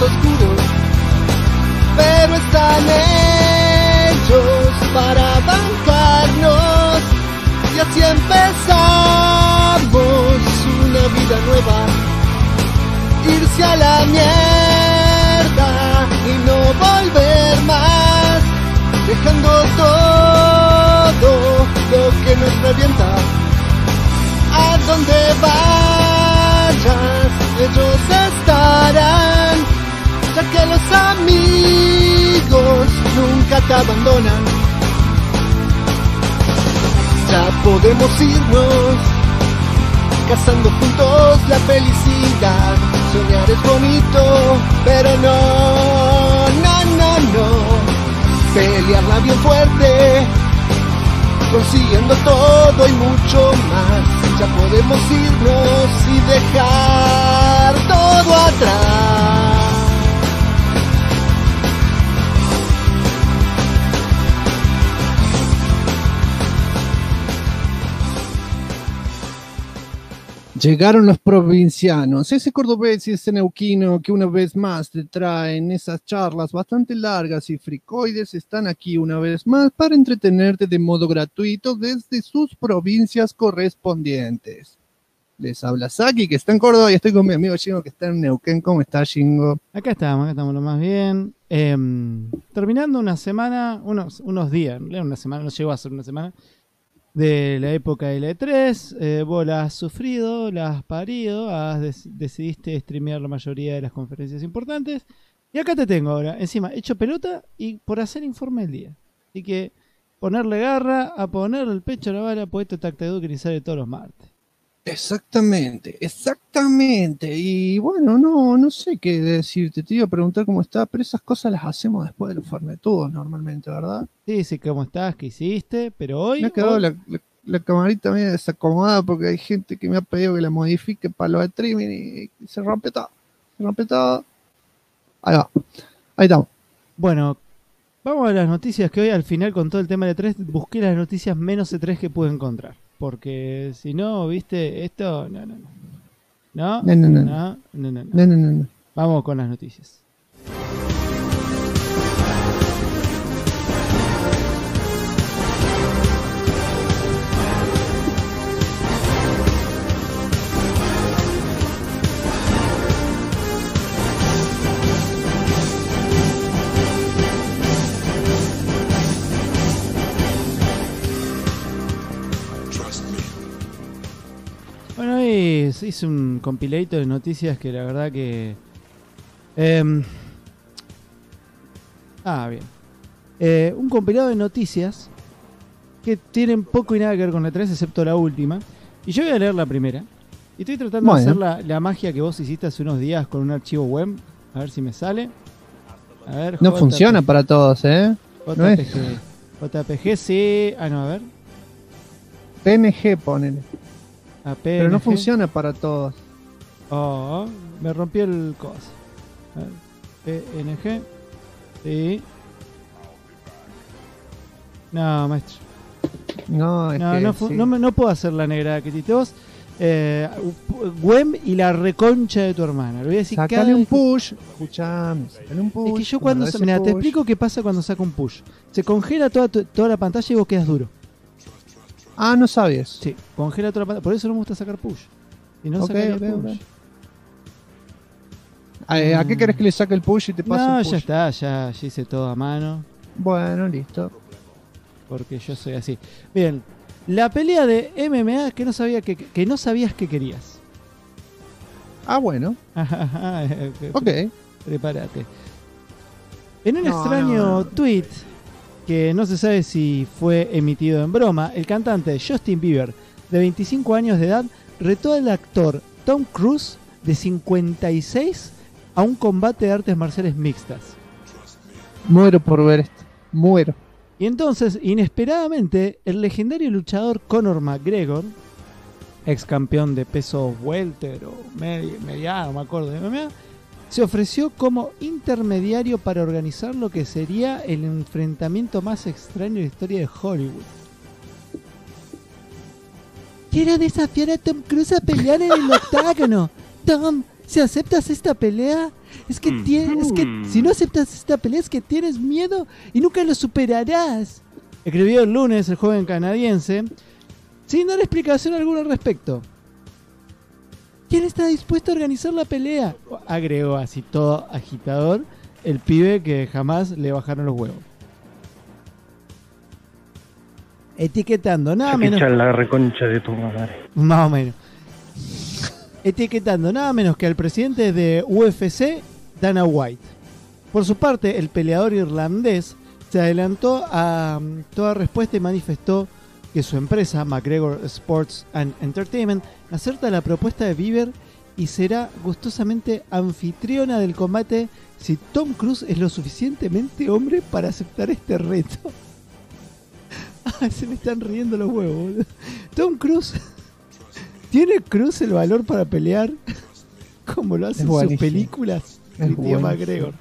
oscuros, pero están hechos para bancarnos, y así empezamos una vida nueva, irse a la mierda y no volver más, dejando todo lo que nos revienta. A donde vayas, ellos estarán, ya que los amigos nunca te abandonan. Ya podemos irnos, cazando juntos la felicidad. Soñar es bonito, pero no. Pelearla bien fuerte, consiguiendo todo y mucho más. Ya podemos irnos y dejar todo atrás. Llegaron los provincianos, ese cordobés y ese neuquino que una vez más te traen esas charlas bastante largas y fricoides, están aquí una vez más para entretenerte de modo gratuito desde sus provincias correspondientes. Les habla Saki, que está en Córdoba, y estoy con mi amigo Shingo, que está en Neuquén. ¿Cómo está, Shingo? Acá estamos lo más bien. Terminando una semana, unos días, una semana, no llegó a ser una semana, de la época de la E3. Vos la has sufrido, la has parido, decidiste streamear la mayoría de las conferencias importantes. Y acá te tengo ahora, encima, hecho pelota y por hacer informe del día. Así que ponerle garra, a ponerle el pecho a la bala, porque esto es Tactedu que sale todos los martes. Exactamente. Y bueno, no sé qué decirte. Te iba a preguntar cómo está, pero esas cosas las hacemos después de los fornetudos normalmente, ¿verdad? Sí, ¿cómo estás? ¿Qué hiciste? Pero hoy... Me ha quedado la camarita medio desacomodada porque hay gente que me ha pedido que la modifique para los streaming y se rompe todo. Ahí va. Ahí estamos. Bueno, vamos a las noticias, que hoy al final con todo el tema de E3 busqué las noticias menos E3 que pude encontrar. Porque si no, viste, esto... No. Vamos con las noticias. Bueno, hoy hice un compiladito de noticias que la verdad que... bien. Un compilado de noticias que tienen poco y nada que ver con la 3, excepto la última. Y yo voy a leer la primera. Y estoy tratando de hacer la magia que vos hiciste hace unos días con un archivo web. A ver si me sale. A ver, no funciona para todos, ¿eh? JPG, sí. Ah, no, a ver. PNG, ponele. Pero no funciona para todos. Oh, me rompió el coso. A ver, PNG. Sí. No, maestro. No puedo hacer la negra que hiciste vos. Web y la reconcha de tu hermana. Le voy a decir, sacale un push. Escuchame, sacale un push. Es que yo cuando... Mira, te explico qué pasa cuando saco un push. Se congela toda la pantalla y vos quedas duro. Ah, no sabías. Sí, congela toda la pantalla. Por eso no me gusta sacar push. Y no push. ¿A qué querés que le saque el push y te pase el push? No, ya está, ya hice todo a mano. Bueno, listo. Porque yo soy así. Bien, la pelea de MMA que no sabías que querías. Ah, bueno. Ok. Prepárate. En un extraño tweet que no se sabe si fue emitido en broma, el cantante Justin Bieber, de 25 años de edad, retó al actor Tom Cruise, de 56, a un combate de artes marciales mixtas. Muero por ver esto. Muero. Y entonces, inesperadamente, el legendario luchador Conor McGregor, ex campeón de peso welter o mediano, no me acuerdo de MMA, se ofreció como intermediario para organizar lo que sería el enfrentamiento más extraño de la historia de Hollywood. Quiero desafiar a Tom Cruise a pelear en el octágono. Tom, Si aceptas esta pelea, es que si no aceptas esta pelea es que tienes miedo y nunca lo superarás. Escribió el lunes el joven canadiense, sin dar explicación alguna al respecto. ¿Quién está dispuesto a organizar la pelea? Agregó así todo agitador el pibe que jamás le bajaron los huevos. Etiquetando nada menos. La reconcha de tu madre. Más o menos. Etiquetando nada menos que al presidente de UFC, Dana White. Por su parte, el peleador irlandés se adelantó a toda respuesta y manifestó que su empresa, McGregor Sports and Entertainment, acepta la propuesta de Bieber y será gustosamente anfitriona del combate si Tom Cruise es lo suficientemente hombre para aceptar este reto. Se me están riendo los huevos, boludo. Tom Cruise. ¿Tiene Cruise el valor para pelear como lo hacen sus películas? El tío McGregor.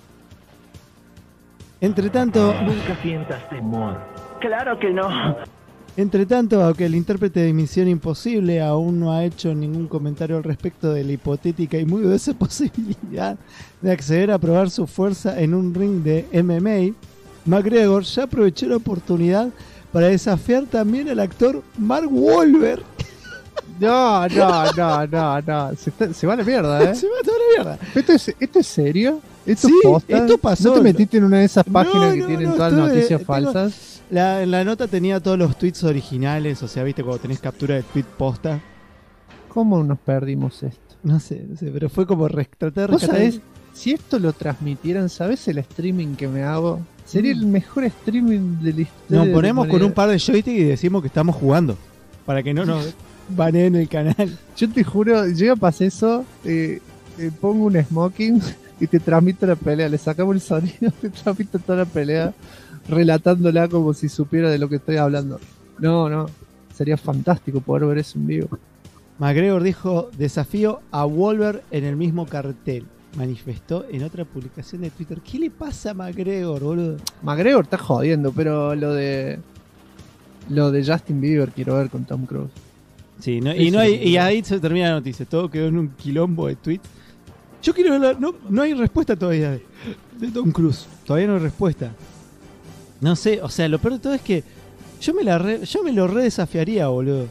Entre tanto, Nunca sientas temor. Claro que no. Entre tanto, aunque el intérprete de Misión Imposible aún no ha hecho ningún comentario al respecto de la hipotética y muy dudosa posibilidad de acceder a probar su fuerza en un ring de MMA, McGregor ya aprovechó la oportunidad para desafiar también al actor Mark Wahlberg. No. Se va a la mierda, Se va toda la mierda. ¿Esto es serio? ¿Esto Sí, es posta? esto pasó. ¿No te metiste en una de esas páginas que tienen todas las estuve- noticias tengo- falsas? En la nota tenía todos los tweets originales, o sea, viste cuando tenés captura de tweet posta. ¿Cómo nos perdimos esto? No sé, pero fue como tratar de ¿Vos rescatar. sabés? Si esto lo transmitieran, ¿sabés el streaming que me hago? Sería el mejor streaming de la historia. Nos de ponemos la con un humanidad. par de joystick y decimos que estamos jugando. Para que no nos baneen el canal. Yo te juro, yo ya pasé eso, pongo un smoking y te transmito la pelea, le sacamos el sonido, te transmito toda la pelea, relatándola como si supiera de lo que estoy hablando. No, sería fantástico poder ver eso en vivo. McGregor dijo: desafío a Wahlberg en el mismo cartel. Manifestó en otra publicación de Twitter. ¿Qué le pasa a McGregor, boludo? McGregor está jodiendo, pero lo de Justin Bieber quiero ver con Tom Cruise. Sí, Eso y ahí se termina la noticia. Todo quedó en un quilombo de tweets. Yo quiero verla. No hay respuesta todavía de Tom Cruise. Todavía no hay respuesta. No sé, o sea, lo peor de todo es que yo me lo re desafiaría, boludo.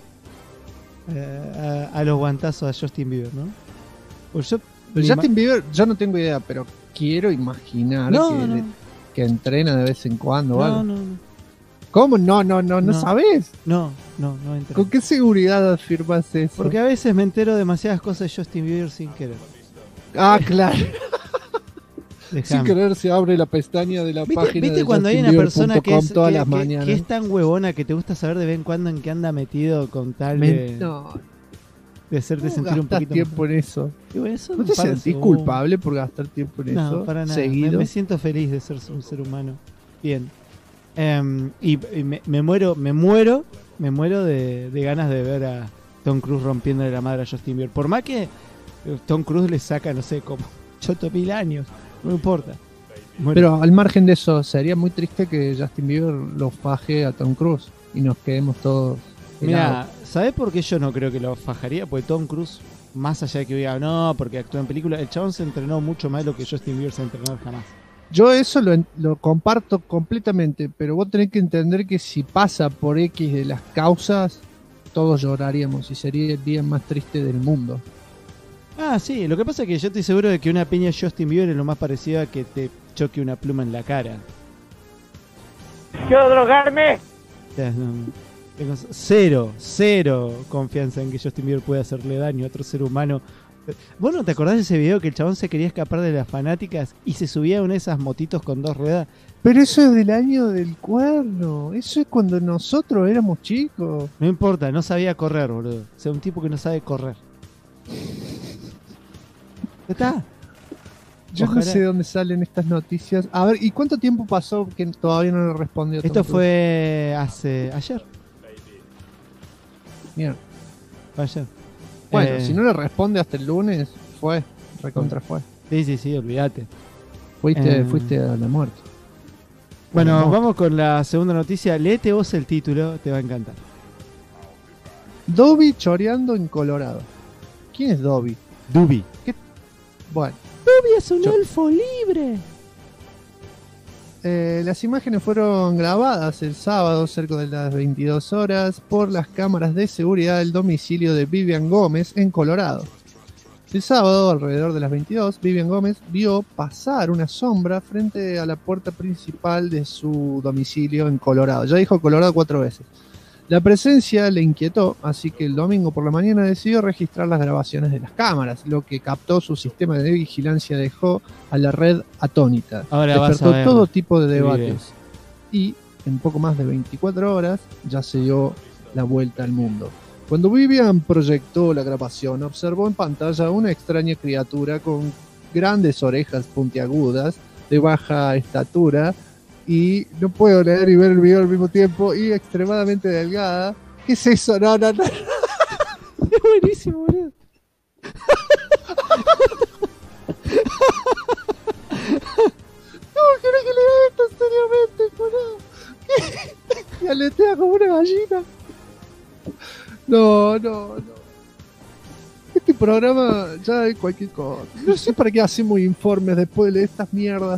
A los guantazos a Justin Bieber, ¿no? Pues yo, Pero Justin Bieber, yo no tengo idea, pero quiero imaginar que entrena de vez en cuando. ¿vale? No. ¿Cómo? No sabes. No entra. ¿Con qué seguridad afirmas eso? Porque a veces me entero demasiadas cosas de Justin Bieber sin querer. Ah, claro. Sin Dejame. querer se abre la pestaña de la página ¿Viste de cuando hay una persona que es, todas las mañanas. que es tan huevona que te gusta saber de vez en cuando en qué anda metido con tal No, de hacerte ¿cómo sentir un gastás poquito tiempo en eso? Y bueno, eso ¿No me te parece sentís un- culpable por gastar tiempo en No, eso? para nada. Seguido. Me siento feliz de ser un ser humano. Bien. Y me muero de ganas de ver a Tom Cruise rompiéndole la madre a Justin Bieber. Por más que Tom Cruise le saca, no sé, como 8.000 años. No me importa. Bueno, Pero al margen de eso, sería muy triste que Justin Bieber lo faje a Tom Cruise y nos quedemos todos helados. mira, ¿sabés por qué yo no creo que lo fajaría? Porque Tom Cruise, más allá de que diga no, porque actúa en películas, el chabón se entrenó mucho más de lo que Justin Bieber se ha entrenado jamás. Yo eso lo comparto completamente, pero vos tenés que entender que si pasa por X de las causas, todos lloraríamos y sería el día más triste del mundo. Ah, sí, lo que pasa es que yo estoy seguro de que una piña de Justin Bieber es lo más parecido a que te choque una pluma en la cara. ¿Quiero drogarme? O sea, tengo cero confianza en que Justin Bieber pueda hacerle daño a otro ser humano. ¿Vos no te acordás de ese video que el chabón se quería escapar de las fanáticas y se subía a una de esas motitos con 2 ruedas? Pero eso es del año del cuerno, eso es cuando nosotros éramos chicos. No importa, no sabía correr, boludo. O sea, un tipo que no sabe correr. ¿Ya está? Yo Ojalá. no sé dónde salen estas noticias. A ver, ¿y cuánto tiempo pasó que todavía no le respondió? Tom Esto Cruise? fue ayer. Mierda. Ayer. Bueno, si no le responde hasta el lunes, recontra fue. Sí, olvídate. Fuiste a la muerte. Bueno, No. vamos con la segunda noticia. Léete vos el título, te va a encantar. Dobby choreando en Colorado. ¿Quién es Dobby? Dubi. Bueno. Dubi es un Yo- elfo libre. Las imágenes fueron grabadas el sábado cerca de las 22 horas por las cámaras de seguridad del domicilio de Vivian Gómez en Colorado. El sábado, alrededor de las 22, Vivian Gómez vio pasar una sombra frente a la puerta principal de su domicilio en Colorado. Ya dijo Colorado 4 veces. La presencia le inquietó, así que el domingo por la mañana decidió registrar las grabaciones de las cámaras. Lo que captó su sistema de vigilancia dejó a la red atónita. Ahora vas a Despertó ver. todo tipo de Qué debates. Y en poco más de 24 horas ya se dio la vuelta al mundo. Cuando Vivian proyectó la grabación, observó en pantalla una extraña criatura con grandes orejas puntiagudas, de baja estatura, y no puedo leer y ver el video al mismo tiempo, y extremadamente delgada. ¿Qué es eso? No. Es buenísimo, boludo. No, quiero que lea esto seriamente, boludo. Y aletea como una gallina. No. Este programa ya hay cualquier cosa. No sé para qué hacemos informes después de estas mierdas.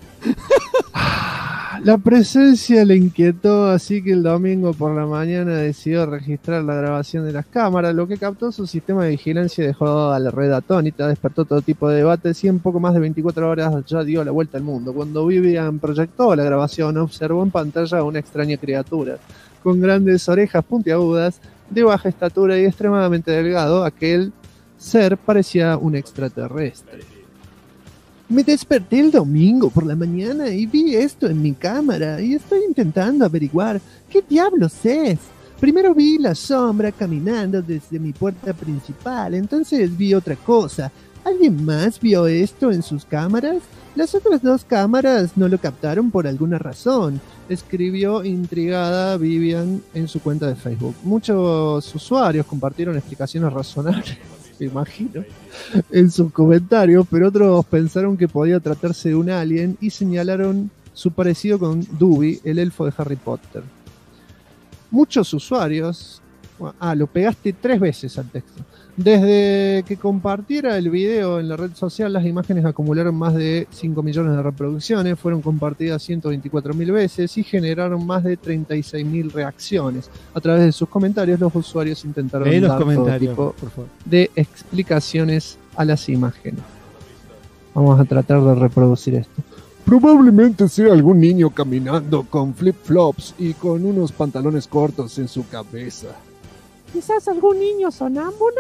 La presencia le inquietó, así que el domingo por la mañana decidió registrar la grabación de las cámaras, lo que captó su sistema de vigilancia y dejó a la red atónita, despertó todo tipo de debates y en poco más de 24 horas ya dio la vuelta al mundo. Cuando Vivian proyectó la grabación, observó en pantalla a una extraña criatura, con grandes orejas puntiagudas, de baja estatura y extremadamente delgado. Aquel ser parecía un extraterrestre. Me desperté el domingo por la mañana y vi esto en mi cámara y estoy intentando averiguar qué diablos es. Primero vi la sombra caminando desde mi puerta principal, entonces vi otra cosa. ¿Alguien más vio esto en sus cámaras? Las otras dos cámaras no lo captaron por alguna razón, escribió intrigada Vivian en su cuenta de Facebook. Muchos usuarios compartieron explicaciones razonables, me imagino, en sus comentarios, pero otros pensaron que podía tratarse de un alien y señalaron su parecido con Dubi, el elfo de Harry Potter. Muchos usuarios... lo pegaste 3 veces al texto. Desde que compartiera el video en la red social, las imágenes acumularon más de 5 millones de reproducciones, fueron compartidas 124.000 veces y generaron más de 36.000 reacciones. A través de sus comentarios, los usuarios intentaron Lee los dar todo comentarios, tipo por favor. de explicaciones a las imágenes. Vamos a tratar de reproducir esto. Probablemente sea algún niño caminando con flip-flops y con unos pantalones cortos en su cabeza. Quizás algún niño sonámbulo.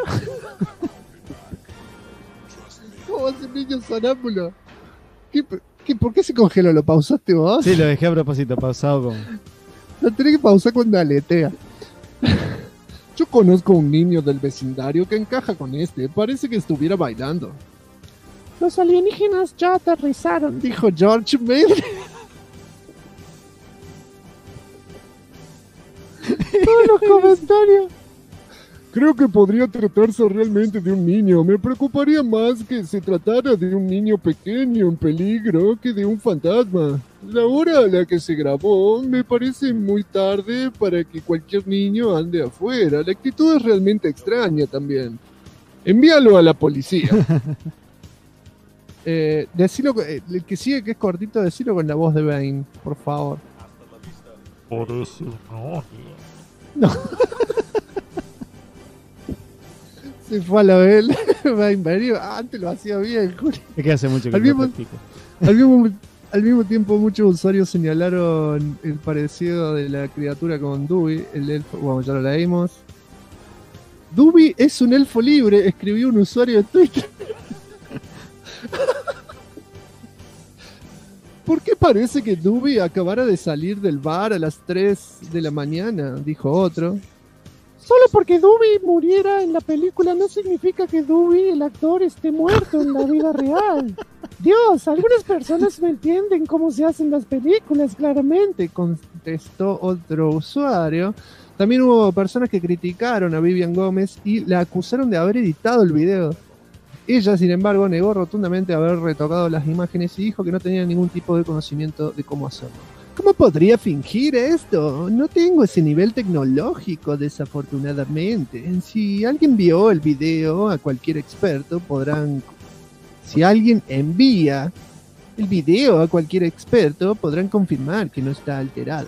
¿Cómo va a ser niño sonámbulo? ¿Por qué se congeló? ¿Lo pausaste vos? Sí, lo dejé a propósito, pausado con... Lo tenés que pausar cuando aletea. Yo conozco un niño del vecindario que encaja con este. Parece que estuviera bailando. Los alienígenas ya aterrizaron. Dijo George Miller. Todos los comentarios. Creo que podría tratarse realmente de un niño. Me preocuparía más que se tratara de un niño pequeño en peligro que de un fantasma. La hora a la que se grabó me parece muy tarde para que cualquier niño ande afuera. La actitud es realmente extraña también. Envíalo a la policía. Decilo, el que sigue, que es cortito, decilo con la voz de Bane, por favor. Por eso no. No. Se fue a la vela. Antes lo hacía bien, Julio. Es que hace mucho que Al no mismo- practico. Al mismo tiempo, muchos usuarios señalaron el parecido de la criatura con Dubi, el elfo. Bueno, ya lo leímos. Dubi es un elfo libre, escribió un usuario de Twitter. ¿Por qué parece que Dubi acabara de salir del bar a las 3 de la mañana? Dijo otro. Solo porque Dubi muriera en la película no significa que Dubi, el actor, esté muerto en la vida real. Dios, algunas personas no entienden cómo se hacen las películas, claramente. Contestó otro usuario. También hubo personas que criticaron a Vivian Gómez y la acusaron de haber editado el video. Ella, sin embargo, negó rotundamente haber retocado las imágenes y dijo que no tenía ningún tipo de conocimiento de cómo hacerlo. ¿Cómo podría fingir esto? No tengo ese nivel tecnológico, desafortunadamente. Si alguien vio el video, a cualquier experto podrán Si alguien envía el video a cualquier experto, podrán confirmar que no está alterado.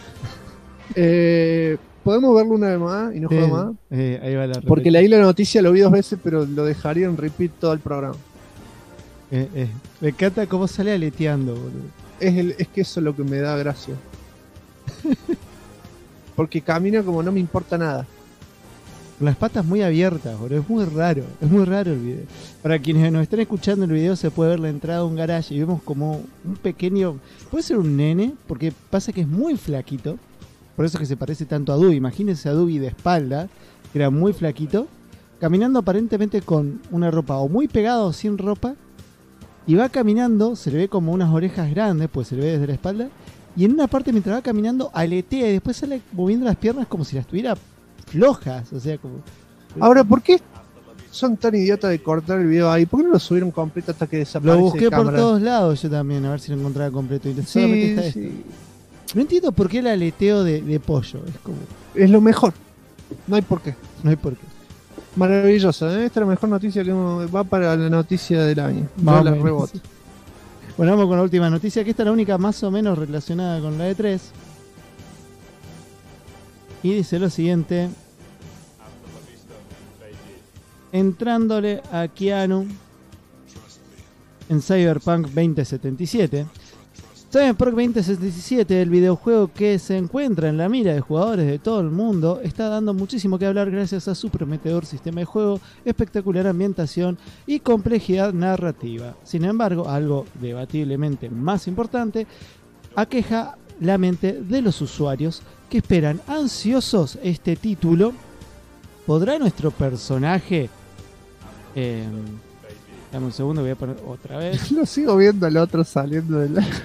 ¿Podemos verlo una vez más y no juego más? Ahí va la Porque leí la noticia, lo vi 2 veces, pero lo dejaría en repeat todo el programa. Me encanta cómo sale aleteando, boludo. Es que eso es lo que me da gracia. Porque camina como no me importa nada. Con las patas muy abiertas, boludo. Es muy raro el video. Para quienes nos estén escuchando el video, se puede ver la entrada de un garage y vemos como un pequeño... Puede ser un nene, porque pasa que es muy flaquito. Por eso es que se parece tanto a Dewey. Imagínense a Dewey de espalda, que era muy flaquito, caminando aparentemente con una ropa o muy pegada o sin ropa. Y va caminando, se le ve como unas orejas grandes, pues se le ve desde la espalda. Y en una parte, mientras va caminando, aletea y después sale moviendo las piernas como si las tuviera flojas. O sea, como... Ahora, ¿por qué son tan idiotas de cortar el video ahí? ¿Por qué no lo subieron completo hasta que desaparece? Lo busqué de por cámara? todos lados yo también, a ver si lo encontraba completo. Y solamente está Sí, este. sí. No entiendo por qué el aleteo de pollo. Es como... Es lo mejor. No hay por qué. No hay por qué. Maravilloso, ¿eh? Esta es la mejor noticia que va para la noticia del año. Más Yo o la menos. reboto. Bueno, vamos con la última noticia, que esta es la única más o menos relacionada con la E3. Y dice lo siguiente. Entrándole a Keanu en Cyberpunk 2077. Cyberpunk 2077, el videojuego que se encuentra en la mira de jugadores de todo el mundo, está dando muchísimo que hablar gracias a su prometedor sistema de juego, espectacular ambientación y complejidad narrativa. Sin embargo, algo debatiblemente más importante, aqueja la mente de los usuarios que esperan ansiosos este título. ¿Podrá nuestro personaje... dame un segundo, voy a poner otra vez. Lo sigo viendo al otro saliendo de la...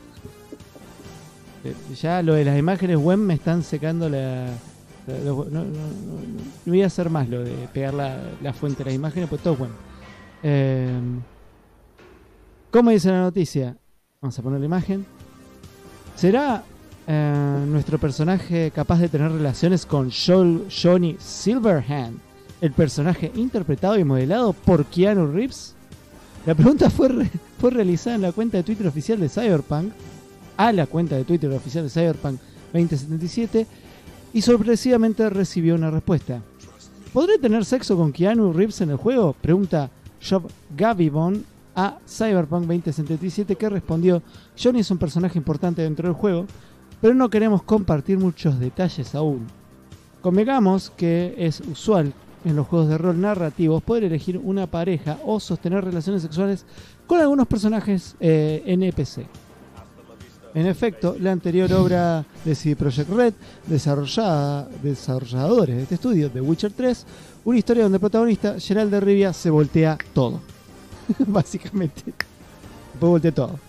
Ya lo de las imágenes web me están secando no voy a hacer más lo de pegar la fuente de las imágenes, pues todo es web. ¿Cómo dice la noticia? Vamos a poner la imagen. ¿Será nuestro personaje capaz de tener relaciones con Johnny Silverhand, el personaje interpretado y modelado por Keanu Reeves? La pregunta fue realizada en la cuenta de Twitter oficial de Cyberpunk, a la cuenta de Twitter oficial de Cyberpunk 2077, y sorpresivamente recibió una respuesta. ¿Podré tener sexo con Keanu Reeves en el juego?, pregunta Job Gavibon a Cyberpunk 2077, que respondió: Johnny es un personaje importante dentro del juego, pero no queremos compartir muchos detalles aún. Convengamos que es usual en los juegos de rol narrativos poder elegir una pareja o sostener relaciones sexuales con algunos personajes NPC. En efecto, la anterior obra de CD Projekt Red, desarrolladores de este estudio, The Witcher 3, una historia donde el protagonista, Geralt de Rivia, se voltea todo. Básicamente. Después voltea todo.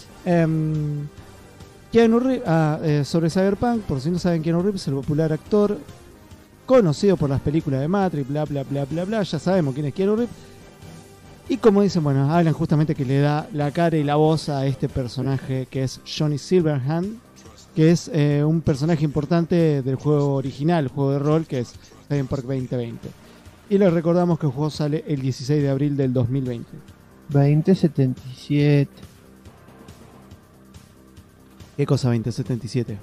Keanu Reeves, sobre Cyberpunk, por si no saben, Keanu Reeves es el popular actor conocido por las películas de Matrix, bla bla bla bla bla, ya sabemos quién es Keanu Reeves. Y como dicen, bueno, hablan justamente que le da la cara y la voz a este personaje que es Johnny Silverhand, que es un personaje importante del juego original, el juego de rol, que es Cyberpunk 2020. Y les recordamos que el juego sale el 16 de abril del 2020. 2077. ¿Qué cosa 2077?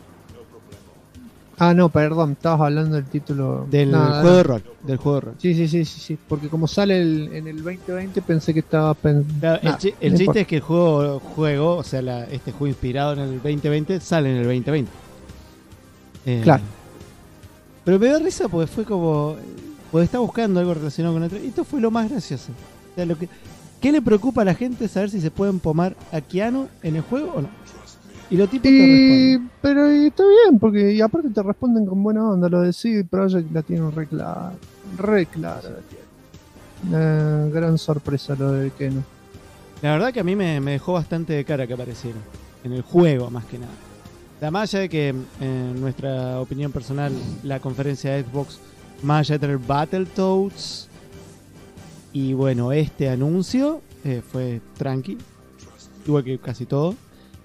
Ah, no, perdón, estabas hablando del título Del Nada, juego de rol. Del juego de rol. Sí, porque como sale en el 2020 pensé que estaba Claro, Nah, el no chiste importa. es que el juego, o sea, este juego inspirado en el 2020 sale en el 2020. Claro. Pero me dio risa porque fue como... Porque está buscando algo relacionado con el... Y esto fue lo más gracioso. O sea, ¿qué le preocupa a la gente saber si se puede empomar a Keanu en el juego o no? Y los tipos te responden. Pero está bien, porque y aparte te responden con buena onda. Lo de CD Projekt la tienen re clara. Re clara la tienen. Una gran sorpresa lo de Keno. La verdad que a mí me dejó bastante de cara que aparecieron. En el juego, más que nada. La más allá de que, en nuestra opinión personal, la conferencia de Xbox, más allá de tener Battletoads y bueno, este anuncio fue tranqui, igual que casi todo.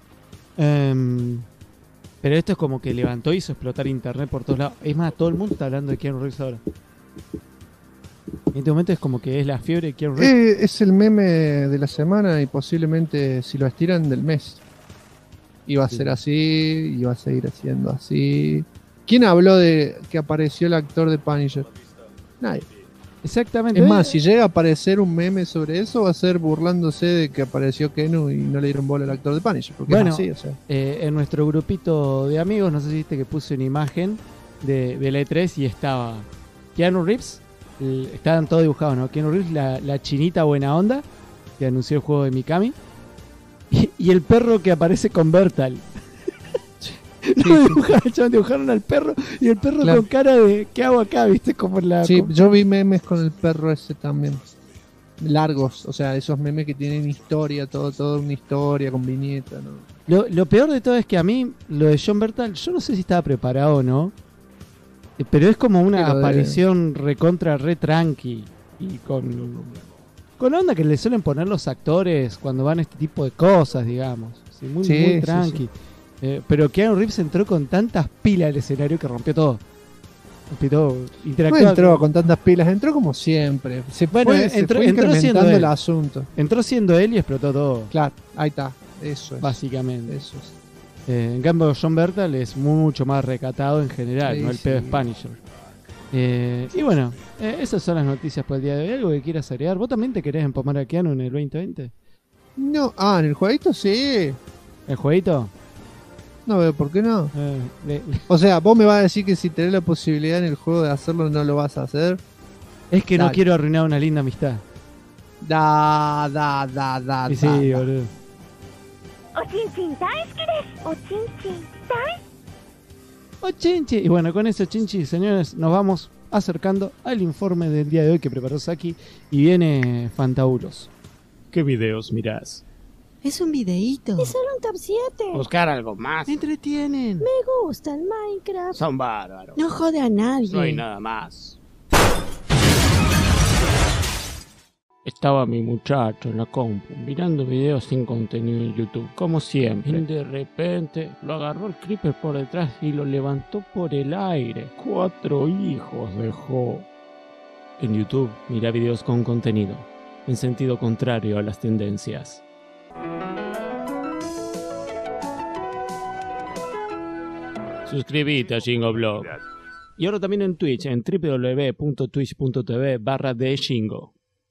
Pero esto es como que levantó y hizo explotar internet por todos lados. Es más, todo el mundo está hablando de Keanu Reeves ahora. En este momento es como que es la fiebre de Keanu Reeves. Es el meme de la semana y posiblemente si lo estiran del mes. Iba a ser así, iba a seguir siendo así. ¿Quién habló de que apareció el actor de Punisher? Nadie. Exactamente. Es más, si llega a aparecer un meme sobre eso, va a ser burlándose de que apareció Kenu y no le dieron bola al actor de Punisher. Porque Bueno, es así, o sea. En nuestro grupito de amigos, no sé si viste que puse una imagen de la E3 y estaba Keanu Reeves, estaban todos dibujados, ¿no? Keanu Reeves, la chinita buena onda, que anunció el juego de Mikami, y el perro que aparece con Bertal. Dibujaron al perro y el perro Claro. con cara de ¿qué hago acá? ¿Viste? Como la. Sí, yo vi memes con el perro ese también. Largos, o sea, esos memes que tienen historia, toda una historia con viñeta, ¿no? Lo peor de todo es que a mí, lo de John Bertal, yo no sé si estaba preparado o no, pero es como una Pero aparición recontra re tranqui y con onda que le suelen poner los actores cuando van a este tipo de cosas, digamos. Sí, muy Sí, tranqui. sí. Pero Keanu Reeves entró con tantas pilas al escenario que rompió todo. Rompió todo. No Interactuaba entró con tantas pilas, entró como siempre. Se Bueno, fue entró siendo incrementando él. el asunto. entró siendo él y explotó todo, Claro, ahí está. Eso es. básicamente. Eso es. En cambio, John Bertal es mucho más recatado en general, Sí, ¿no? El sí. pedo es Punisher. Y bueno, esas son las noticias por el día de hoy. ¿Algo que quieras agregar? ¿Vos también te querés empomar a Keanu en el 2020? No, en el jueguito sí. ¿El jueguito? No veo por qué no. Le- O sea, vos me vas a decir que si tenés la posibilidad en el juego de hacerlo, no lo vas a hacer. es que no Dale. quiero arruinar una linda amistad. Da. Y sí, boludo. おちんちん大好きですおちんちん大 ¡Oh, Chinchi! Y bueno, con eso, Chinchi, señores, nos vamos acercando al informe del día de hoy que preparó Saki y viene fantabulos. ¿Qué videos mirás? Es un videíto. Es solo un top 7 Buscar algo más. Me entretienen. Me gusta el Minecraft. Son bárbaros. No jode a nadie. No hay nada más. Estaba mi muchacho en la compu mirando videos sin contenido en YouTube, como siempre. Y de repente lo agarró el creeper por detrás y lo levantó por el aire. 4 hijos dejó. En YouTube, mira videos con contenido, en sentido contrario a las tendencias. Suscríbete a Jingoblog. Y ahora también en Twitch, en www.twitch.tv/thejingo.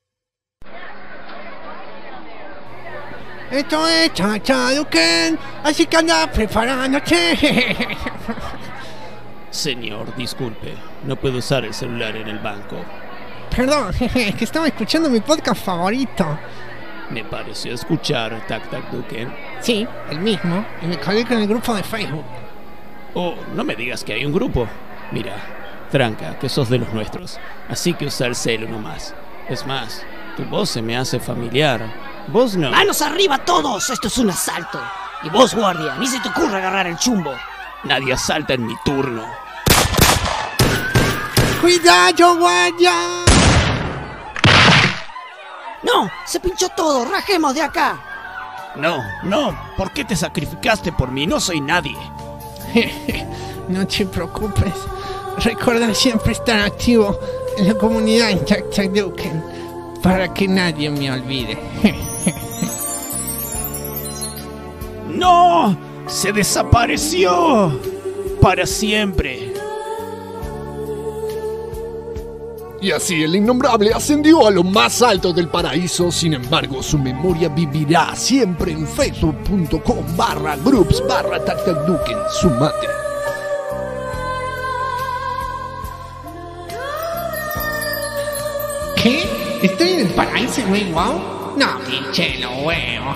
Esto es Chachaduken, así que anda preparándote. Señor, disculpe, no puedo usar el celular en el banco. Perdón, es que estaba escuchando mi podcast favorito. Me pareció escuchar Tac Tac Duken. Sí, el mismo, y me colgué con el grupo de Facebook. Oh, no me digas que hay un grupo. Mira, tranca, que sos de los nuestros, así que usa el celu nomás. Es más, tu voz se me hace familiar. Vos no. ¡Manos arriba todos! Esto es un asalto. Y vos, guardia, ni se te ocurre agarrar el chumbo. Nadie asalta en mi turno. ¡Cuidado, guardia! ¡No! ¡Se pinchó todo! ¡Rajemos de acá! No, no, ¿por qué te sacrificaste por mí? No soy nadie. No te preocupes. Recuerda siempre estar activo en la comunidad en Chachaduken para que nadie me olvide. ¡No! ¡Se desapareció! ¡Para siempre! Y así el innombrable ascendió a lo más alto del paraíso. Sin embargo, su memoria vivirá siempre en facebook.com/groups/tactacduken. Su madre. ¿Qué? ¿Estoy en el paraíso, güey? ¿Wow? No, pinche lo huevo.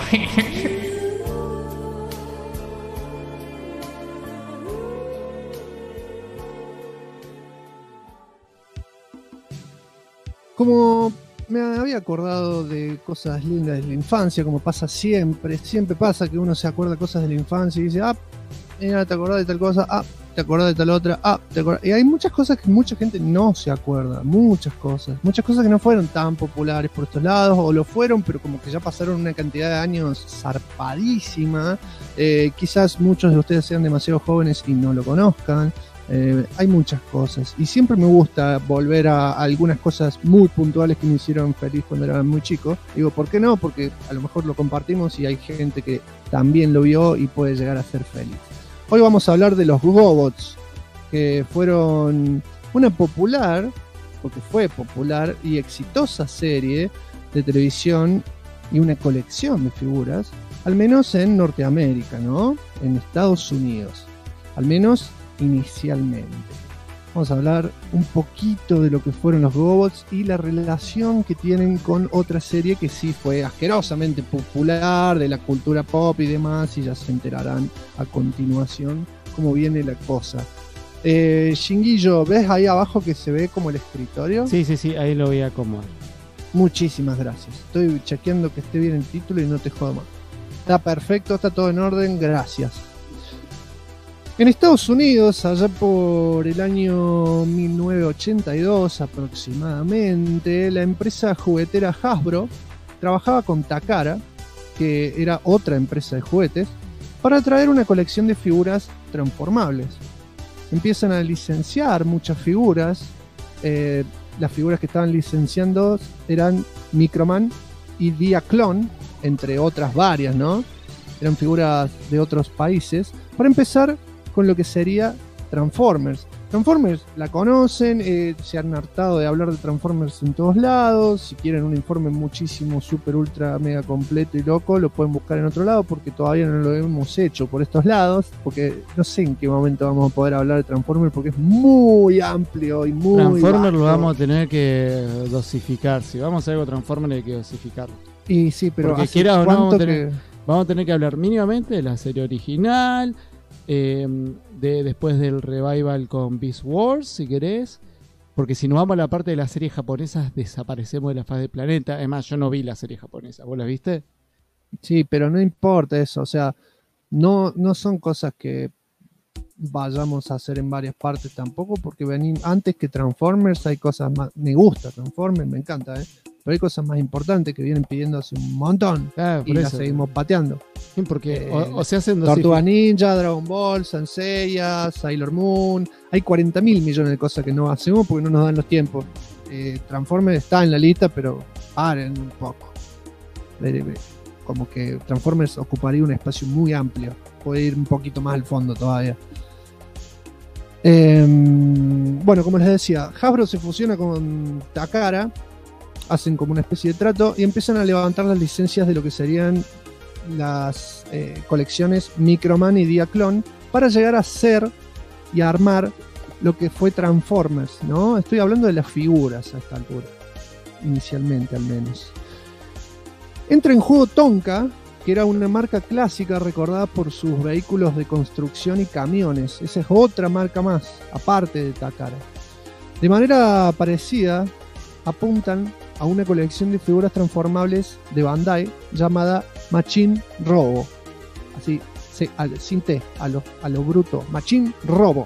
Como me había acordado de cosas lindas de la infancia, como pasa siempre pasa que uno se acuerda de cosas de la infancia y dice, mira, te acordás de tal cosa, te acordás de tal otra, te acordás. Y hay muchas cosas que mucha gente no se acuerda, muchas cosas que no fueron tan populares por estos lados, o lo fueron, pero como que ya pasaron una cantidad de años zarpadísima. Quizás muchos de ustedes sean demasiado jóvenes y no lo conozcan. Hay muchas cosas y siempre me gusta volver a algunas cosas muy puntuales que me hicieron feliz cuando era muy chico. Digo, ¿por qué no? Porque a lo mejor lo compartimos y hay gente que también lo vio y puede llegar a ser feliz. Hoy vamos a hablar de los GoBots, que fueron una popular, porque fue popular y exitosa serie de televisión y una colección de figuras, al menos en Norteamérica, ¿no? En Estados Unidos, al menos inicialmente. Vamos a hablar un poquito de lo que fueron los GoBots y la relación que tienen con otra serie que sí fue asquerosamente popular, de la cultura pop y demás, y ya se enterarán a continuación cómo viene la cosa. Shinguillo, ¿ves ahí abajo que se ve como el escritorio? Sí, ahí lo voy a acomodar. Muchísimas gracias. Estoy chequeando que esté bien el título y no te jodo más. Está perfecto, está todo en orden, gracias. En Estados Unidos, allá por el año 1982 aproximadamente, la empresa juguetera Hasbro trabajaba con Takara, que era otra empresa de juguetes, para traer una colección de figuras transformables. Empiezan a licenciar muchas figuras. Las figuras que estaban licenciando eran Microman y Diaclone, entre otras varias, ¿no? Eran figuras de otros países. Para empezar con lo que sería Transformers. Transformers la conocen, se han hartado de hablar de Transformers en todos lados. Si quieren un informe muchísimo, super, ultra, mega completo y loco, lo pueden buscar en otro lado porque todavía no lo hemos hecho por estos lados, porque no sé en qué momento vamos a poder hablar de Transformers porque es muy amplio y muy Transformers vasto. lo vamos a tener que dosificar. Si vamos a hacer algo Transformers hay que dosificarlo. Y sí, pero porque quieras o no, vamos a tener que hablar mínimamente de la serie original, después del revival con Beast Wars, si querés, porque si nos vamos a la parte de las series japonesas desaparecemos de la faz del planeta. Además, yo no vi la serie japonesa, ¿vos la viste? Sí, pero no importa eso, o sea, no son cosas que vayamos a hacer en varias partes tampoco, porque antes que Transformers hay cosas más. Me gusta Transformers, me encanta, pero hay cosas más importantes que vienen pidiendo hace un montón, y las seguimos pateando. Sí, porque o se hacen Tortuga Ninja, Dragon Ball, Saint Seiya, Sailor Moon. Hay 40.000 millones de cosas que no hacemos porque no nos dan los tiempos. Transformers está en la lista, pero paren un poco. Como que Transformers ocuparía un espacio muy amplio. Puede ir un poquito más al fondo todavía. Bueno, como les decía, Hasbro se fusiona con Takara, hacen como una especie de trato y empiezan a levantar las licencias de lo que serían las colecciones Microman y Diaclone para llegar a ser y a armar lo que fue Transformers, ¿no? Estoy hablando de las figuras a esta altura, inicialmente al menos. Entra en juego Tonka, que era una marca clásica recordada por sus vehículos de construcción y camiones. Esa es otra marca más, aparte de Takara. De manera parecida, apuntan a una colección de figuras transformables de Bandai llamada Machine Robo. Así, sin T, a lo bruto. Machine Robo.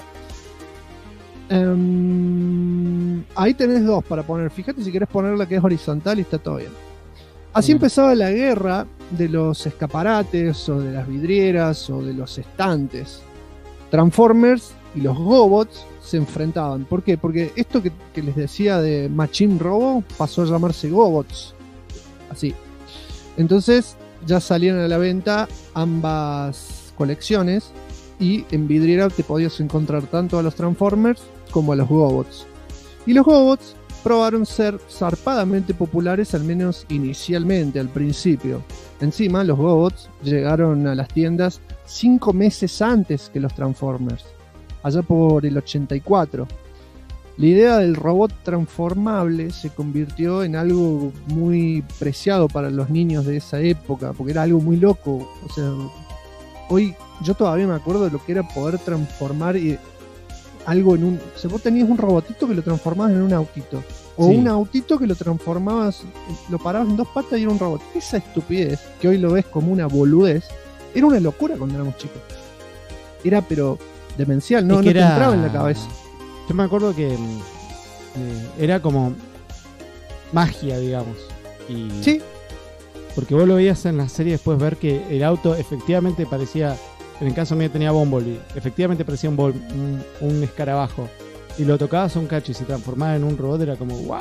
Ahí tenés dos para poner. Fíjate si querés poner la que es horizontal y está todo bien. Así empezaba la guerra de los escaparates o de las vidrieras o de los estantes. Transformers y los GoBots se enfrentaban. ¿Por qué? Porque esto que les decía de Machine Robo pasó a llamarse GoBots. Así. Entonces ya salían a la venta ambas colecciones y en vidriera te podías encontrar tanto a los Transformers como a los GoBots. Y los GoBots probaron ser zarpadamente populares, al menos inicialmente, al principio. Encima, los GoBots llegaron a las tiendas 5 meses antes que los Transformers, allá por el 84. La idea del robot transformable se convirtió en algo muy preciado para los niños de esa época, porque era algo muy loco. O sea, hoy yo todavía me acuerdo de lo que era poder transformar algo en un... O sea, vos tenías un robotito que lo transformabas en un autito. O sí, un autito que lo transformabas, lo parabas en 2 patas y era un robot. Esa estupidez, que hoy lo ves como una boludez, era una locura cuando éramos chicos. Era pero demencial, no te entraba en la cabeza. Yo me acuerdo que era como magia, digamos. Y sí. Porque vos lo veías en la serie después ver que el auto efectivamente parecía en el caso mío tenía Bumblebee, efectivamente parecía un escarabajo. Y lo tocabas un cacho y se transformaba en un robot, era como ¡guau!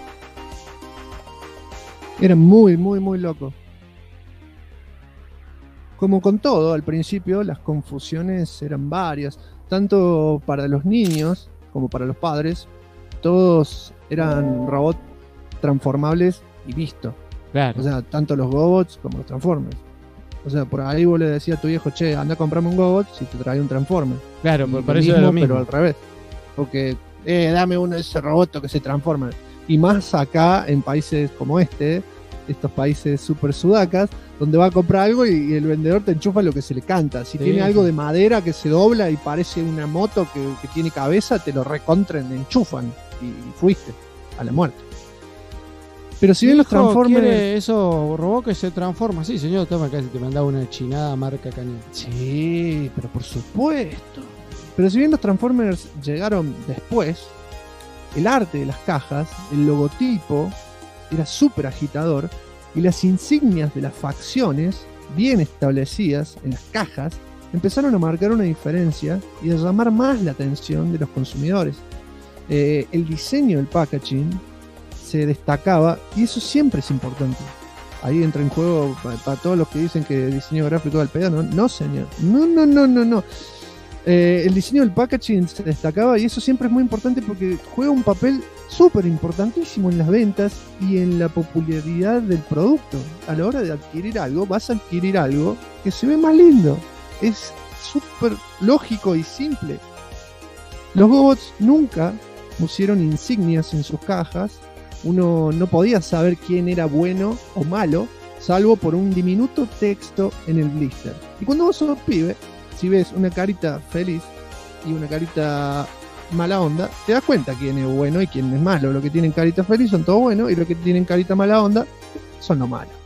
Era muy, muy, muy loco. Como con todo, al principio las confusiones eran varias, tanto para los niños como para los padres. Todos eran robots transformables y listo. Claro. O sea, tanto los Gobots como los Transformers. O sea, por ahí vos le decías a tu viejo, che, anda a comprarme un Gobot si te trae un Transformer. Claro, Y por eso era lo mismo. pero al revés. Porque, dame uno de esos robots que se transforman. Y más acá, en países como estos países super sudacas, donde va a comprar algo y el vendedor te enchufa lo que se le canta. Si Sí, tiene algo sí. de madera que se dobla y parece una moto que tiene cabeza, te lo recontran, enchufan y fuiste a la muerte. Pero si bien los Hijo, Transformers... ¿quiere eso robot que se transforma? Sí, señor, toma acá, si te mandaba una chinada marca cañón. Sí, pero por supuesto. Pero si bien los Transformers llegaron después, el arte de las cajas, el logotipo, era súper agitador y las insignias de las facciones, bien establecidas en las cajas, empezaron a marcar una diferencia y a llamar más la atención de los consumidores. El diseño del packaging se destacaba y eso siempre es importante. Ahí entra en juego para todos los que dicen que el diseño gráfico al pedo. No, señor. No. El diseño del packaging se destacaba y eso siempre es muy importante porque juega un papel súper importantísimo en las ventas y en la popularidad del producto. A la hora de adquirir algo, vas a adquirir algo que se ve más lindo. Es súper lógico y simple. Los Gobots nunca pusieron insignias en sus cajas. Uno no podía saber quién era bueno o malo, salvo por un diminuto texto en el blister. Y cuando vos sos pibe, si ves una carita feliz y una carita mala onda, te das cuenta quién es bueno y quién es malo. Los que tienen carita feliz son todos buenos y los que tienen carita mala onda son los malos.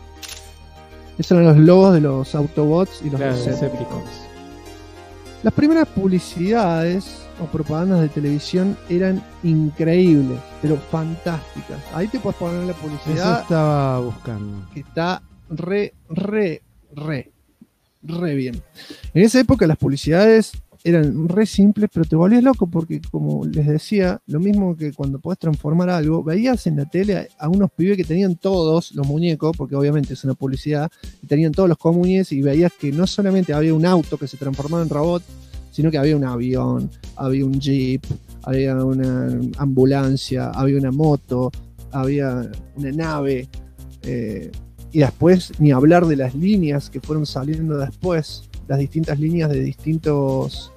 Esos eran los logos de los Autobots y los Decepticons. Las primeras publicidades o propagandas de televisión eran increíbles, pero fantásticas. Ahí te puedes poner la publicidad. Eso estaba buscando. Que está re bien. En esa época las publicidades eran re simples, pero te volvías loco porque, como les decía, lo mismo que cuando podés transformar algo, veías en la tele a unos pibes que tenían todos los muñecos, porque obviamente es una publicidad, y tenían todos los comunes y veías que no solamente había un auto que se transformaba en robot, sino que había un avión, había un jeep, había una ambulancia, había una moto, había una nave, y después ni hablar de las líneas que fueron saliendo después, las distintas líneas de distintos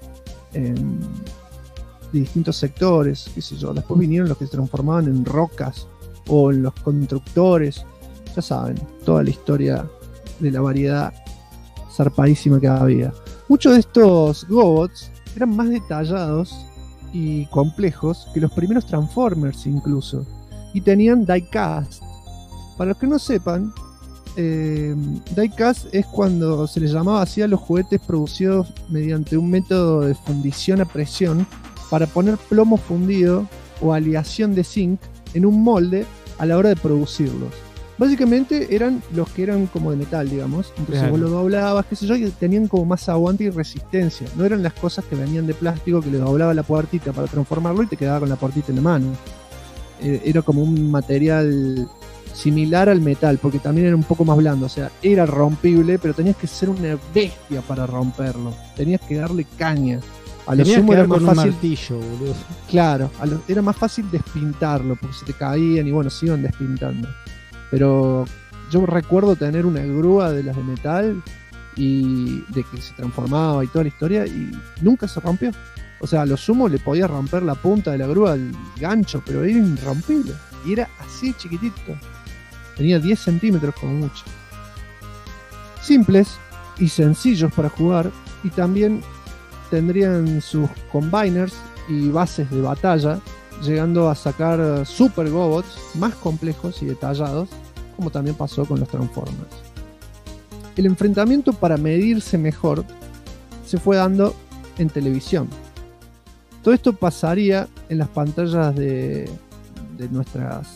sectores, qué sé yo. Después vinieron los que se transformaban en rocas o en los constructores, ya saben, toda la historia de la variedad zarpadísima que había. Muchos de estos Gobots eran más detallados y complejos que los primeros Transformers incluso, y tenían diecast. Para los que no sepan, diecast es cuando se les llamaba así a los juguetes producidos mediante un método de fundición a presión para poner plomo fundido o aleación de zinc en un molde a la hora de producirlos. Básicamente eran los que eran como de metal, digamos. Entonces Claro. vos lo doblabas, qué sé yo, y tenían como más aguante y resistencia. No eran las cosas que venían de plástico que le doblaba la puertita para transformarlo y te quedaba con la puertita en la mano. Era como un material similar al metal, porque también era un poco más blando. O sea, era rompible, pero tenías que ser una bestia para romperlo. Tenías que darle caña. A lo Tenías sumo que era dar más con un fácil. martillo, boludo. Claro, era más fácil despintarlo, porque se te caían y bueno, se iban despintando. Pero yo recuerdo tener una grúa de las de metal y de que se transformaba y toda la historia y nunca se rompió. O sea, a lo sumo le podía romper la punta de la grúa al gancho, pero era irrompible. Y era así chiquitito. Tenía 10 centímetros como mucho. Simples y sencillos para jugar, y también tendrían sus combiners y bases de batalla, llegando a sacar super Gobots más complejos y detallados, como también pasó con los Transformers. El enfrentamiento para medirse mejor se fue dando en televisión. Todo esto pasaría en las pantallas de nuestras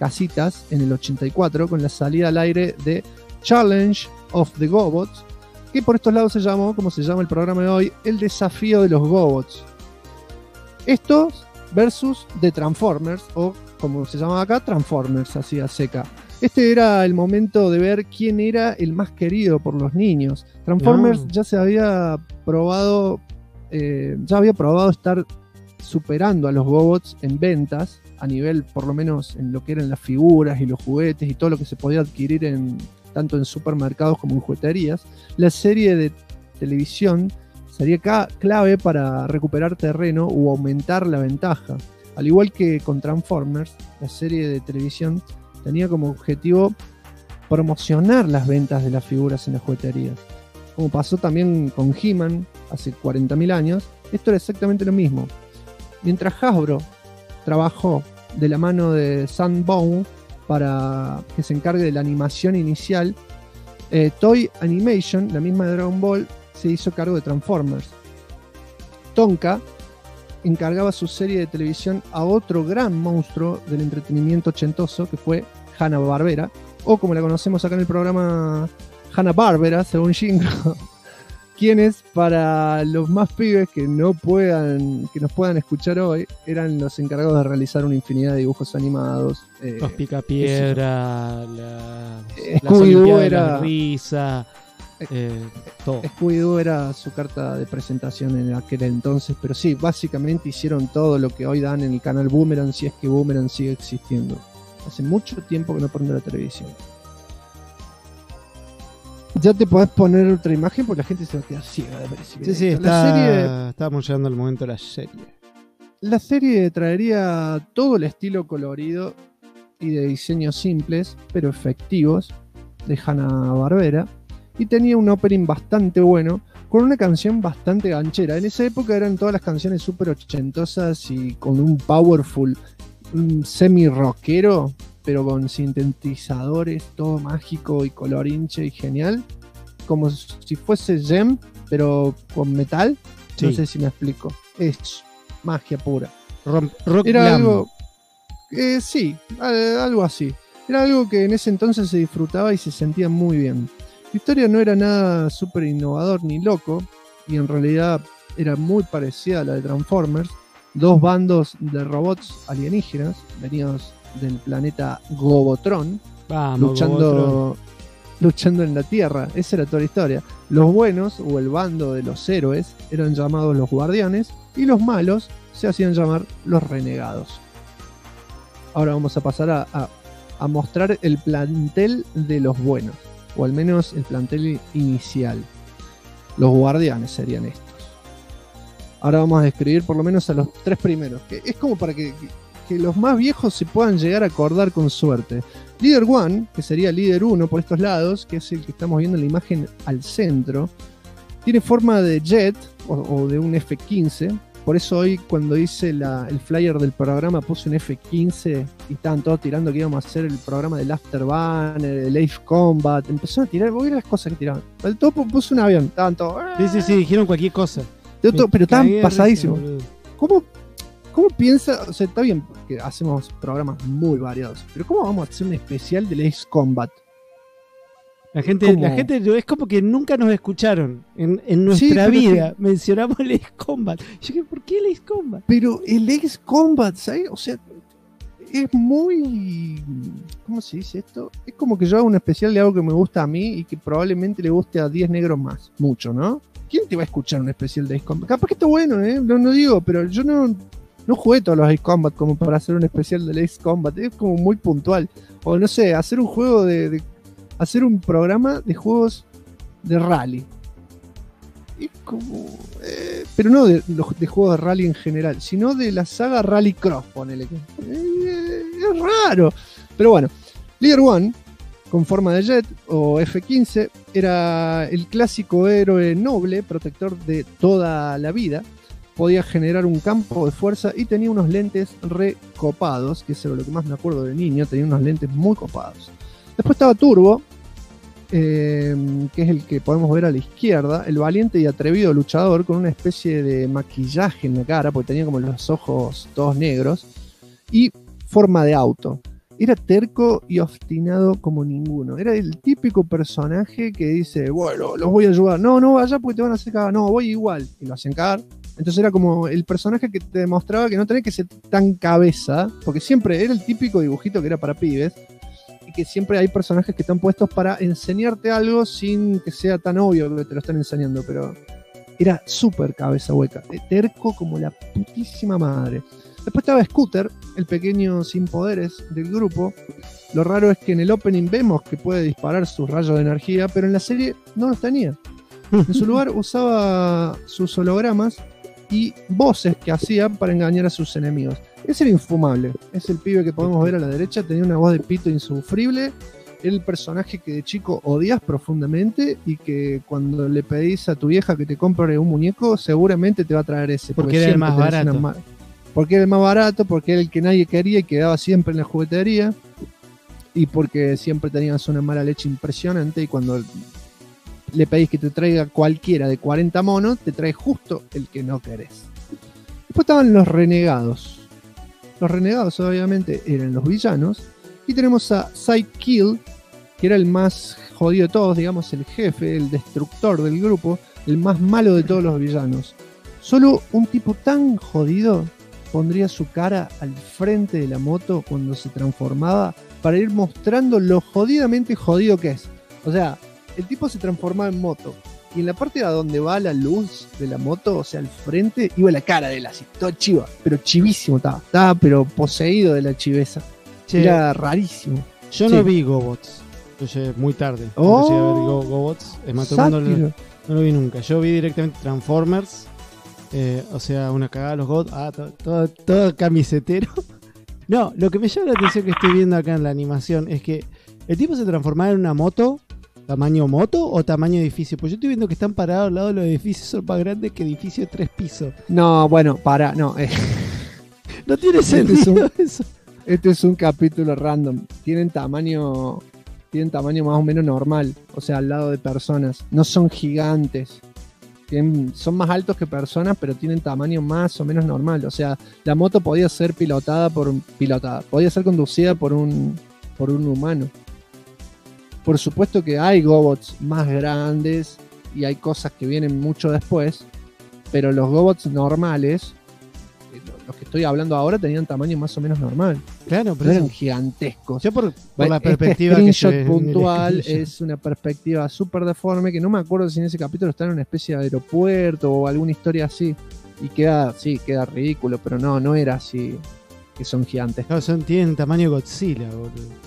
casitas en el 84 con la salida al aire de Challenge of the Gobots, que por estos lados se llamó, como se llama el programa de hoy, el desafío de los Gobots. Estos versus The Transformers, o como se llamaba acá, Transformers, así a seca. Este era el momento de ver quién era el más querido por los niños. Transformers ya se había probado, estar superando a los Gobots en ventas, a nivel por lo menos en lo que eran las figuras y los juguetes y todo lo que se podía adquirir tanto en supermercados como en jugueterías. La serie de televisión sería clave para recuperar terreno o aumentar la ventaja. Al igual que con Transformers, la serie de televisión tenía como objetivo promocionar las ventas de las figuras en las jugueterías. Como pasó también con He-Man hace 40.000 años, esto era exactamente lo mismo. Mientras Hasbro trabajó de la mano de Sanborn para que se encargue de la animación inicial, Toei Animation, la misma de Dragon Ball, se hizo cargo de Transformers. Tonka encargaba su serie de televisión a otro gran monstruo del entretenimiento ochentoso, que fue Hanna-Barbera, o como la conocemos acá en el programa, Hanna-Barbera, según Shingo, quienes, para los más pibes que nos puedan escuchar hoy, eran los encargados de realizar una infinidad de dibujos animados. Los Picapiedra, las Scooby-Doo Olimpiadas de era la Risa, todo. Scooby-Doo era su carta de presentación en aquel entonces, pero sí, básicamente hicieron todo lo que hoy dan en el canal Boomerang, si es que Boomerang sigue existiendo. Hace mucho tiempo que no prende la televisión. Ya te podés poner otra imagen porque la gente se va a quedar ciega de ver ese video. Sí, estábamos llegando al momento de la serie. La serie traería todo el estilo colorido y de diseños simples, pero efectivos, de Hanna-Barbera, y tenía un opening bastante bueno, con una canción bastante ganchera. En esa época eran todas las canciones súper ochentosas y con un powerful, un semi-rockero, pero con sintetizadores, todo mágico y colorinche y genial, como si fuese Gem, pero con metal. Sí. No sé si me explico. Es magia pura. Rock era glam. Algo, sí, algo así. Era algo que en ese entonces se disfrutaba y se sentía muy bien. La historia no era nada súper innovador ni loco, y en realidad era muy parecida a la de Transformers. Dos bandos de robots alienígenas venidos del planeta Gobotron, luchando en la Tierra. Esa era toda la historia. Los buenos, o el bando de los héroes, eran llamados los guardianes, y los malos se hacían llamar los renegados. Ahora vamos a pasar a mostrar el plantel de los buenos, o al menos el plantel inicial. Los guardianes serían estos. Ahora vamos a describir por lo menos a los tres primeros, que es como para que los más viejos se puedan llegar a acordar con suerte. Líder 1, que sería Líder 1 por estos lados, que es el que estamos viendo en la imagen al centro, tiene forma de jet o de un F-15. Por eso hoy, cuando hice el flyer del programa, puse un F-15 y estaban todos tirando que íbamos a hacer el programa del Afterburner, el Ace Combat. Empezaron a tirar, voy a ver las cosas que tiraban. Al topo puse un avión, estaban todos. Sí, dijeron cualquier cosa. Pero estaban pasadísimos. ¿Cómo piensa? O sea, está bien que hacemos programas muy variados, pero ¿cómo vamos a hacer un especial del Ace Combat? La gente es como que nunca nos escucharon en nuestra vida. Mencionamos el Ace Combat. Yo dije, ¿por qué el Ace Combat? Pero el Ace Combat, ¿sabes? O sea, es muy... ¿Cómo se dice esto? Es como que yo hago un especial de algo que me gusta a mí y que probablemente le guste a 10 negros más. Mucho, ¿no? ¿Quién te va a escuchar un especial de Ace Combat? Capaz que está bueno, ¿eh? No digo, pero yo no jugué todos los Ace Combat como para hacer un especial del Ace Combat. Es como muy puntual. O no sé, hacer un juego hacer un programa de juegos de rally. Es como... pero no de juegos de rally en general, sino de la saga Rally Cross, ponele. Es raro. Pero bueno, Leader 1, con forma de jet o F-15, era el clásico héroe noble, protector de toda la vida. Podía generar un campo de fuerza y tenía unos lentes recopados, que eso es lo que más me acuerdo de niño, tenía unos lentes muy copados. Después estaba Turbo, que es el que podemos ver a la izquierda, el valiente y atrevido luchador con una especie de maquillaje en la cara, porque tenía como los ojos todos negros, y forma de auto. era terco y obstinado como ninguno. Era el típico personaje que dice, bueno, los voy a ayudar. No, no vaya porque te van a hacer cagar. No, voy igual. Y lo hacen cagar. Entonces era como el personaje que te demostraba que no tenés que ser tan cabeza, porque siempre era el típico dibujito que era para pibes, y que siempre hay personajes que están puestos para enseñarte algo sin que sea tan obvio que te lo están enseñando, pero era súper cabeza hueca, terco como la putísima madre. Después estaba Scooter, el pequeño sin poderes del grupo. Lo raro es que en el opening vemos que puede disparar sus rayos de energía, pero en la serie no los tenía. En su lugar usaba sus hologramas y voces que hacía para engañar a sus enemigos. Ese era infumable. Es el pibe que podemos ver a la derecha, tenía una voz de pito insufrible. Era el personaje que de chico odias profundamente y que cuando le pedís a tu vieja que te compre un muñeco, seguramente te va a traer ese. Porque era el más barato. Porque era el más barato, porque era el que nadie quería y quedaba siempre en la juguetería. Y porque siempre tenías una mala leche impresionante y cuando le pedís que te traiga cualquiera de 40 monos, te trae justo el que no querés. Después estaban los renegados. Los renegados obviamente eran los villanos. Y tenemos a Sidekill, que era el más jodido de todos, digamos el jefe, el destructor del grupo, el más malo de todos los villanos. Solo un tipo tan jodido pondría su cara al frente de la moto cuando se transformaba para ir mostrando lo jodidamente jodido que es. O sea, el tipo se transformaba en moto y en la parte a donde va la luz de la moto, o sea, al frente, iba la cara de él así, todo chiva, pero chivísimo estaba pero poseído de la chiveza. Che, era rarísimo. Yo no vi GoBots. Yo llegué muy tarde. No llegué a ver GoBots. Es más, no lo vi nunca. Yo vi directamente Transformers. O sea, una cagada los GoBots. Todo camisetero. No, lo que me llama la atención que estoy viendo acá en la animación es que el tipo se transformaba en una moto. ¿Tamaño moto o tamaño edificio? Pues yo estoy viendo que están parados al lado de los edificios, son más grandes que edificios de 3 pisos. No, bueno, no. No tiene sentido eso. Este es un capítulo random. Tienen tamaño más o menos normal. O sea, al lado de personas. No son gigantes. Son más altos que personas, pero tienen tamaño más o menos normal. O sea, la moto podía ser podía ser conducida por un humano. Por supuesto que hay GoBots más grandes y hay cosas que vienen mucho después, pero los GoBots normales, los que estoy hablando ahora, tenían tamaño más o menos normal. Claro, pero no eran gigantescos. Yo por la perspectiva que screenshot puntual es una perspectiva súper deforme que no me acuerdo si en ese capítulo está en una especie de aeropuerto o alguna historia así y queda ridículo, pero no era así que son gigantes. No, tienen tamaño Godzilla, boludo.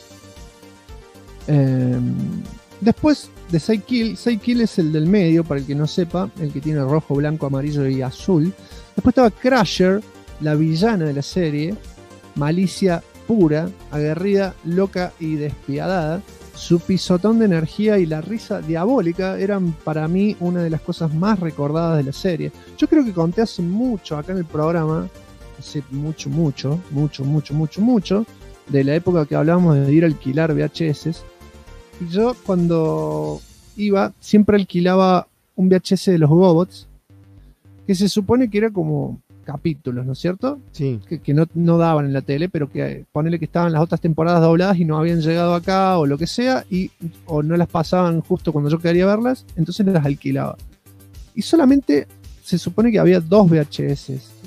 Después de Sidekill es el del medio, para el que no sepa, el que tiene rojo, blanco, amarillo y azul. Después estaba Crusher, la villana de la serie, malicia pura, aguerrida, loca y despiadada. Su pisotón de energía y la risa diabólica eran para mí una de las cosas más recordadas de la serie. Yo creo que conté hace mucho acá en el programa, hace mucho, de la época que hablábamos de ir a alquilar VHS. Y yo cuando iba siempre alquilaba un VHS de los GoBots, que se supone que era como capítulos, ¿no es cierto? Sí. Que no daban en la tele, pero que ponele que estaban las otras temporadas dobladas y no habían llegado acá o lo que sea, o no las pasaban justo cuando yo quería verlas, entonces las alquilaba. Y solamente se supone que había 2 VHS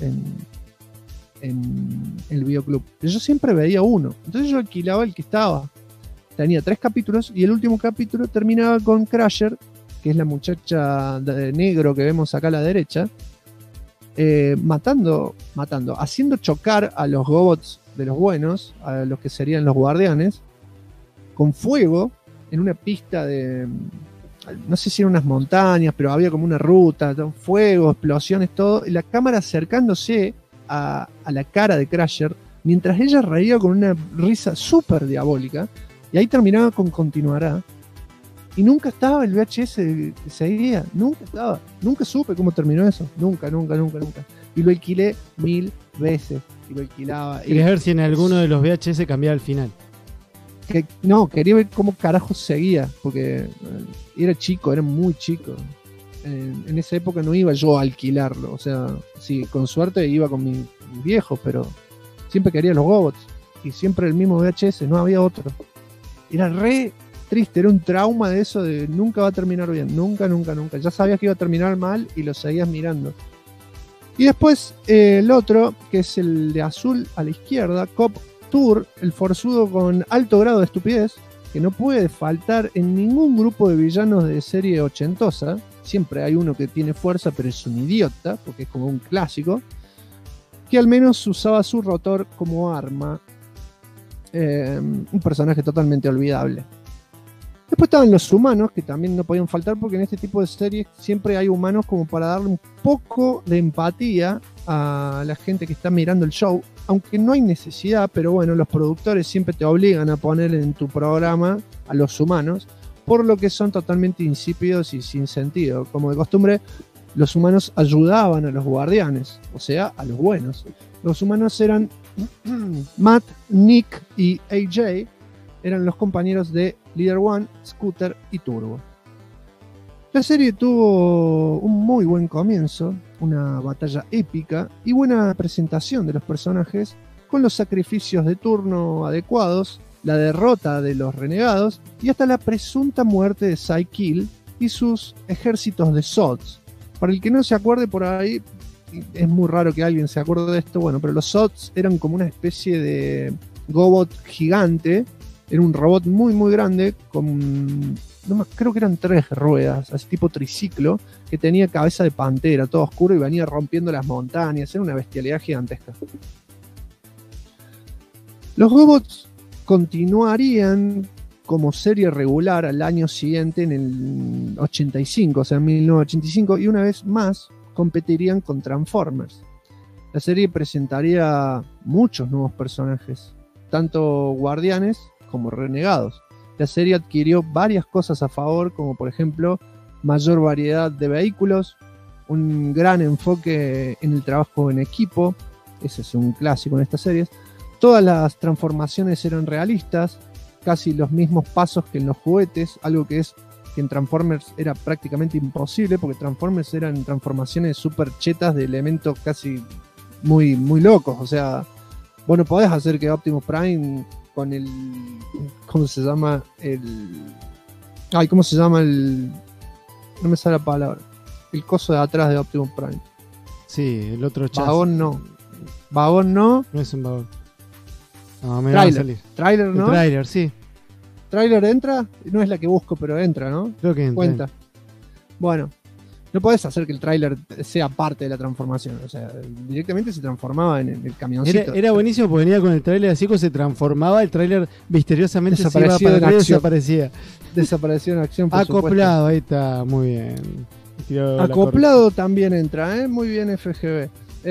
en el videoclub. Pero yo siempre veía uno, entonces yo alquilaba el que estaba. Tenía 3 capítulos y el último capítulo terminaba con Crusher, que es la muchacha de negro que vemos acá a la derecha, matando, haciendo chocar a los GoBots de los buenos, a los que serían los guardianes, con fuego en una pista de, no sé si eran unas montañas, pero había como una ruta, fuego, explosiones, todo, y la cámara acercándose a la cara de Crusher, mientras ella reía con una risa súper diabólica. Y ahí terminaba con Continuará. Y nunca estaba el VHS que seguía. Nunca estaba. Nunca supe cómo terminó eso. Nunca. Y lo alquilé 1000 veces. Y lo alquilaba. ¿Querés ver si en alguno de los VHS cambiaba el final? No, quería ver cómo carajo seguía. Porque era chico, era muy chico. En esa época no iba yo a alquilarlo. O sea, sí, con suerte iba con mis viejos, pero siempre quería los GoBots. y siempre el mismo VHS, no había otro. Era re triste, era un trauma de eso de nunca va a terminar bien, nunca. Ya sabías que iba a terminar mal y lo seguías mirando. Y después el otro, que es el de azul a la izquierda, Cop Tour, el forzudo con alto grado de estupidez, que no puede faltar en ningún grupo de villanos de serie ochentosa. Siempre hay uno que tiene fuerza, pero es un idiota, porque es como un clásico, que al menos usaba su rotor como arma. Un personaje totalmente olvidable. Después estaban los humanos, que también no podían faltar, porque en este tipo de series siempre hay humanos como para darle un poco de empatía a la gente que está mirando el show, aunque no hay necesidad, pero bueno, los productores siempre te obligan a poner en tu programa a los humanos, por lo que son totalmente insípidos y sin sentido. Como de costumbre, los humanos ayudaban a los guardianes, o sea, a los buenos. Los humanos eran Matt, Nick y AJ, eran los compañeros de Leader One, Scooter y Turbo. La serie tuvo un muy buen comienzo, una batalla épica y buena presentación de los personajes, con los sacrificios de turno adecuados, la derrota de los renegados y hasta la presunta muerte de Psykill y sus ejércitos de Zods. Para el que no se acuerde por ahí, es muy raro que alguien se acuerde de esto, bueno, pero los Zods eran como una especie de Gobot gigante. Era un robot muy muy grande con, creo que eran 3 ruedas, así tipo triciclo, que tenía cabeza de pantera, todo oscuro y venía rompiendo las montañas. Era una bestialidad gigantesca. Los Gobots continuarían como serie regular al año siguiente, en el 85, o sea, en 1985, y una vez más competirían con Transformers. La serie presentaría muchos nuevos personajes, tanto guardianes como renegados. La serie adquirió varias cosas a favor, como por ejemplo mayor variedad de vehículos, un gran enfoque en el trabajo en equipo, ese es un clásico en estas series. Todas las transformaciones eran realistas, casi los mismos pasos que en los juguetes, algo que en Transformers era prácticamente imposible, porque Transformers eran transformaciones súper chetas de elementos casi muy, muy locos. O sea, vos no podés hacer que Optimus Prime con el... ¿Cómo se llama? ¿Cómo se llama el...? No me sale la palabra. El coso de atrás de Optimus Prime. Sí, el otro chasis. Vagón no. Vagón no. No es un vagón. No, me va a salir. Trailer, ¿no? El trailer, sí. ¿Trailer entra? No es la que busco, pero entra, ¿no? Creo que entra. Cuenta. Bueno, no podés hacer que el tráiler sea parte de la transformación. O sea, directamente se transformaba en el camioncito. Era buenísimo porque venía con el tráiler así, como se transformaba, el tráiler misteriosamente desapareció se iba para desaparecía. Desapareció en acción, por acoplado, supuesto. ahí está, muy bien. Acoplado también entra, ¿eh? Muy bien, FGB.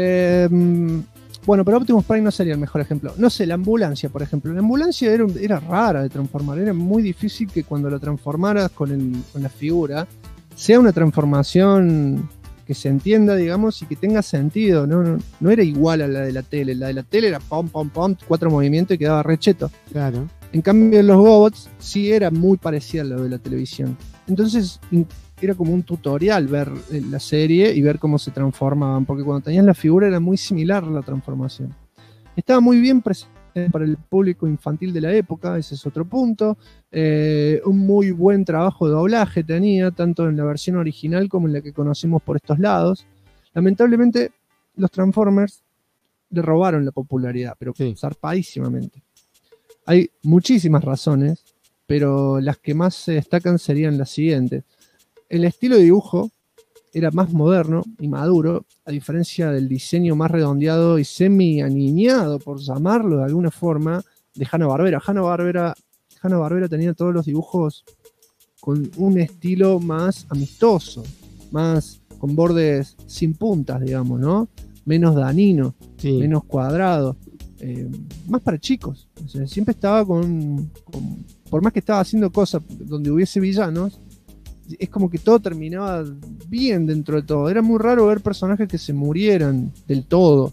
Bueno, pero Optimus Prime no sería el mejor ejemplo. No sé, la ambulancia, por ejemplo. La ambulancia era rara de transformar. Era muy difícil que cuando la transformaras con la figura sea una transformación que se entienda, digamos, y que tenga sentido. No era igual a la de la tele. La de la tele era pom, pom, pom, 4 movimientos y quedaba recheto. Claro. En cambio, los Gobots sí era muy parecida a lo de la televisión. Entonces era como un tutorial ver la serie y ver cómo se transformaban, porque cuando tenías la figura era muy similar la transformación. Estaba muy bien presente para el público infantil de la época, ese es otro punto. Un muy buen trabajo de doblaje tenía, tanto en la versión original como en la que conocimos por estos lados. Lamentablemente, los Transformers le robaron la popularidad, pero sí, zarpadísimamente. Hay muchísimas razones, pero las que más se destacan serían las siguientes. El estilo de dibujo era más moderno y maduro, a diferencia del diseño más redondeado y semi-aniñado, por llamarlo de alguna forma, de Hanna-Barbera. Hanna-Barbera tenía todos los dibujos con un estilo más amistoso, más con bordes sin puntas, digamos, ¿no? Menos danino, sí, menos cuadrado, más para chicos. O sea, siempre estaba por más que estaba haciendo cosas donde hubiese villanos, es como que todo terminaba bien dentro de todo. Era muy raro ver personajes que se murieran del todo.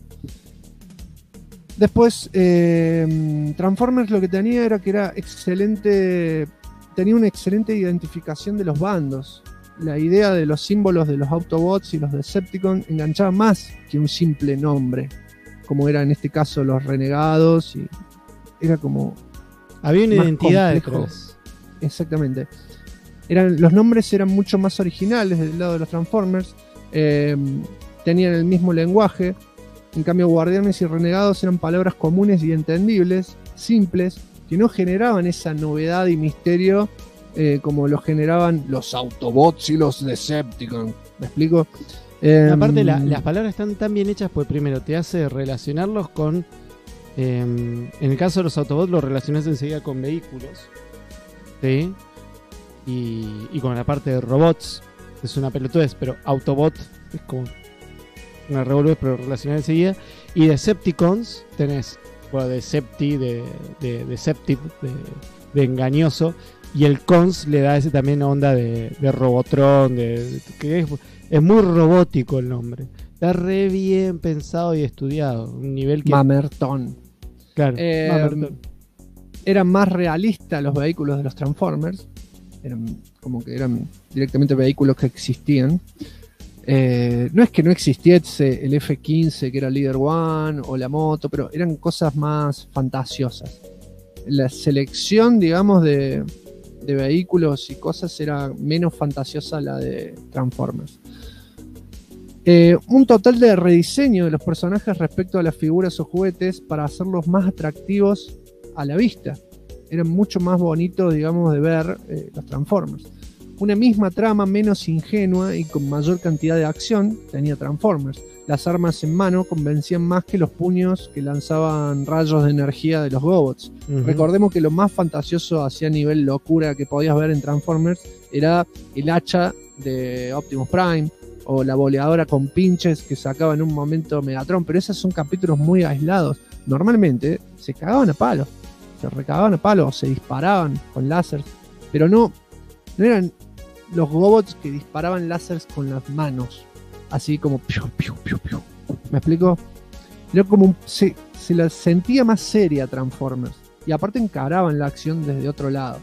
Después, Transformers lo que tenía era que era excelente, tenía una excelente identificación de los bandos. La idea de los símbolos de los Autobots y los Decepticons enganchaba más que un simple nombre, como era en este caso los Renegados era como... Había una más identidad complejo. detrás. Exactamente. Los nombres eran mucho más originales del lado de los Transformers. Tenían el mismo lenguaje. En cambio, guardianes y renegados eran palabras comunes y entendibles, simples, que no generaban esa novedad y misterio como lo generaban los Autobots y los Decepticons. ¿Me explico? Aparte, las palabras están tan bien hechas, pues primero te hace relacionarlos con... en el caso de los Autobots, lo relacionas enseguida con vehículos. ¿Sí? Y con la parte de robots, es una pelotudez, pero Autobot es como una revolver, pero relacionada enseguida. Y Decepticons, tenés, bueno, Decepti, de Deceptive, de engañoso. Y el Cons le da ese también onda de Robotron, que es muy robótico el nombre. Está re bien pensado y estudiado. Un nivel que... Mamertón. Claro, Mamertón. Eran más realistas los vehículos de los Transformers. Eran como que eran directamente vehículos que existían. No es que no existiese el F-15 que era Leader One o la moto, pero eran cosas más fantasiosas. La selección, digamos, de vehículos y cosas era menos fantasiosa la de Transformers. Un total de rediseño de los personajes respecto a las figuras o juguetes para hacerlos más atractivos a la vista. Eran mucho más bonitos, digamos, de ver los Transformers. Una misma trama menos ingenua y con mayor cantidad de acción tenía Transformers. Las armas en mano convencían más que los puños que lanzaban rayos de energía de los Gobots. Recordemos que lo más fantasioso hacia nivel locura que podías ver en Transformers era el hacha de Optimus Prime o la boleadora con pinches que sacaba en un momento Megatron, pero esos son capítulos muy aislados. Normalmente se cagaban a palos, se recagaban a palos o se disparaban con láseres, pero no eran los Gobots que disparaban láseres con las manos, así como piu, piu, piu, piu. ¿Me explico? Era como se la sentía más seria Transformers y aparte encaraban la acción desde otro lado.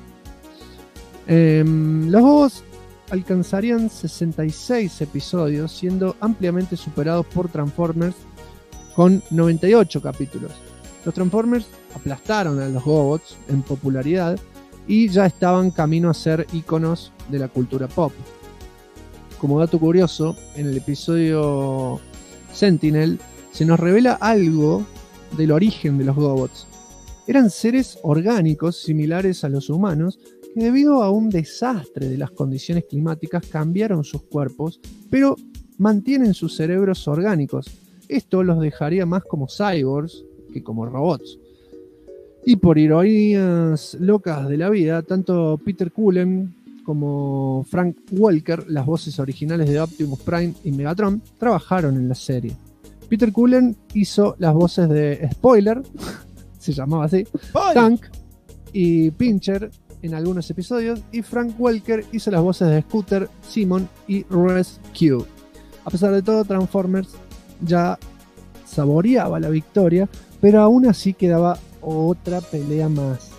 Los Gobots alcanzarían 66 episodios, siendo ampliamente superados por Transformers con 98 capítulos. Los Transformers aplastaron a los Gobots en popularidad y ya estaban camino a ser íconos de la cultura pop. Como dato curioso, en el episodio Sentinel se nos revela algo del origen de los Gobots. Eran seres orgánicos similares a los humanos que debido a un desastre de las condiciones climáticas cambiaron sus cuerpos, pero mantienen sus cerebros orgánicos. Esto los dejaría más como cyborgs que como robots. Y por ironías locas de la vida, tanto Peter Cullen como Frank Welker, las voces originales de Optimus Prime y Megatron, trabajaron en la serie. Peter Cullen hizo las voces de Spoiler, se llamaba así, Tank y Pincher en algunos episodios, y Frank Welker hizo las voces de Scooter, Simon y Rescue. A pesar de todo, Transformers ya saboreaba la victoria, pero aún así quedaba otra pelea más.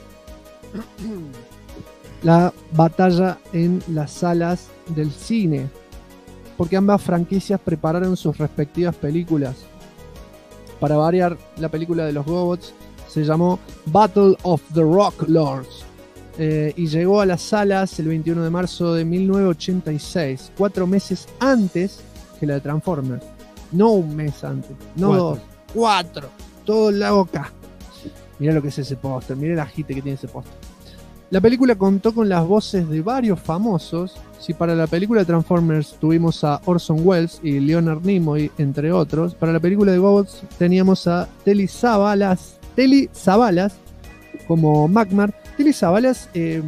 La batalla en las salas del cine, porque ambas franquicias prepararon sus respectivas películas. Para variar, la película de los Gobots se llamó Battle of the Rock Lords y llegó a las salas el 21 de marzo de 1986, 4 meses antes que la de Transformers. No un mes antes, no 2, 4, todo el lago acá. Mirá lo que es ese póster, mirá el agite que tiene ese póster. La película contó con las voces de varios famosos. Si para la película de Transformers tuvimos a Orson Welles y Leonard Nimoy, entre otros, para la película de Gobots teníamos a Telly Savalas como Magmar. Telly Savalas es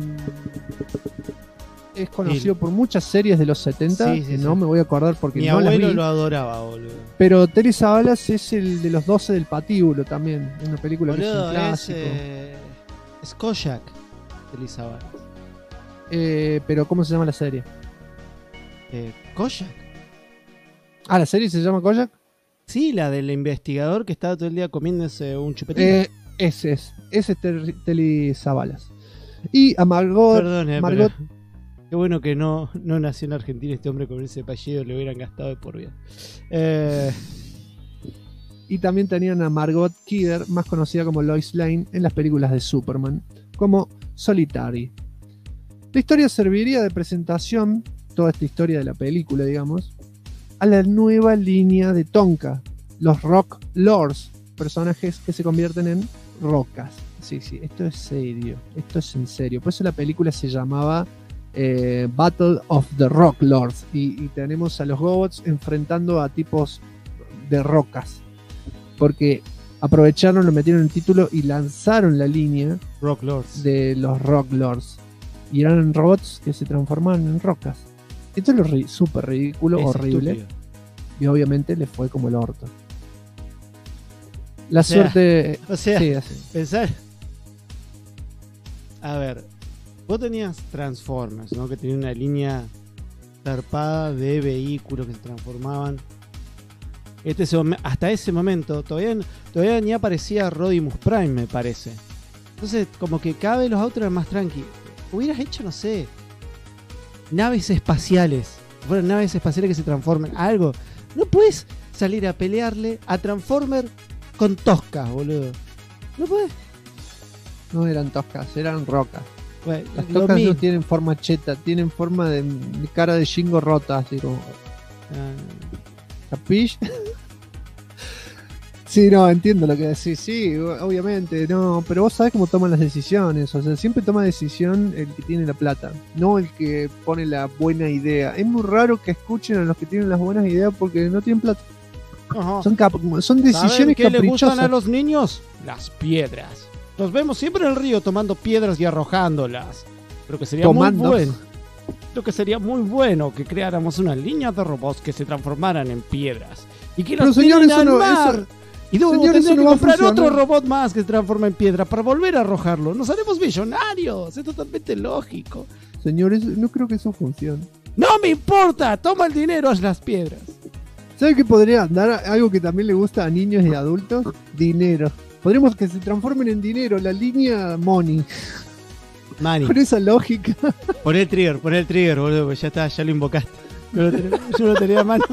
conocido por muchas series de los 70, sí, no me voy a acordar porque mi no las abuelo vi. lo adoraba, boludo. Pero Telly Savalas es el de los 12 del patíbulo también, una película que es un clásico. Es Kojak, Telly Savalas. Pero ¿cómo se llama la serie? Kojak. Ah, ¿la serie se llama Kojak? Sí, la del investigador que estaba todo el día comiéndose un chupetín. Ese es Telly Savalas. Y a Margot. Perdone, pero qué bueno que no nació en Argentina este hombre con ese apellido, le hubieran gastado de por vida. Y también tenían a Margot Kidder, más conocida como Lois Lane en las películas de Superman, como Solitary. La historia serviría de presentación, toda esta historia de la película, digamos, a la nueva línea de Tonka, los Rock Lords, personajes que se convierten en rocas. Sí, esto es serio, esto es en serio. Por eso la película se llamaba Battle of the Rock Lords y tenemos a los Gobots enfrentando a tipos de rocas, porque aprovecharon, lo metieron en el título y lanzaron la línea Rock Lords de los Rock Lords y eran robots que se transformaban en rocas. Esto es lo súper ridículo, es horrible, estúpido. Y obviamente le fue como el orto. La suerte... O sea, sí, así. pensar... A ver, vos tenías Transformers, ¿no? Que tenía una línea zarpada de vehículos que se transformaban. Hasta ese momento todavía ni aparecía Rodimus Prime, me parece. Entonces, como que cada vez los autos eran más tranqui. Hubieras hecho, no sé, naves espaciales. Fueron naves espaciales que se transformen. Algo. No puedes salir a pelearle a Transformer con toscas, boludo. No puedes. No eran toscas, eran rocas. Bueno, las lo toscas mismo. no tienen forma cheta, tienen forma de cara de Shingo rota, así como... ¿Capish? Sí, no, entiendo lo que decís, sí, obviamente, no, pero vos sabés cómo toman las decisiones, o sea, siempre toma decisión el que tiene la plata, no el que pone la buena idea. Es muy raro que escuchen a los que tienen las buenas ideas porque no tienen plata. Ajá. Son decisiones ¿Qué le caprichosas. gustan a los niños? Las piedras. Los vemos siempre en el río tomando piedras y arrojándolas. Pero que sería muy bueno. Lo que sería muy bueno que creáramos una línea de robots que se transformaran en piedras y que los tiren al mar. Y luego tendrían que comprar otro robot más que se transforma en piedra para volver a arrojarlo. Nos haremos millonarios. Es totalmente lógico. Señores, no creo que eso funcione. ¡No me importa! Toma el dinero, haz las piedras. ¿Sabe qué podría andar? Algo que también le gusta a niños y adultos. Dinero. Podríamos que se transformen en dinero. La línea Money. Con esa lógica. Pon el trigger, boludo, porque ya está, ya lo invocaste. Yo lo tenía a mano.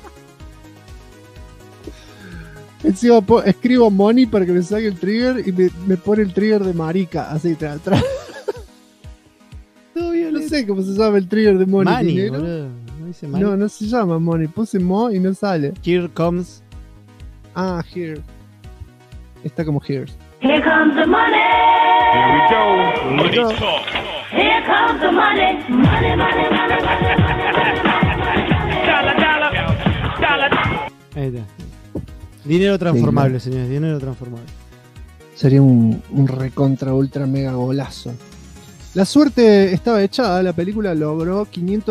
Encima escribo Money para que me saque el trigger y me pone el trigger de marica, así atrás. Todavía no sé cómo se llama el trigger de Money. Money, boludo. ¿No dice Money? No se llama Money. Puse Mo y no sale. Here comes. Ah, here. Está como here. Here comes the money. Here we go. Money talk. Here comes the money. Money, money, money, money. Dollar. Ahí está. Dinero transformable, señores. Dinero transformable. Sería un recontra ultra mega golazo. La suerte estaba echada. La película logró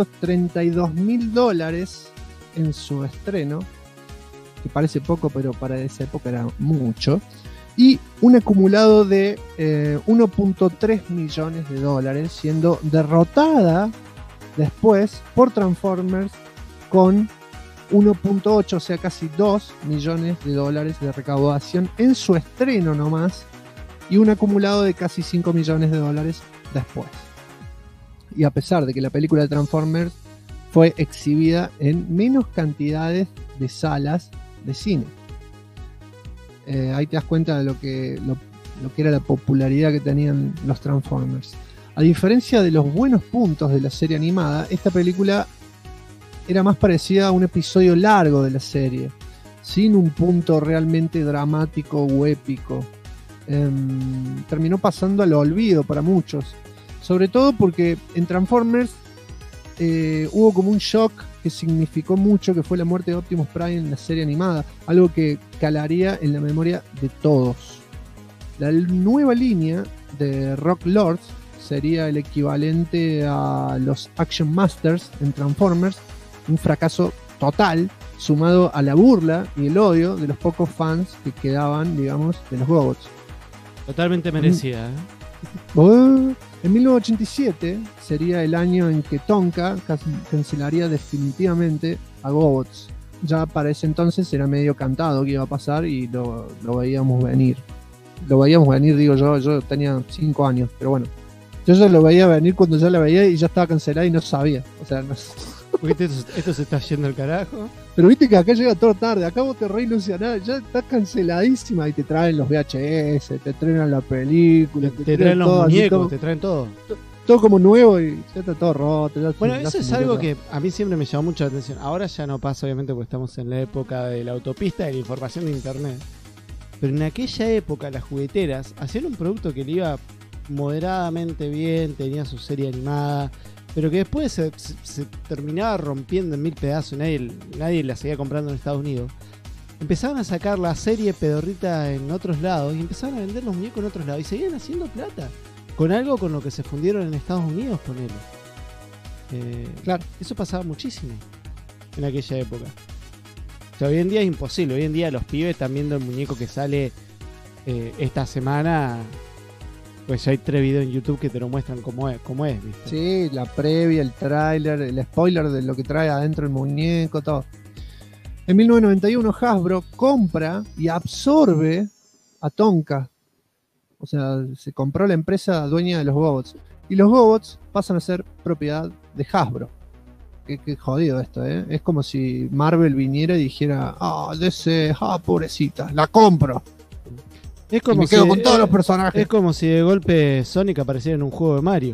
$532,000 en su estreno, que parece poco, pero para esa época era mucho. Y un acumulado de 1.3 millones de dólares, siendo derrotada después por Transformers con 1.8, o sea casi 2 millones de dólares de recaudación en su estreno nomás, y un acumulado de casi 5 millones de dólares después. Y a pesar de que la película de Transformers fue exhibida en menos cantidades de salas de cine. Ahí te das cuenta de lo que era la popularidad que tenían los Transformers. A diferencia de los buenos puntos de la serie animada, esta película era más parecida a un episodio largo de la serie, sin un punto realmente dramático o épico. Terminó pasando al olvido para muchos, sobre todo porque en Transformers hubo como un shock que significó mucho, que fue la muerte de Optimus Prime en la serie animada, algo que calaría en la memoria de todos. La nueva línea de Rock Lords sería el equivalente a los Action Masters en Transformers, un fracaso total, sumado a la burla y el odio de los pocos fans que quedaban, digamos, de los Gobots. Totalmente merecida, ¿eh? En 1987 sería el año en que Tonka cancelaría definitivamente a Gobots. Ya para ese entonces era medio cantado que iba a pasar y lo veíamos venir. Lo veíamos venir, digo yo tenía 5 años, pero bueno. Yo ya lo veía venir cuando ya la veía y ya estaba cancelada y no sabía. O sea, Porque esto se está yendo al carajo. Pero viste que acá llega todo tarde, acá vos te re ilusionás, ya está canceladísima y te traen los VHS, te traen la película, te traen los todo, muñecos, todo, te traen todo. todo como nuevo y ya está todo roto. Ya Bueno, ya eso se es murió algo todo. que a mí siempre me llamó mucho la atención. Ahora ya no pasa, obviamente, porque estamos en la época de la autopista de la información de internet. Pero en aquella época las jugueteras hacían un producto que le iba moderadamente bien, tenía su serie animada, pero que después se terminaba rompiendo en 1000 pedazos y nadie la seguía comprando en Estados Unidos. Empezaban a sacar la serie pedorrita en otros lados y empezaban a vender los muñecos en otros lados y seguían haciendo plata con algo con lo que se fundieron en Estados Unidos, ponele. Claro, eso pasaba muchísimo en aquella época. O sea, hoy en día es imposible. Hoy en día los pibes están viendo el muñeco que sale esta semana. Pues ya hay 3 videos en YouTube que te lo muestran cómo es, ¿viste? Sí, la previa, el tráiler, el spoiler de lo que trae adentro el muñeco, todo. En 1991 Hasbro compra y absorbe a Tonka. O sea, se compró la empresa dueña de los GoBots. Y los GoBots pasan a ser propiedad de Hasbro. Qué jodido esto, ¿eh? Es como si Marvel viniera y dijera, DC, pobrecita, la compro. Es como y me quedo con todos los personajes. Es como si de golpe Sonic apareciera en un juego de Mario.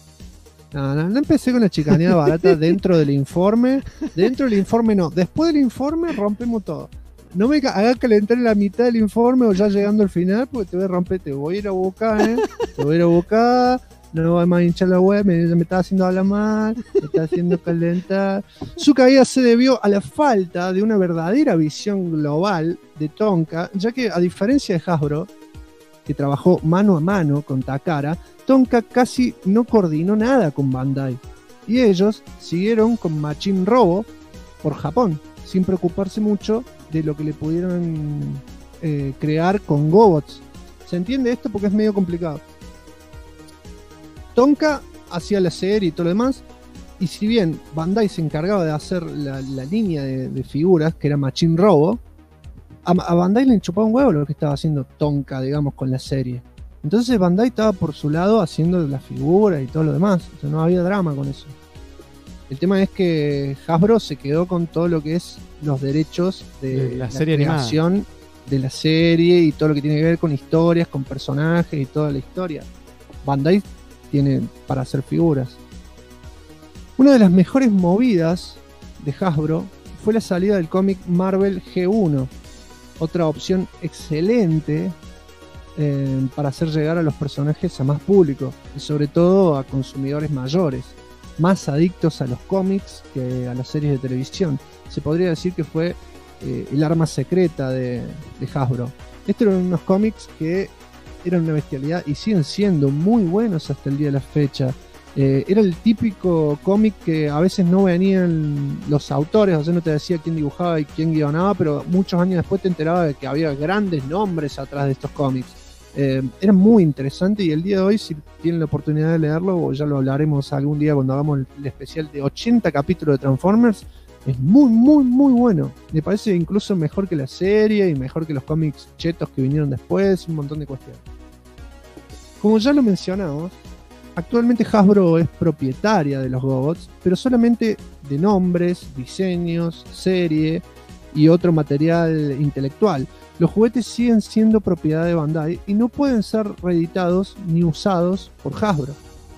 No empecé con la chicaneada barata dentro del informe. Dentro del informe no. Después del informe rompemos todo. No me hagas calentar en la mitad del informe o ya llegando al final porque te voy a romper, te voy a ir a buscar, Te voy a ir a buscar. No voy a hinchar la web, me está haciendo hablar mal, me está haciendo calentar. Su caída se debió a la falta de una verdadera visión global de Tonka, ya que a diferencia de Hasbro, que trabajó mano a mano con Takara, Tonka casi no coordinó nada con Bandai. Y ellos siguieron con Machine Robo por Japón, sin preocuparse mucho de lo que le pudieron crear con GoBots. ¿Se entiende esto? Porque es medio complicado. Tonka hacía la serie y todo lo demás, y si bien Bandai se encargaba de hacer la línea de figuras, que era Machine Robo, a Bandai le enchupaba un huevo lo que estaba haciendo Tonka, digamos, con la serie. Entonces Bandai estaba por su lado haciendo la figura y todo lo demás, o sea, no había drama con eso. El tema es que Hasbro se quedó con todo lo que es los derechos de la serie creación animada de la serie y todo lo que tiene que ver con historias, con personajes y toda la historia. Bandai tiene para hacer figuras. Una de las mejores movidas de Hasbro fue la salida del cómic Marvel G1, otra opción excelente para hacer llegar a los personajes a más público y sobre todo a consumidores mayores, más adictos a los cómics que a las series de televisión. Se podría decir que fue el arma secreta de Hasbro. Estos eran unos cómics que eran una bestialidad y siguen siendo muy buenos hasta el día de la fecha. Era el típico cómic que a veces no venían los autores, o sea, no te decía quién dibujaba y quién guionaba, pero muchos años después te enterabas de que había grandes nombres atrás de estos cómics. Era muy interesante y el día de hoy, si tienen la oportunidad de leerlo, o ya lo hablaremos algún día cuando hagamos el especial de 80 capítulos de Transformers, es muy, muy, muy bueno. Me parece incluso mejor que la serie y mejor que los cómics chetos que vinieron después, un montón de cuestiones. Como ya lo mencionamos, actualmente Hasbro es propietaria de los GoBots, pero solamente de nombres, diseños, serie y otro material intelectual. Los juguetes siguen siendo propiedad de Bandai y no pueden ser reeditados ni usados por Hasbro.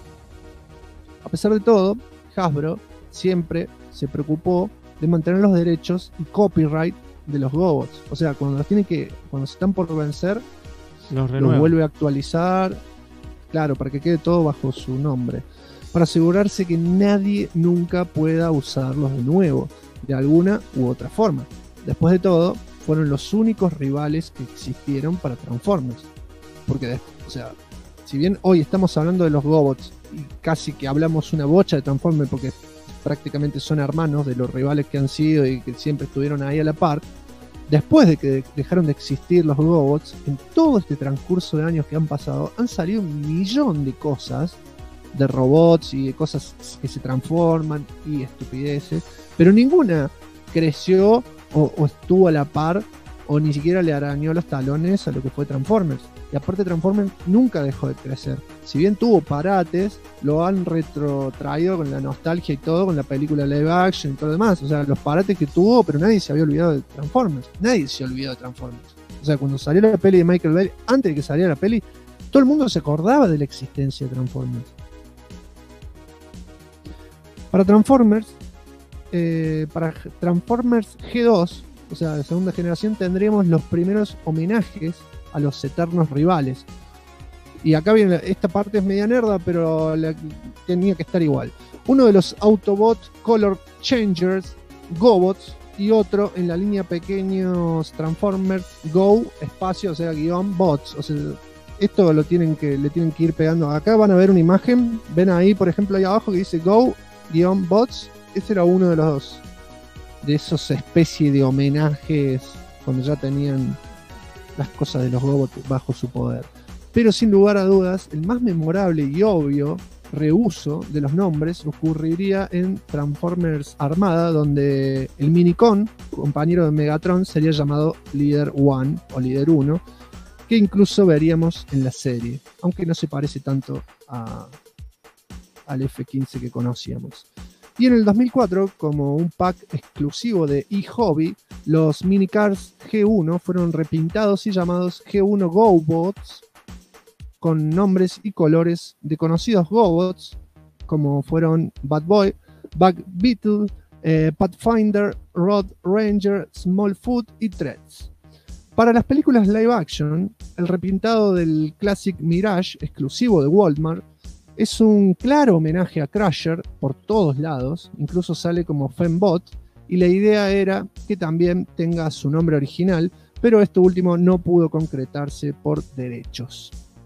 A pesar de todo, Hasbro siempre se preocupó de mantener los derechos y copyright de los GoBots. O sea, cuando se están por vencer, los vuelve a actualizar, claro, para que quede todo bajo su nombre, para asegurarse que nadie nunca pueda usarlos de nuevo, de alguna u otra forma. Después de todo, fueron los únicos rivales que existieron para Transformers. Porque, o sea, si bien hoy estamos hablando de los GoBots y casi que hablamos una bocha de Transformers porque prácticamente son hermanos de los rivales que han sido y que siempre estuvieron ahí a la par, después de que dejaron de existir los GoBots, en todo este transcurso de años que han pasado, han salido un millón de cosas, de robots y de cosas que se transforman y estupideces, pero ninguna creció o estuvo a la par o ni siquiera le arañó los talones a lo que fue Transformers. Y aparte Transformers nunca dejó de crecer. si bien tuvo parates, lo han retrotraído con la nostalgia y todo, con la película live action y todo lo demás. O sea, los parates que tuvo, pero nadie se había olvidado de Transformers. Nadie se olvidó de Transformers. O sea, cuando salió la peli de Michael Bay, antes de que saliera la peli, todo el mundo se acordaba de la existencia de Transformers. Para Transformers G2, o sea, de segunda generación, tendremos los primeros homenajes a los eternos rivales. Y acá viene, esta parte es media nerda, pero tenía que estar igual. Uno de los Autobot Color Changers, GoBots, y otro en la línea pequeños Transformers Go, espacio, o sea, guión, bots. O sea, esto le tienen que ir pegando. Acá van a ver una imagen, ven ahí, por ejemplo, ahí abajo que dice Go, guión, bots. Ese era uno de esos especies de homenajes cuando ya tenían las cosas de los GoBots bajo su poder. Pero sin lugar a dudas, el más memorable y obvio reuso de los nombres ocurriría en Transformers Armada, donde el Minicon, compañero de Megatron, sería llamado Leader 1 o Líder 1, que incluso veríamos en la serie, aunque no se parece tanto al F-15 que conocíamos. Y en el 2004, como un pack exclusivo de eHobby, los Minicars G1 fueron repintados y llamados G1 GoBots, con nombres y colores de conocidos GoBots, como fueron Bad Boy, Bug Beetle, Pathfinder, Road Ranger, Smallfoot y Threads. Para las películas live action, el repintado del Classic Mirage, exclusivo de Walmart, es un claro homenaje a Crusher por todos lados, incluso sale como Fembot, y la idea era que también tenga su nombre original, pero esto último no pudo concretarse por derechos.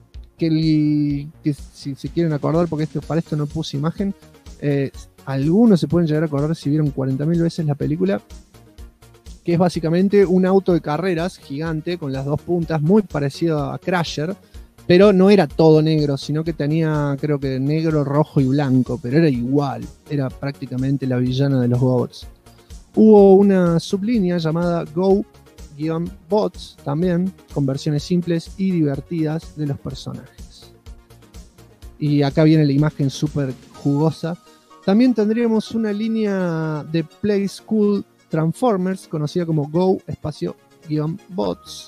Que si se quieren acordar, porque para esto no puse imagen, algunos se pueden llegar a acordar si vieron 40.000 veces la película, que es básicamente un auto de carreras gigante con las dos puntas, muy parecido a Crusher, pero no era todo negro, sino que tenía, creo que negro, rojo y blanco, pero era igual, era prácticamente la villana de los GoBots. Hubo una sublínea llamada Go-Bots también, con versiones simples y divertidas de los personajes. Y acá viene la imagen súper jugosa. También tendríamos una línea de Play School Transformers, conocida como Go-Bots,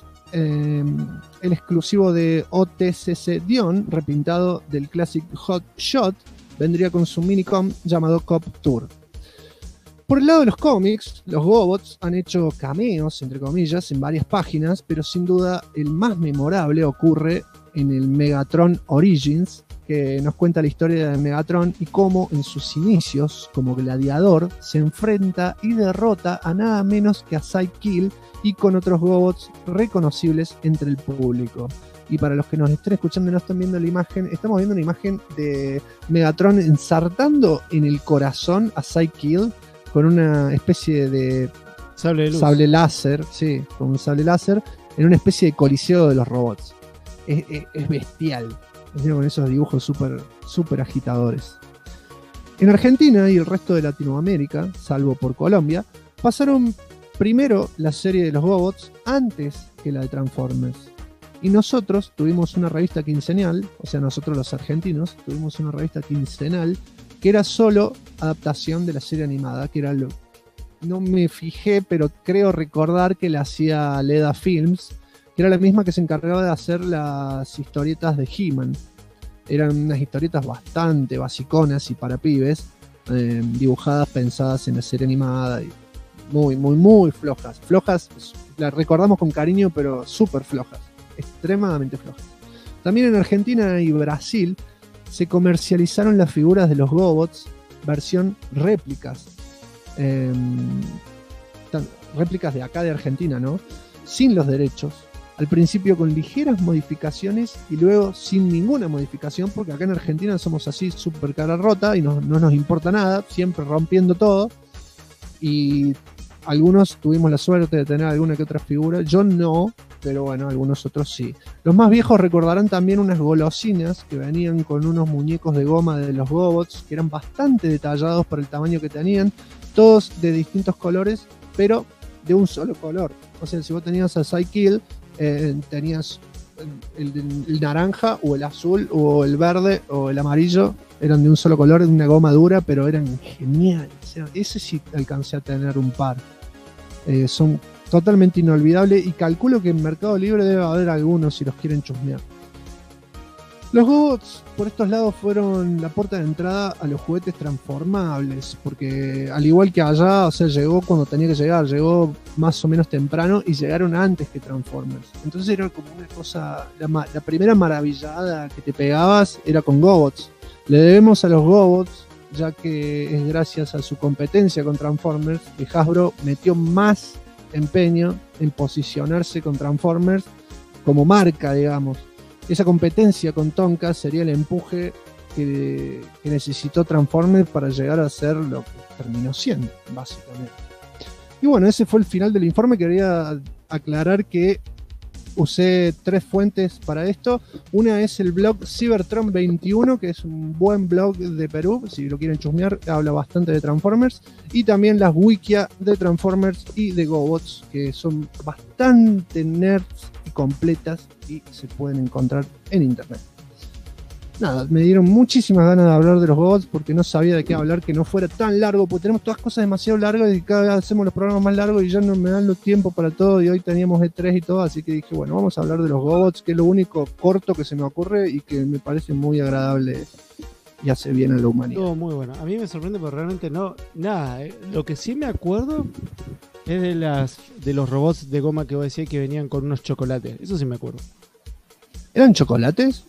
el exclusivo de OTCC Dion, repintado del Classic Hot Shot, vendría con su minicom llamado Cop Tour. Por el lado de los cómics, los GoBots han hecho cameos, entre comillas, en varias páginas, pero sin duda el más memorable ocurre en el Megatron Origins, que nos cuenta la historia de Megatron y cómo en sus inicios como gladiador se enfrenta y derrota a nada menos que a Psykill y con otros GoBots reconocibles entre el público. Y para los que nos estén escuchando y no están viendo la imagen, estamos viendo una imagen de Megatron ensartando en el corazón a Psykill con una especie de sable láser, sí, con un sable láser, en una especie de coliseo de los robots. Es bestial, con esos dibujos súper agitadores. En Argentina y el resto de Latinoamérica, salvo por Colombia, pasaron primero la serie de los GoBots antes que la de Transformers. Y nosotros tuvimos una revista quincenal, o sea, nosotros los argentinos tuvimos una revista quincenal que era solo adaptación de la serie animada, que era no me fijé, pero creo recordar que la hacía Leda Films, que era la misma que se encargaba de hacer las historietas de He-Man. Eran unas historietas bastante basiconas y para pibes, dibujadas, pensadas en la serie animada, y muy flojas. Flojas, las recordamos con cariño, pero súper flojas, extremadamente flojas. También en Argentina y Brasil se comercializaron las figuras de los GoBots versión réplicas. Réplicas de acá de Argentina, ¿no? Sin los derechos. Al principio con ligeras modificaciones y luego sin ninguna modificación, porque acá en Argentina somos así súper cara rota y no nos importa nada, siempre rompiendo todo. Y algunos tuvimos la suerte de tener alguna que otra figura, yo no, pero bueno, algunos otros sí. Los más viejos recordarán también unas golosinas que venían con unos muñecos de goma de los GoBots, que eran bastante detallados por el tamaño que tenían, todos de distintos colores, pero de un solo color. O sea, si vos tenías a Psykill, tenías el naranja o el azul o el verde o el amarillo eran de un solo color, de una goma dura, pero eran geniales. O sea, ese sí alcancé a tener un par. Son totalmente inolvidables y calculo que en Mercado Libre debe haber algunos si los quieren chusmear. Los GoBots por estos lados fueron la puerta de entrada a los juguetes transformables, porque al igual que allá, o sea, llegó cuando tenía que llegar, llegó más o menos temprano y llegaron antes que Transformers. Entonces era como una cosa, la primera maravillada que te pegabas era con GoBots. Le debemos a los GoBots, ya que es gracias a su competencia con Transformers que Hasbro metió más empeño en posicionarse con Transformers como marca, digamos. Esa competencia con Tonka sería el empuje que necesitó Transformers para llegar a ser lo que terminó siendo, básicamente. Y bueno, ese fue el final del informe. Quería aclarar que usé 3 fuentes para esto. Una es el blog Cybertron21, que es un buen blog de Perú, si lo quieren chusmear, habla bastante de Transformers. Y también las wikia de Transformers y de GoBots, que son bastante nerds y completas y se pueden encontrar en internet. Nada, me dieron muchísimas ganas de hablar de los GoBots porque no sabía de qué hablar, que no fuera tan largo, porque tenemos todas cosas demasiado largas y cada vez hacemos los programas más largos y ya no me dan los tiempos para todo, y hoy teníamos E3 y todo, así que dije, bueno, vamos a hablar de los GoBots, que es lo único corto que se me ocurre y que me parece muy agradable y hace bien a la humanidad. Todo muy bueno. A mí me sorprende porque realmente no, nada, lo que sí me acuerdo es de los robots de goma que vos decías que venían con unos chocolates, eso sí me acuerdo. ¿Eran chocolates?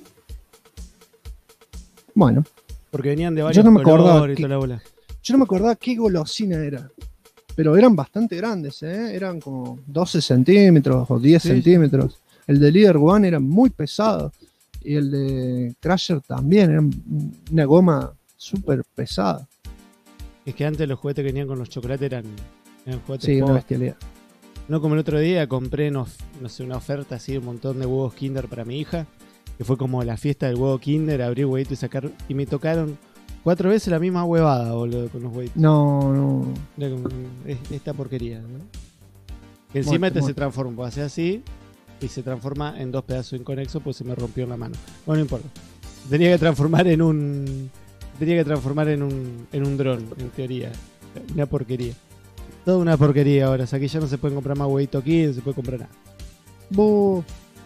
Bueno. Porque venían de varios colores y toda la bola. Yo no me acordaba qué golosina era. Pero eran bastante grandes, ¿eh? Eran como 12 centímetros o 10 centímetros. El de Leader One era muy pesado. Y el de Crusher también. Era una goma súper pesada. Es que antes los juguetes que venían con los chocolates eran juguetes. Sí, una bestialidad. No como el otro día compré una oferta así, un montón de huevos Kinder para mi hija. Que fue como la fiesta del huevo Kinder, abrir huevito y sacar. Y me tocaron 4 veces la misma huevada, boludo, con los huevitos. No. Era como esta porquería, ¿no? Que encima se transforma, pues hace así y se transforma en 2 pedazos inconexos, pues se me rompió en la mano. Bueno, no importa. Tenía que transformar en un dron, en teoría. Una porquería. Toda una porquería ahora. O sea, aquí ya no se pueden comprar más huevito aquí, no se puede comprar nada.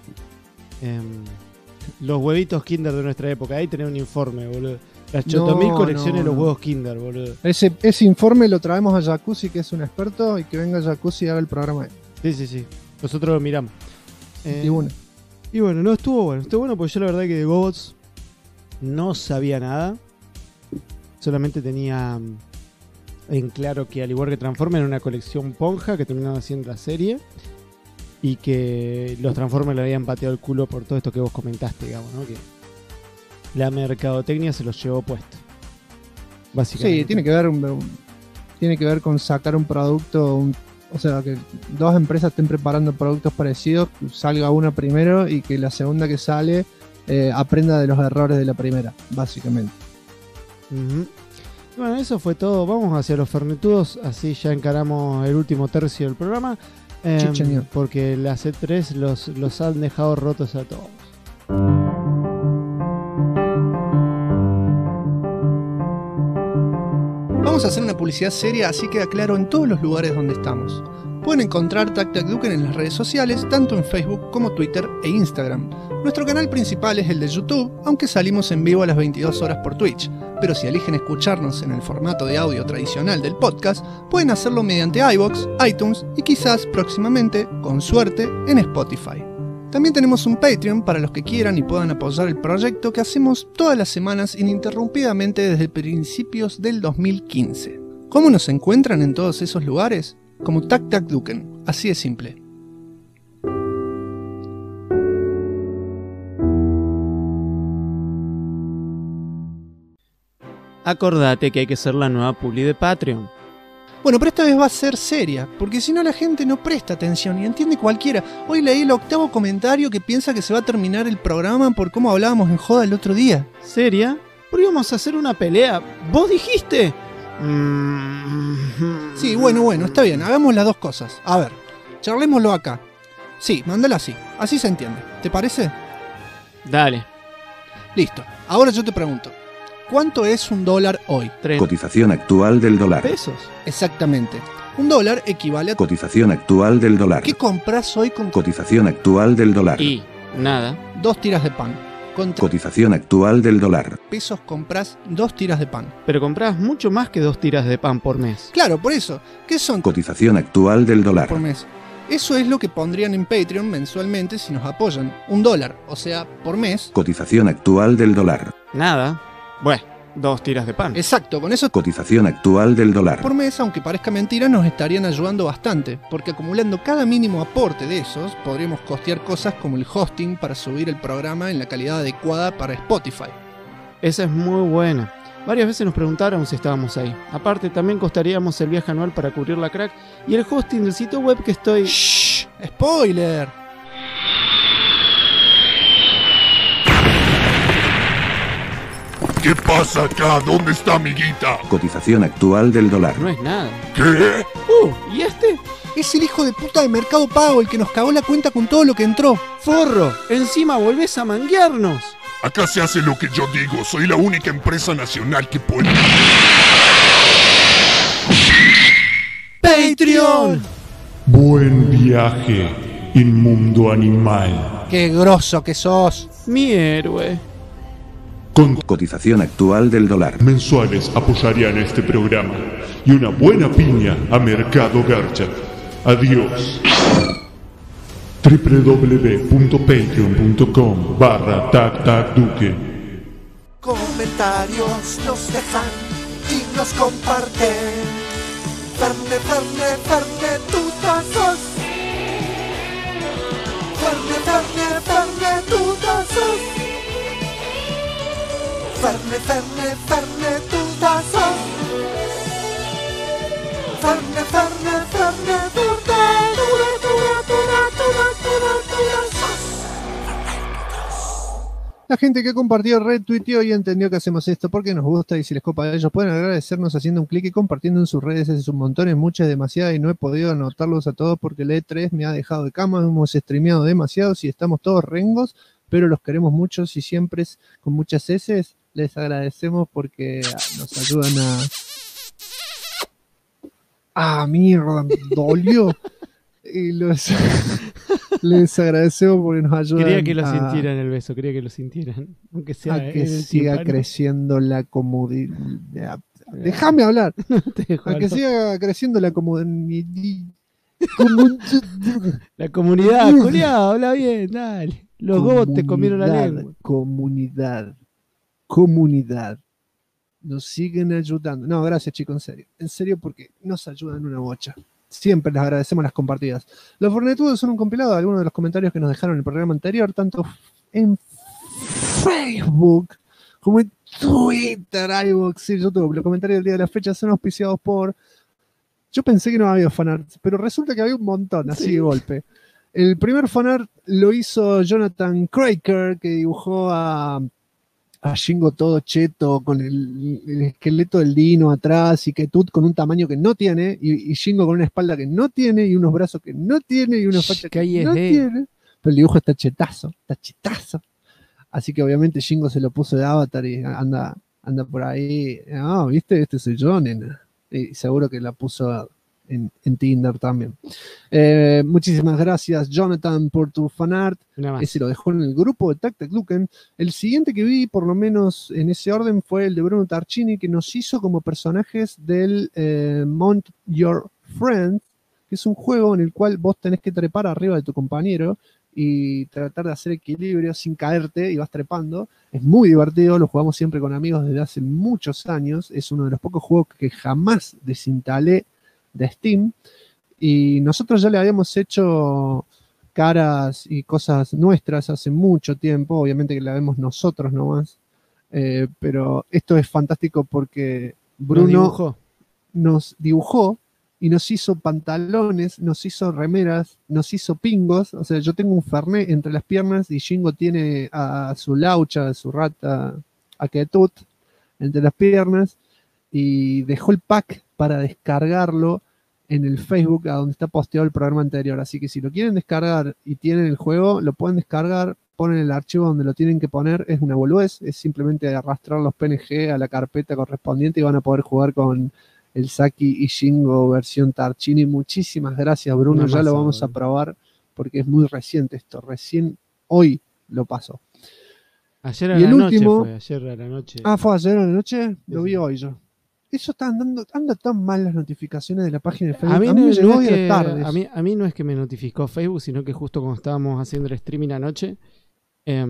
Los huevitos Kinder de nuestra época. Ahí tenés un informe, boludo. Las 8000 colecciones de los huevos Kinder, boludo. Ese informe lo traemos a Jacuzzi, que es un experto, y que venga Jacuzzi y haga el programa. Sí. Nosotros lo miramos. Y bueno, no, estuvo bueno porque yo la verdad que de GoBots no sabía nada. Solamente tenía en claro que al igual que Transformers era una colección ponja que terminaron haciendo la serie. Y que los Transformers le habían pateado el culo por todo esto que vos comentaste, digamos, ¿no? Que la mercadotecnia se los llevó puesto. Básicamente. Sí, tiene que ver con sacar un producto, o sea, que 2 empresas estén preparando productos parecidos, salga una primero y que la segunda que sale aprenda de los errores de la primera, básicamente. Bueno, eso fue todo. Vamos hacia los fernetudos, así ya encaramos el último tercio del programa. Porque la C3 los han dejado rotos a todos. Vamos a hacer una publicidad seria, así queda claro en todos los lugares donde estamos. Pueden encontrar Tac Tac Duken en las redes sociales, tanto en Facebook como Twitter e Instagram. Nuestro canal principal es el de YouTube, aunque salimos en vivo a las 22 horas por Twitch. Pero si eligen escucharnos en el formato de audio tradicional del podcast, pueden hacerlo mediante iVoox, iTunes y quizás próximamente, con suerte, en Spotify. También tenemos un Patreon para los que quieran y puedan apoyar el proyecto que hacemos todas las semanas ininterrumpidamente desde principios del 2015. ¿Cómo nos encuentran en todos esos lugares? Como Tac Tac Duken, así de simple. Acordate que hay que ser la nueva publi de Patreon. Bueno, pero esta vez va a ser seria, porque si no la gente no presta atención y entiende cualquiera. Hoy leí el 8º comentario que piensa que se va a terminar el programa por cómo hablábamos en joda el otro día. ¿Seria? Porque íbamos a hacer una pelea. ¿Vos dijiste? Sí, bueno, está bien, hagamos las dos cosas. A ver, charlémoslo acá. Sí, mándala así. Así se entiende. ¿Te parece? Dale. Listo. Ahora yo te pregunto. ¿Cuánto es un dólar hoy? Cotización actual del dólar. ¿Pesos? Exactamente. Un dólar equivale a... Cotización actual del dólar. ¿Qué compras hoy con... Cotización actual del dólar. Y nada. 2 tiras de pan. Con Cotización actual del dólar. pesos compras 2 tiras de pan. Pero compras mucho más que 2 tiras de pan por mes. Claro, por eso. ¿Qué son Cotización actual del dólar. por mes? Eso es lo que pondrían en Patreon mensualmente si nos apoyan. $1, o sea, por mes. Cotización actual del dólar. Nada. Bueno, 2 tiras de pan. Exacto, con eso Cotización actual del dólar. por mes, aunque parezca mentira, nos estarían ayudando bastante, porque acumulando cada mínimo aporte de esos, podríamos costear cosas como el hosting para subir el programa en la calidad adecuada para Spotify. Esa es muy buena. Varias veces nos preguntaron si estábamos ahí. Aparte, también costaríamos el viaje anual para cubrir la crack y el hosting del sitio web que estoy... ¡Shh! ¡Spoiler! ¿Qué pasa acá? ¿Dónde está mi guita? Cotización actual del dólar. No es nada. ¿Qué? ¿Y este? Es el hijo de puta de Mercado Pago el que nos cagó la cuenta con todo lo que entró. ¡Forro! ¡Encima volvés a manguearnos! Acá se hace lo que yo digo. Soy la única empresa nacional que puede... ¡Patreon! Buen viaje, inmundo animal. ¡Qué grosso que sos! Mi héroe. Con Cotización actual del dólar. mensuales apoyarían este programa y una buena piña a Mercado Garcha. Adiós. www.patreon.com/tactacduque. Comentarios nos dejan y nos comparten. Ferne, Ferne, Ferne, tutazos. Ferne, Ferne, Ferne, tutazos. Ferne, Ferne, Ferne, tutazos. Ferne, Ferne, Ferne, La gente que compartió, retuiteó y entendió que hacemos esto porque nos gusta y si les copa a ellos pueden agradecernos haciendo un clic y compartiendo en sus redes. Es un montón, es mucho, es demasiado y no he podido anotarlos a todos porque el E3 me ha dejado de cama, hemos streameado demasiados y estamos todos rengos, pero los queremos muchos y siempre es con muchas heces. Les agradecemos porque nos ayudan a... mierda, dolió. Y les agradecemos porque nos ayudan. Quería que lo sintieran el beso, quería que lo sintieran. Aunque sea a que en el siga tímpano. creciendo la comunidad. Déjame hablar. A que siga creciendo la comunidad. La comunidad, culiao, habla bien, dale. Los gobos te comieron la lengua. Comunidad. Nos siguen ayudando. No, gracias, chicos, en serio. En serio, porque nos ayudan una bocha. Siempre les agradecemos las compartidas. Los fornetudos son un compilado de algunos de los comentarios que nos dejaron en el programa anterior, tanto en Facebook como en Twitter. Sí, yo tuve los comentarios del día de la fecha son auspiciados por... Yo pensé que no había fanarts, pero resulta que había un montón, así de golpe. El primer fanart lo hizo Jonathan Craker, que dibujó a Shingo todo cheto, con el esqueleto del Dino atrás, y Ketut con un tamaño que no tiene, y Shingo con una espalda que no tiene, y unos brazos que no tiene, y una facha que no tiene. Pero el dibujo está chetazo. Así que obviamente Shingo se lo puso de avatar y anda por ahí. Ah, ¿viste? Este soy yo, nena. Y seguro que la puso en Tinder también. Muchísimas gracias, Jonathan, por tu fanart. Ese lo dejó en el grupo de Tactacluken. El siguiente que vi, por lo menos en ese orden, fue el de Bruno Tarchini, que nos hizo como personajes del Mount Your Friend, que es un juego en el cual vos tenés que trepar arriba de tu compañero y tratar de hacer equilibrio sin caerte y vas trepando. Es muy divertido, lo jugamos siempre con amigos desde hace muchos años. Es uno de los pocos juegos que jamás desinstalé de Steam, y nosotros ya le habíamos hecho caras y cosas nuestras hace mucho tiempo, obviamente que la vemos nosotros nomás, pero esto es fantástico porque Bruno nos dibujó y nos hizo pantalones, nos hizo remeras, nos hizo pingos. O sea, yo tengo un Fernet entre las piernas y Shingo tiene a su Laucha, a su rata, a Ketut entre las piernas, y dejó el pack para descargarlo en el Facebook a donde está posteado el programa anterior. Así que si lo quieren descargar y tienen el juego, lo pueden descargar, ponen el archivo donde lo tienen que poner. Es una boludez, es simplemente arrastrar los PNG a la carpeta correspondiente y van a poder jugar con el Saki y Shingo versión Tarchini. Muchísimas gracias, Bruno. Ya lo vamos a probar porque es muy reciente esto. Recién hoy lo pasó. Ayer a y la el noche último, fue, ayer a la noche. Ah, fue ayer a la noche. Sí, Lo vi hoy yo. Eso está anda tan mal las notificaciones de la página de Facebook. A mí, me llegó no hoy es a que, la tarde. a mí no es que me notificó Facebook, sino que justo cuando estábamos haciendo el streaming anoche, a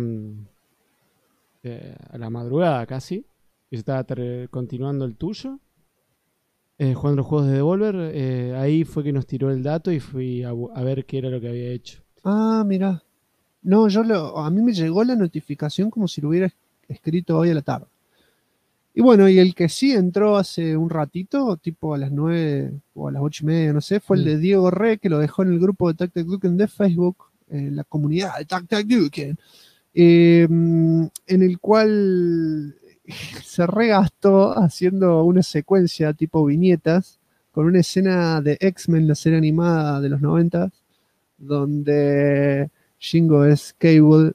la madrugada casi, y se estaba continuando el tuyo, jugando los juegos de Devolver, ahí fue que nos tiró el dato y fui a ver qué era lo que había hecho. Ah, mira. No, a mí me llegó la notificación como si lo hubiera escrito hoy a la tarde. Y bueno, y el que sí entró hace un ratito, tipo a las 9 o a las 8:30, no sé, fue el de Diego Re, que lo dejó en el grupo de Tac Tac Duken de Facebook, en la comunidad de Tac Tac Duken, en el cual se regastó haciendo una secuencia tipo viñetas con una escena de X-Men, la serie animada de los 90, donde Shingo es Cable.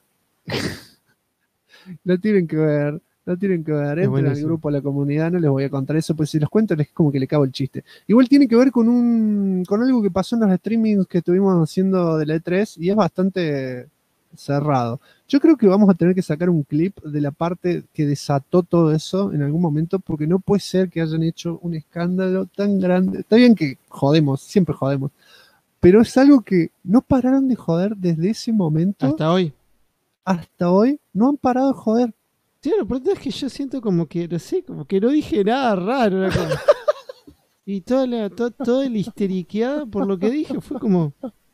Lo tienen que ver. Entren al grupo, a la comunidad, no les voy a contar eso, pues si los cuento es como que le cago el chiste. Igual tiene que ver con algo que pasó en los streamings que estuvimos haciendo de la E3 y es bastante cerrado. Yo creo que vamos a tener que sacar un clip de la parte que desató todo eso en algún momento, porque no puede ser que hayan hecho un escándalo tan grande. Está bien que jodemos, siempre jodemos, pero es algo que no pararon de joder desde ese momento. Hasta hoy. Hasta hoy no han parado de joder. Sí, lo importante es que yo siento como que, no sé, como que no dije nada raro. Y toda la histeriqueada por lo que dije fue como...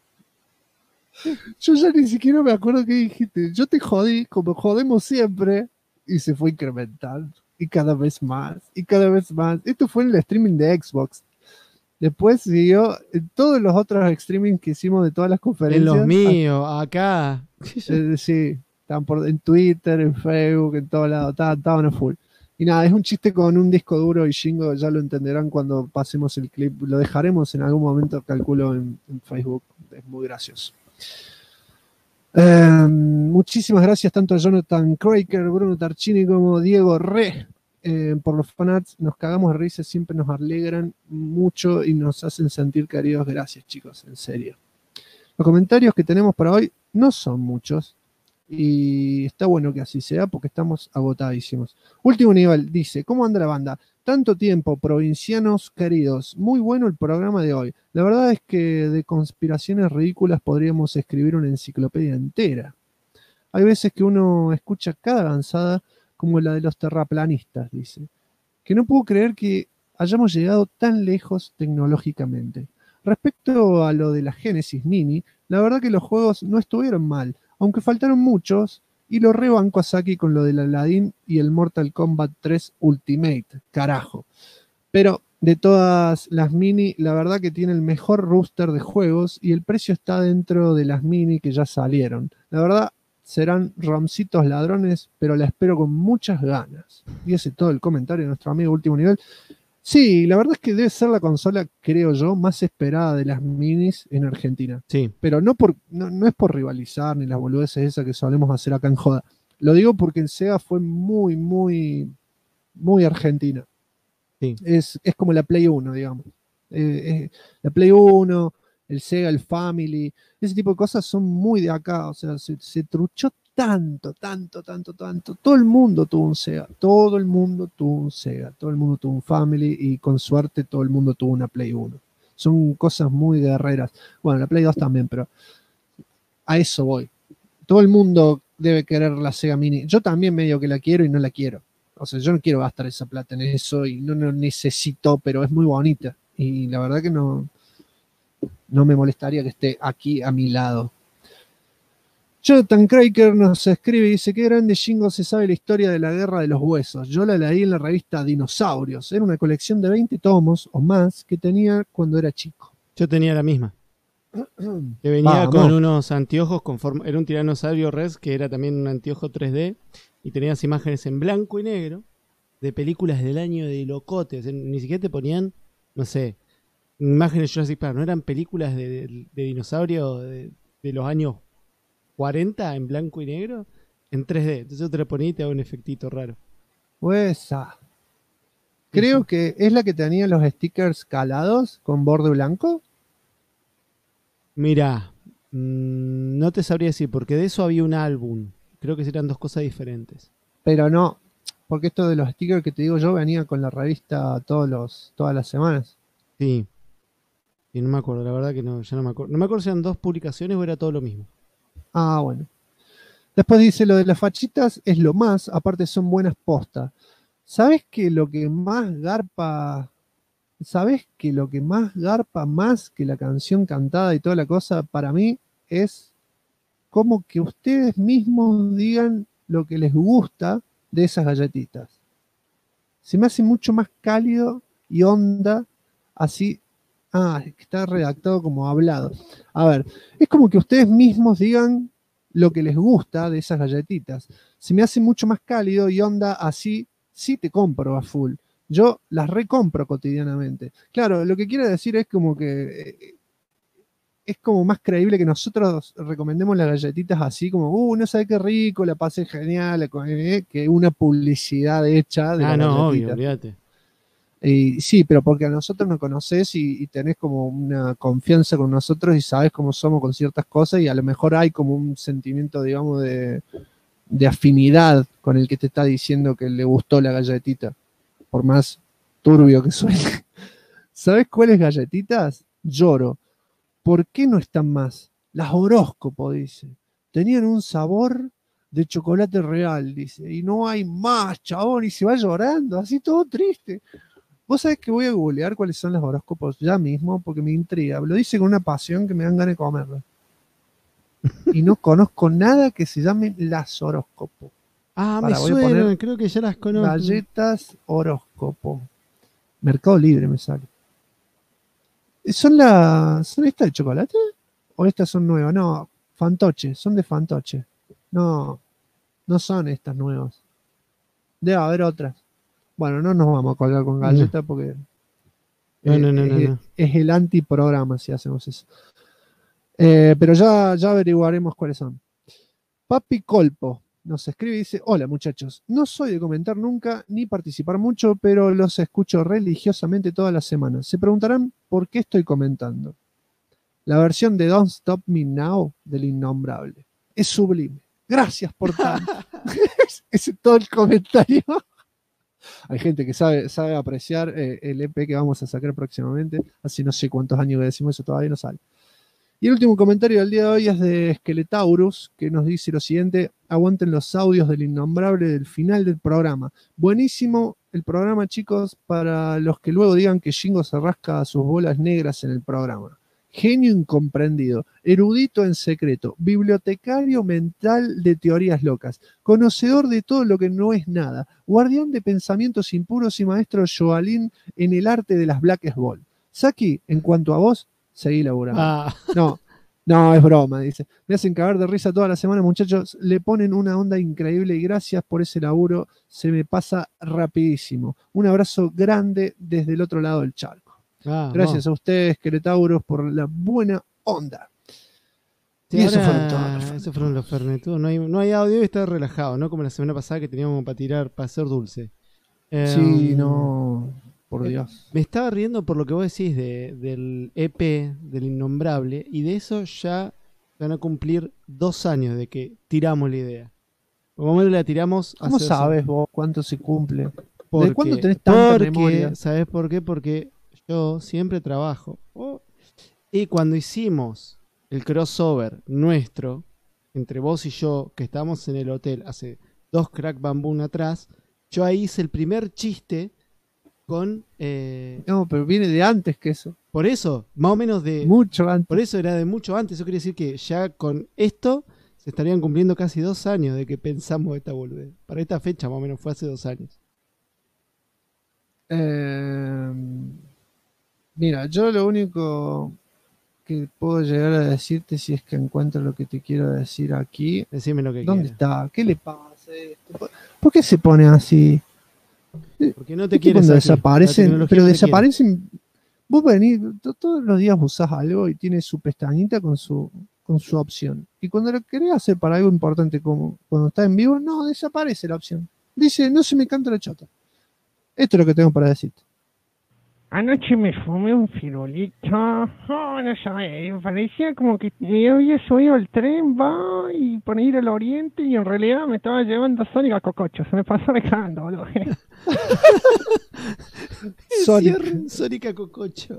Yo ya ni siquiera me acuerdo qué dijiste. Yo te jodí como jodemos siempre y se fue incrementando. Y cada vez más, y cada vez más. Esto fue en el streaming de Xbox. Después siguió en todos los otros streamings que hicimos de todas las conferencias. En los míos, acá. Sí. Estaban en Twitter, en Facebook, en todos lados, estaban a full. Y nada, es un chiste con un disco duro y Shingo ya lo entenderán cuando pasemos el clip. Lo dejaremos en algún momento, calculo, en Facebook. Es muy gracioso. Muchísimas gracias tanto a Jonathan Kraker, Bruno Tarchini como Diego Re por los fanarts. Nos cagamos de risa, siempre nos alegran mucho y nos hacen sentir queridos. Gracias, chicos, en serio. Los comentarios que tenemos para hoy no son muchos. Y está bueno que así sea porque estamos agotadísimos. Último nivel, dice, ¿cómo anda la banda? Tanto tiempo, provincianos queridos. Muy bueno el programa de hoy. La verdad es que de conspiraciones ridículas podríamos escribir una enciclopedia entera. Hay veces que uno escucha cada avanzada como la de los terraplanistas, dice. Que no puedo creer que hayamos llegado tan lejos tecnológicamente. Respecto a lo de la Genesis Mini, la verdad que los juegos no estuvieron mal, aunque faltaron muchos, y lo rebanco a Saki con lo del Aladdin y el Mortal Kombat 3 Ultimate, carajo. Pero de todas las mini, la verdad que tiene el mejor roster de juegos y el precio está dentro de las mini que ya salieron. La verdad, serán romcitos ladrones, pero la espero con muchas ganas. Y ese es todo el comentario de nuestro amigo Último Nivel. Sí, la verdad es que debe ser la consola, creo yo, más esperada de las minis en Argentina. Sí. Pero no es por rivalizar ni las boludeces esas que solemos hacer acá en Joda. Lo digo porque en Sega fue muy, muy, muy argentina. Sí. Es como la Play 1, digamos. La Play 1, el Sega, el Family, ese tipo de cosas son muy de acá. O sea, se truchó tanto. Todo el mundo tuvo un Sega. Todo el mundo tuvo un Sega. Todo el mundo tuvo un Family y con suerte todo el mundo tuvo una Play 1. Son cosas muy guerreras. Bueno, la Play 2 también, pero a eso voy. Todo el mundo debe querer la Sega Mini. Yo también medio que la quiero y no la quiero. O sea, yo no quiero gastar esa plata en eso y no necesito, pero es muy bonita. Y la verdad que no me molestaría que esté aquí a mi lado. Jonathan Kraker nos escribe y dice: qué grande Shingo se sabe la historia de la guerra de los huesos. Yo la leí en la revista Dinosaurios. Era una colección de 20 tomos o más que tenía cuando era chico. Yo tenía la misma. Que venía con unos anteojos con forma. Era un tiranosaurio Rex que era también un anteojo 3D y tenías imágenes en blanco y negro de películas del año de locote. O sea, ni siquiera te ponían, no sé, imágenes de Jurassic Park, ¿no eran películas de dinosaurios de los años 40 en blanco y negro? En 3D. Entonces yo te la ponía y te hago un efectito raro. Esa. Creo que es la que tenía los stickers calados con borde blanco. Mira, no te sabría decir, porque de eso había un álbum. Creo que eran dos cosas diferentes. Pero no, porque esto de los stickers que te digo yo venía con la revista todas las semanas. Sí. Y no me acuerdo, la verdad que no, ya no me acuerdo. No me acuerdo si eran dos publicaciones o era todo lo mismo. Ah, bueno. Después dice, lo de las fachitas es lo más, aparte son buenas postas. ¿Sabes que lo que más garpa más que la canción cantada y toda la cosa para mí es como que ustedes mismos digan lo que les gusta de esas galletitas? Se me hace mucho más cálido y onda así. Está redactado como hablado. A ver, es como que ustedes mismos digan lo que les gusta de esas galletitas. Se me hace mucho más cálido y onda así, sí te compro a full. Yo las recompro cotidianamente. Claro, lo que quiero decir es como que es como más creíble que nosotros recomendemos las galletitas así como, no sabe qué rico, la pasé genial, que una publicidad hecha de la no, galletita. obvio, olvídate. Y sí, pero porque a nosotros nos conocés y tenés como una confianza con nosotros y sabés cómo somos con ciertas cosas y a lo mejor hay como un sentimiento, digamos, de afinidad con el que te está diciendo que le gustó la galletita, por más turbio que suene. ¿Sabés cuáles galletitas? Lloro. ¿Por qué no están más? Las horóscopo, dice. Tenían un sabor de chocolate real, dice. Y no hay más, chabón, y se va llorando, así todo triste. Vos sabés que voy a googlear cuáles son las horóscopos ya mismo, porque me intriga. Lo dice con una pasión que me dan ganas de comerla. Y no conozco nada que se llame las horóscopos. Me suenan, creo que ya las conozco. Galletas horóscopo. Mercado Libre me sale. ¿Son estas de chocolate? ¿O estas son nuevas? No, fantoche, son de fantoche. No son estas nuevas. Debe haber otras. Bueno, no nos vamos a colgar con galletas porque no. Es el antiprograma si hacemos eso. Pero ya averiguaremos cuáles son. Papi Colpo nos escribe y dice: hola muchachos, no soy de comentar nunca ni participar mucho, pero los escucho religiosamente todas las semanas. Se preguntarán por qué estoy comentando. La versión de Don't Stop Me Now del Innombrable es sublime. Gracias por tanto. Ese es todo el comentario. Hay gente que sabe apreciar el EP que vamos a sacar próximamente. Hace no sé cuántos años que decimos eso, todavía no sale. Y el último comentario del día de hoy es de Esqueletaurus, que nos dice lo siguiente: aguanten los audios del Innombrable del final del programa. Buenísimo el programa, chicos, para los que luego digan que Shingo se rasca sus bolas negras en el programa. Genio incomprendido, erudito en secreto, bibliotecario mental de teorías locas, conocedor de todo lo que no es nada, guardián de pensamientos impuros y maestro Joalín en el arte de las Black Ball. Saki, en cuanto a vos, seguí laburando. No, es broma, dice. Me hacen cagar de risa toda la semana, muchachos. Le ponen una onda increíble y gracias por ese laburo. Se me pasa rapidísimo. Un abrazo grande desde el otro lado del charco. Gracias a ustedes, Esqueletauros, por la buena onda. Sí, y eso fueron los Fernetudos. No hay audio y está relajado, ¿no? Como la semana pasada que teníamos para hacer dulce. Sí, no, por Dios. Me estaba riendo por lo que vos decís del EP del Innombrable, y de eso ya van a cumplir 2 años de que tiramos la idea. Por lo menos la tiramos. ¿Cómo sabes vos cuánto se cumple? ¿De cuándo tenés tanta memoria? ¿Sabés por qué? Porque yo siempre trabajo. Y cuando hicimos el crossover nuestro, entre vos y yo, que estábamos en el hotel hace 2 Crack Bamboo atrás, yo ahí hice el primer chiste con... No, pero viene de antes que eso. Por eso, más o menos de... Mucho antes. Por eso era de mucho antes. Eso quiere decir que ya con esto se estarían cumpliendo casi 2 años de que pensamos esta boludez. Para esta fecha más o menos fue hace 2 años. Mira, yo lo único que puedo llegar a decirte, si es que encuentro lo que te quiero decir aquí. Decime lo que ¿Dónde está? ¿Qué le pasa a esto? ¿Por qué se pone así? Porque no te quieres desaparecen, pero desaparecen. Vos venís, todos los días usás algo y tiene su pestañita con su opción. Y cuando lo querés hacer para algo importante como cuando está en vivo, no, desaparece la opción. Dice, no se me canta la chota. Esto es lo que tengo para decirte. Anoche me fumé un firulito. Oh, no sabía, parecía como que me había subido el tren, va, y por ir al oriente, y en realidad me estaba llevando Sónica Cococho. Se me pasó dejando, boludo. Sónica Cococho.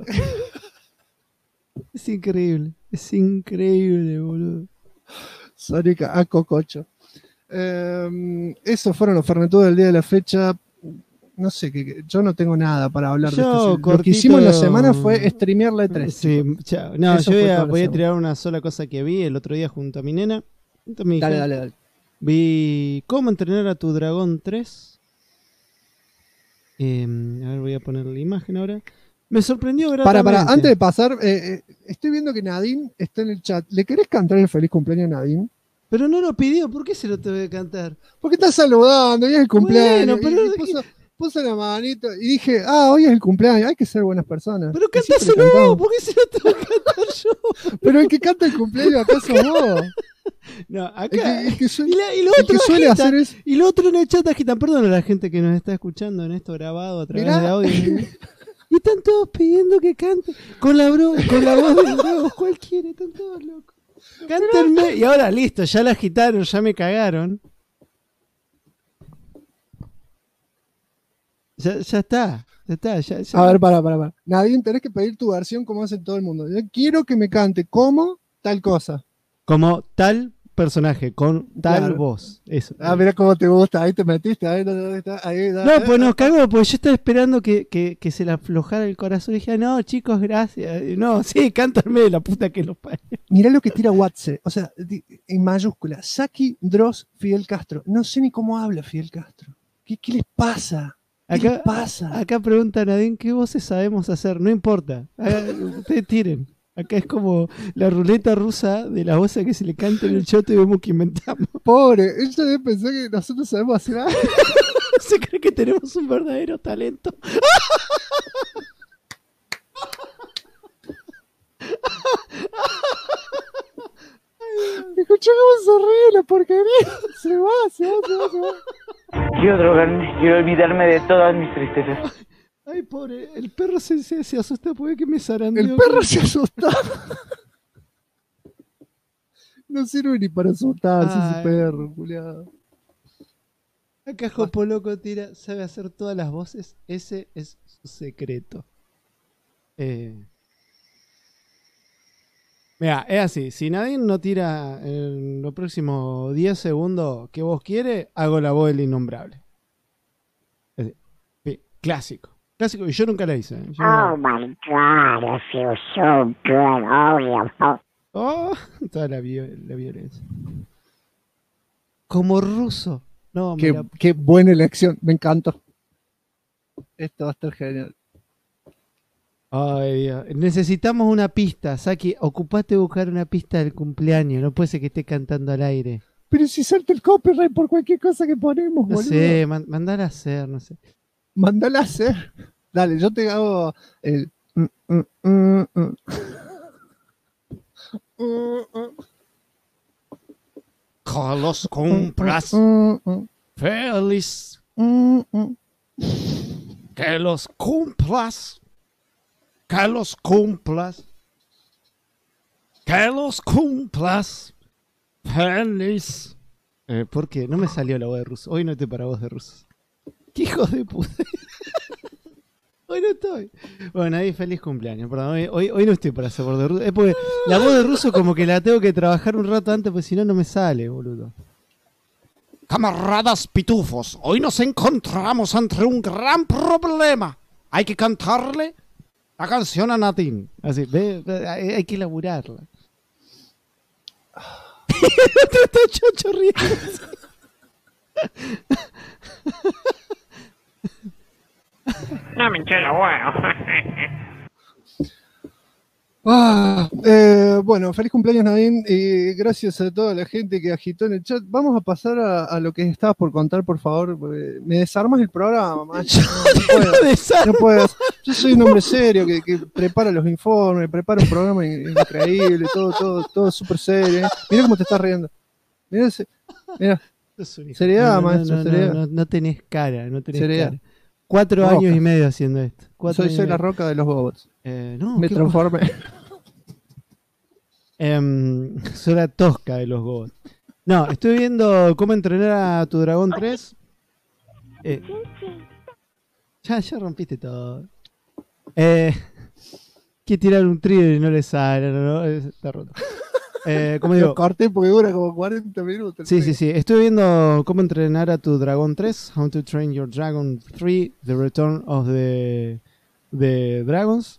Es increíble, boludo. Sónica a Cococho. Esos fueron los fernetudos del día de la fecha. No sé, yo no tengo nada para hablar de esto. Lo que hicimos en la semana fue streamear la E3. Sí, no, yo voy a tirar una sola cosa que vi el otro día junto a mi nena. Dale. Vi ¿Cómo entrenar a tu dragón 3? A ver, voy a poner la imagen ahora. Me sorprendió gratamente. Para, antes de pasar, estoy viendo que Nadine está en el chat. ¿Le querés cantar el feliz cumpleaños a Nadine? Pero no lo pidió, ¿por qué se lo tengo que cantar? Porque está saludando, hoy es el cumpleaños. Bueno, pero puso la manito y dije, hoy es el cumpleaños, hay que ser buenas personas. Pero cantáselo, ¿por qué se lo tengo que cantar yo? Pero el que canta el cumpleaños acá sos vos. No, acá. El que suele hacer eso. Y lo otro en el chat agitan, perdón a la gente que nos está escuchando en esto grabado a través de audio. Y están todos pidiendo que cante con la voz de Bro, cualquiera, están todos locos. Cántenme. Y ahora listo, ya la agitaron, ya me cagaron. Ya está. A ver, para. Nadie tenés que pedir tu versión como hace todo el mundo. Yo quiero que me cante como tal cosa. Como tal personaje, con tal voz. Eso. Mira cómo te gusta, ahí te metiste. Pues nos cagó, porque yo estaba esperando que se le aflojara el corazón y dije, no, chicos, gracias. No, sí, cántame la puta que los parió. Mirá lo que tira WhatsApp, o sea, en mayúscula. Saki, Dross, Fidel Castro. No sé ni cómo habla Fidel Castro. ¿Qué les pasa? ¿Qué les pasa? Acá pregunta Nadine, ¿qué voces sabemos hacer? No importa, ustedes tiren. Acá es como la ruleta rusa de la voz que se le canta en el choto y vemos que inventamos. Pobre, ella debe pensar que nosotros sabemos hacer algo. Se cree que tenemos un verdadero talento. Escuché cómo se ríe la porquería. Se va. Quiero drogarme, quiero olvidarme de todas mis tristezas. Ay, pobre, el perro se asusta porque que me zarandeó. El perro se asustó. No sirve ni para asustarse ese perro, culiado. Acá Jopo Loco tira, sabe hacer todas las voces. Ese es su secreto. Mira, es así. Si nadie no tira en los próximos 10 segundos que vos quiere, hago la voz del innombrable. Clásico. Clásico, y yo nunca la hice. Oh my god, I feel so good. Oh, yeah. Oh, toda la violencia. Como ruso. No, qué buena elección, me encantó. Esto va a estar genial. Ay, Dios. Necesitamos una pista, Saki. Ocupate de buscar una pista del cumpleaños. No puede ser que esté cantando al aire. Pero si salta el copyright por cualquier cosa que ponemos, no boludo. Sé, mandala a hacer, no sé. Mandala a hacer. Dale, yo te hago el... Que los cumplas feliz. Que los cumplas. Que los cumplas. Que los cumplas feliz. ¿Por qué? No me salió la voz de ruso. Hoy no estoy para voz de ruso. ¡Qué hijos de puta! Hoy no estoy. Bueno, ahí feliz cumpleaños. Perdón, hoy no estoy para hacer voz de ruso. Es porque la voz de ruso como que la tengo que trabajar un rato antes, porque si no, no me sale, boludo. Camaradas pitufos, hoy nos encontramos ante un gran problema. Hay que cantarle la canción a Nadine. Así, hay que elaborarla. Está chocho riendo. No me hinché la huevo. Bueno, feliz cumpleaños Nadine y gracias a toda la gente que agitó en el chat. Vamos a pasar a lo que estabas por contar, por favor. Me desarmas el programa, macho. No puedo. Yo soy un hombre serio que prepara los informes, prepara un programa increíble, todo súper serio. Mira cómo te estás riendo. Mira, seriedad, maestro, seriedad. No tenés cara, no tenés seriedad. cara. 4 años y medio haciendo esto. Soy la roca de los bobots. Me transformé. Soy la tosca de los bobots. No, estoy viendo Cómo entrenar a tu dragón 3. Ya rompiste todo. Quiere tirar un trío y no le sale, no, está roto. ¿Cómo digo? Lo corté porque dura como 40 minutos. Sí. Estoy viendo Cómo entrenar a tu dragón 3, How to Train Your Dragon 3, The Return of the Dragons.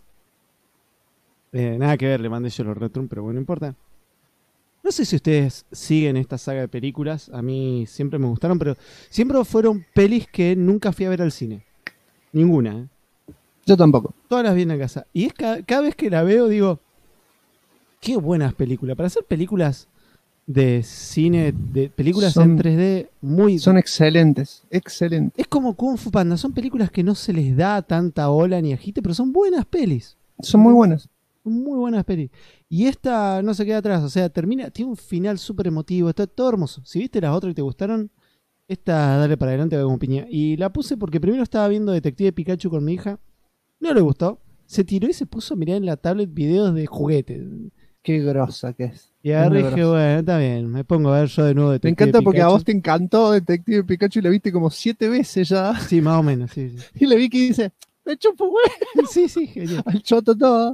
Nada que ver, le mandé yo los return, pero bueno, no importa. No sé si ustedes siguen esta saga de películas. A mí siempre me gustaron, pero siempre fueron pelis que nunca fui a ver al cine. Ninguna, ¿eh? Yo tampoco. Todas las vi en la casa. Y es cada vez que la veo digo, qué buenas películas. Para hacer películas de cine, de películas en 3D, son excelentes. Es como Kung Fu Panda. Son películas que no se les da tanta ola ni agite, pero son buenas pelis. Son muy buenas. Muy buenas pelis. Y esta no se queda atrás. O sea, tiene un final súper emotivo. Está todo hermoso. Si viste las otras y te gustaron, esta dale para adelante, va como piña. Y la puse porque primero estaba viendo Detective Pikachu con mi hija. No le gustó. Se tiró y se puso a mirar en la tablet videos de juguetes. Qué grosa que es. Y agarré y dije, bueno, está bien. Me pongo a ver yo de nuevo Detective Pikachu. Me encanta porque a vos te encantó Detective Pikachu y la viste como 7 veces ya. Sí, más o menos, sí. Y le vi que dice, me chupo güey. Sí, genial. Al choto todo.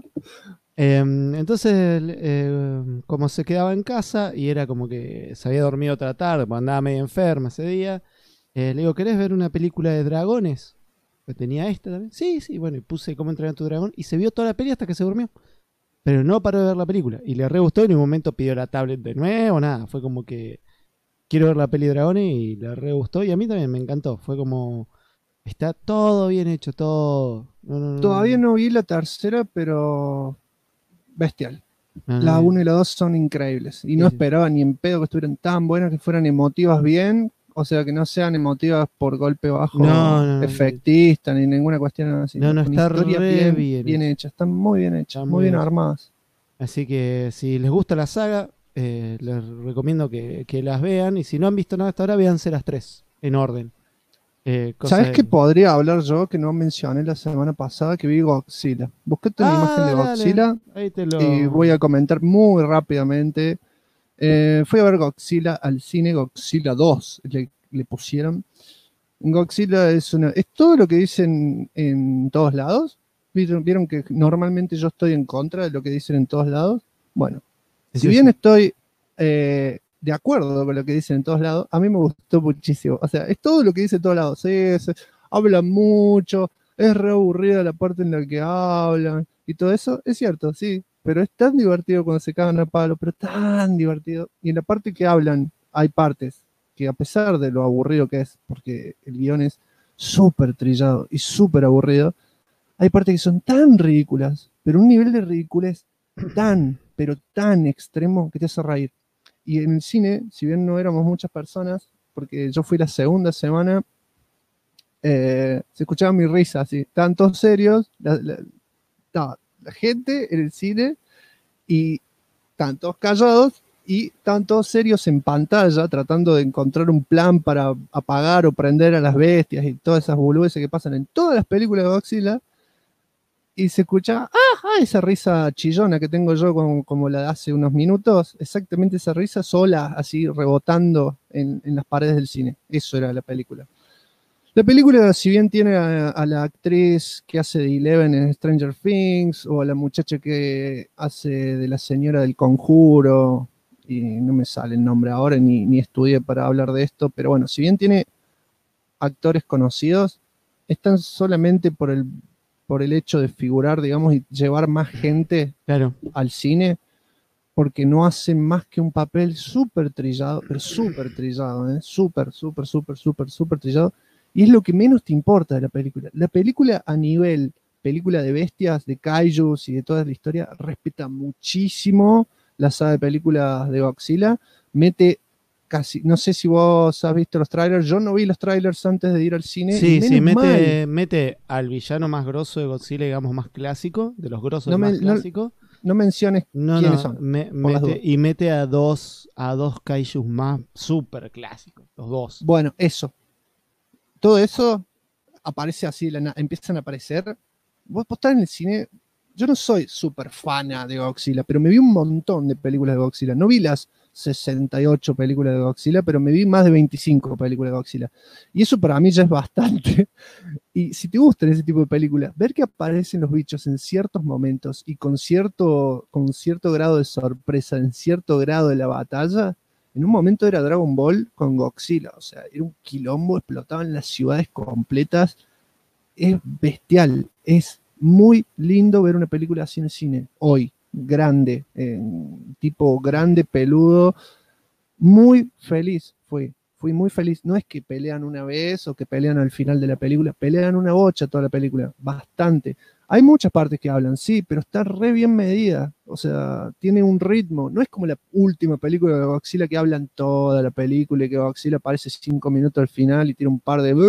Entonces, como se quedaba en casa y era como que se había dormido otra tarde, porque andaba medio enferma ese día, le digo, ¿querés ver una película de dragones? Pues tenía esta también. Sí, bueno, y puse Cómo entrenar a tu dragón y se vio toda la peli hasta que se durmió. Pero no paró de ver la película. Y le re gustó y en un momento pidió la tablet de nuevo, nada. Fue como que quiero ver la peli de dragones y le re gustó. Y a mí también me encantó. Fue como, está todo bien hecho, todo. Todavía no vi la tercera, pero bestial. La 1 y la 2 son increíbles. Y no esperaba ni en pedo que estuvieran tan buenas, que fueran emotivas bien. O sea, que no sean emotivas por golpe bajo, efectista, ni ninguna cuestión así. No, está re bien hecha. Están muy bien hechas, muy bien armadas. Así que si les gusta la saga, les recomiendo que las vean. Y si no han visto nada hasta ahora, véanse las 3 en orden. ¿Sabes qué podría hablar yo que no mencioné la semana pasada? Que vi Godzilla. Busquete una imagen de Godzilla y voy a comentar muy rápidamente. Fui a ver Godzilla al cine, Godzilla 2 le pusieron. Godzilla es todo lo que dicen en todos lados. ¿Vieron que normalmente yo estoy en contra de lo que dicen en todos lados? Bueno, si bien estoy de acuerdo con lo que dicen en todos lados, a mí me gustó muchísimo. O sea, es todo lo que dicen en todos lados. Sí, hablan mucho, es re aburrida la parte en la que hablan y todo eso. Es cierto, sí. Pero es tan divertido cuando se cagan a palo, pero tan divertido. Y en la parte que hablan, hay partes que a pesar de lo aburrido que es, porque el guión es súper trillado y súper aburrido, hay partes que son tan ridículas, pero un nivel de ridiculez pero tan extremo que te hace reír. Y en el cine, si bien no éramos muchas personas, porque yo fui la segunda semana, se escuchaba mi risa, así, estaban todos serios, la gente en el cine y estaban todos callados y estaban todos serios en pantalla tratando de encontrar un plan para apagar o prender a las bestias y todas esas boludeces que pasan en todas las películas de Godzilla y se escuchaba esa risa chillona que tengo yo como la de hace unos minutos, exactamente esa risa sola así rebotando en las paredes del cine. Eso era la película. La película, si bien tiene a la actriz que hace de Eleven en Stranger Things, o a la muchacha que hace de la señora del Conjuro, y no me sale el nombre ahora, ni estudié para hablar de esto, pero bueno, si bien tiene actores conocidos, están solamente por el hecho de figurar, digamos, y llevar más gente al cine, porque no hacen más que un papel súper trillado, pero súper trillado, súper trillado. Y es lo que menos te importa de la película. La película a nivel película de bestias, de kaijus y de toda la historia, respeta muchísimo la saga de películas de Godzilla. Mete casi, no sé si vos has visto los trailers, yo no vi los trailers antes de ir al cine. Sí, sí, mete al villano más grosso de Godzilla, digamos, más clásico, de los grosos más clásicos. No menciones quiénes son. Mete a dos kaijus más super clásicos, los dos. Bueno, eso. Todo eso aparece así, empiezan a aparecer. Vos estás en el cine. Yo no soy súper fana de Godzilla, pero me vi un montón de películas de Godzilla. No vi las 68 películas de Godzilla, pero me vi más de 25 películas de Godzilla. Y eso para mí ya es bastante. Y si te gustan ese tipo de películas, ver que aparecen los bichos en ciertos momentos y con cierto grado de sorpresa, en cierto grado de la batalla, en un momento era Dragon Ball con Godzilla. O sea, era un quilombo, explotaban las ciudades completas. Es bestial, es muy lindo ver una película así en el cine, hoy, grande, tipo grande, peludo, muy feliz fui muy feliz. No es que pelean una vez o que pelean al final de la película, pelean una bocha toda la película, bastante. Hay muchas partes que hablan, sí, pero está re bien medida, o sea, tiene un ritmo, no es como la última película de Godzilla que hablan toda la película y que Godzilla aparece 5 minutos al final y tiene un par de...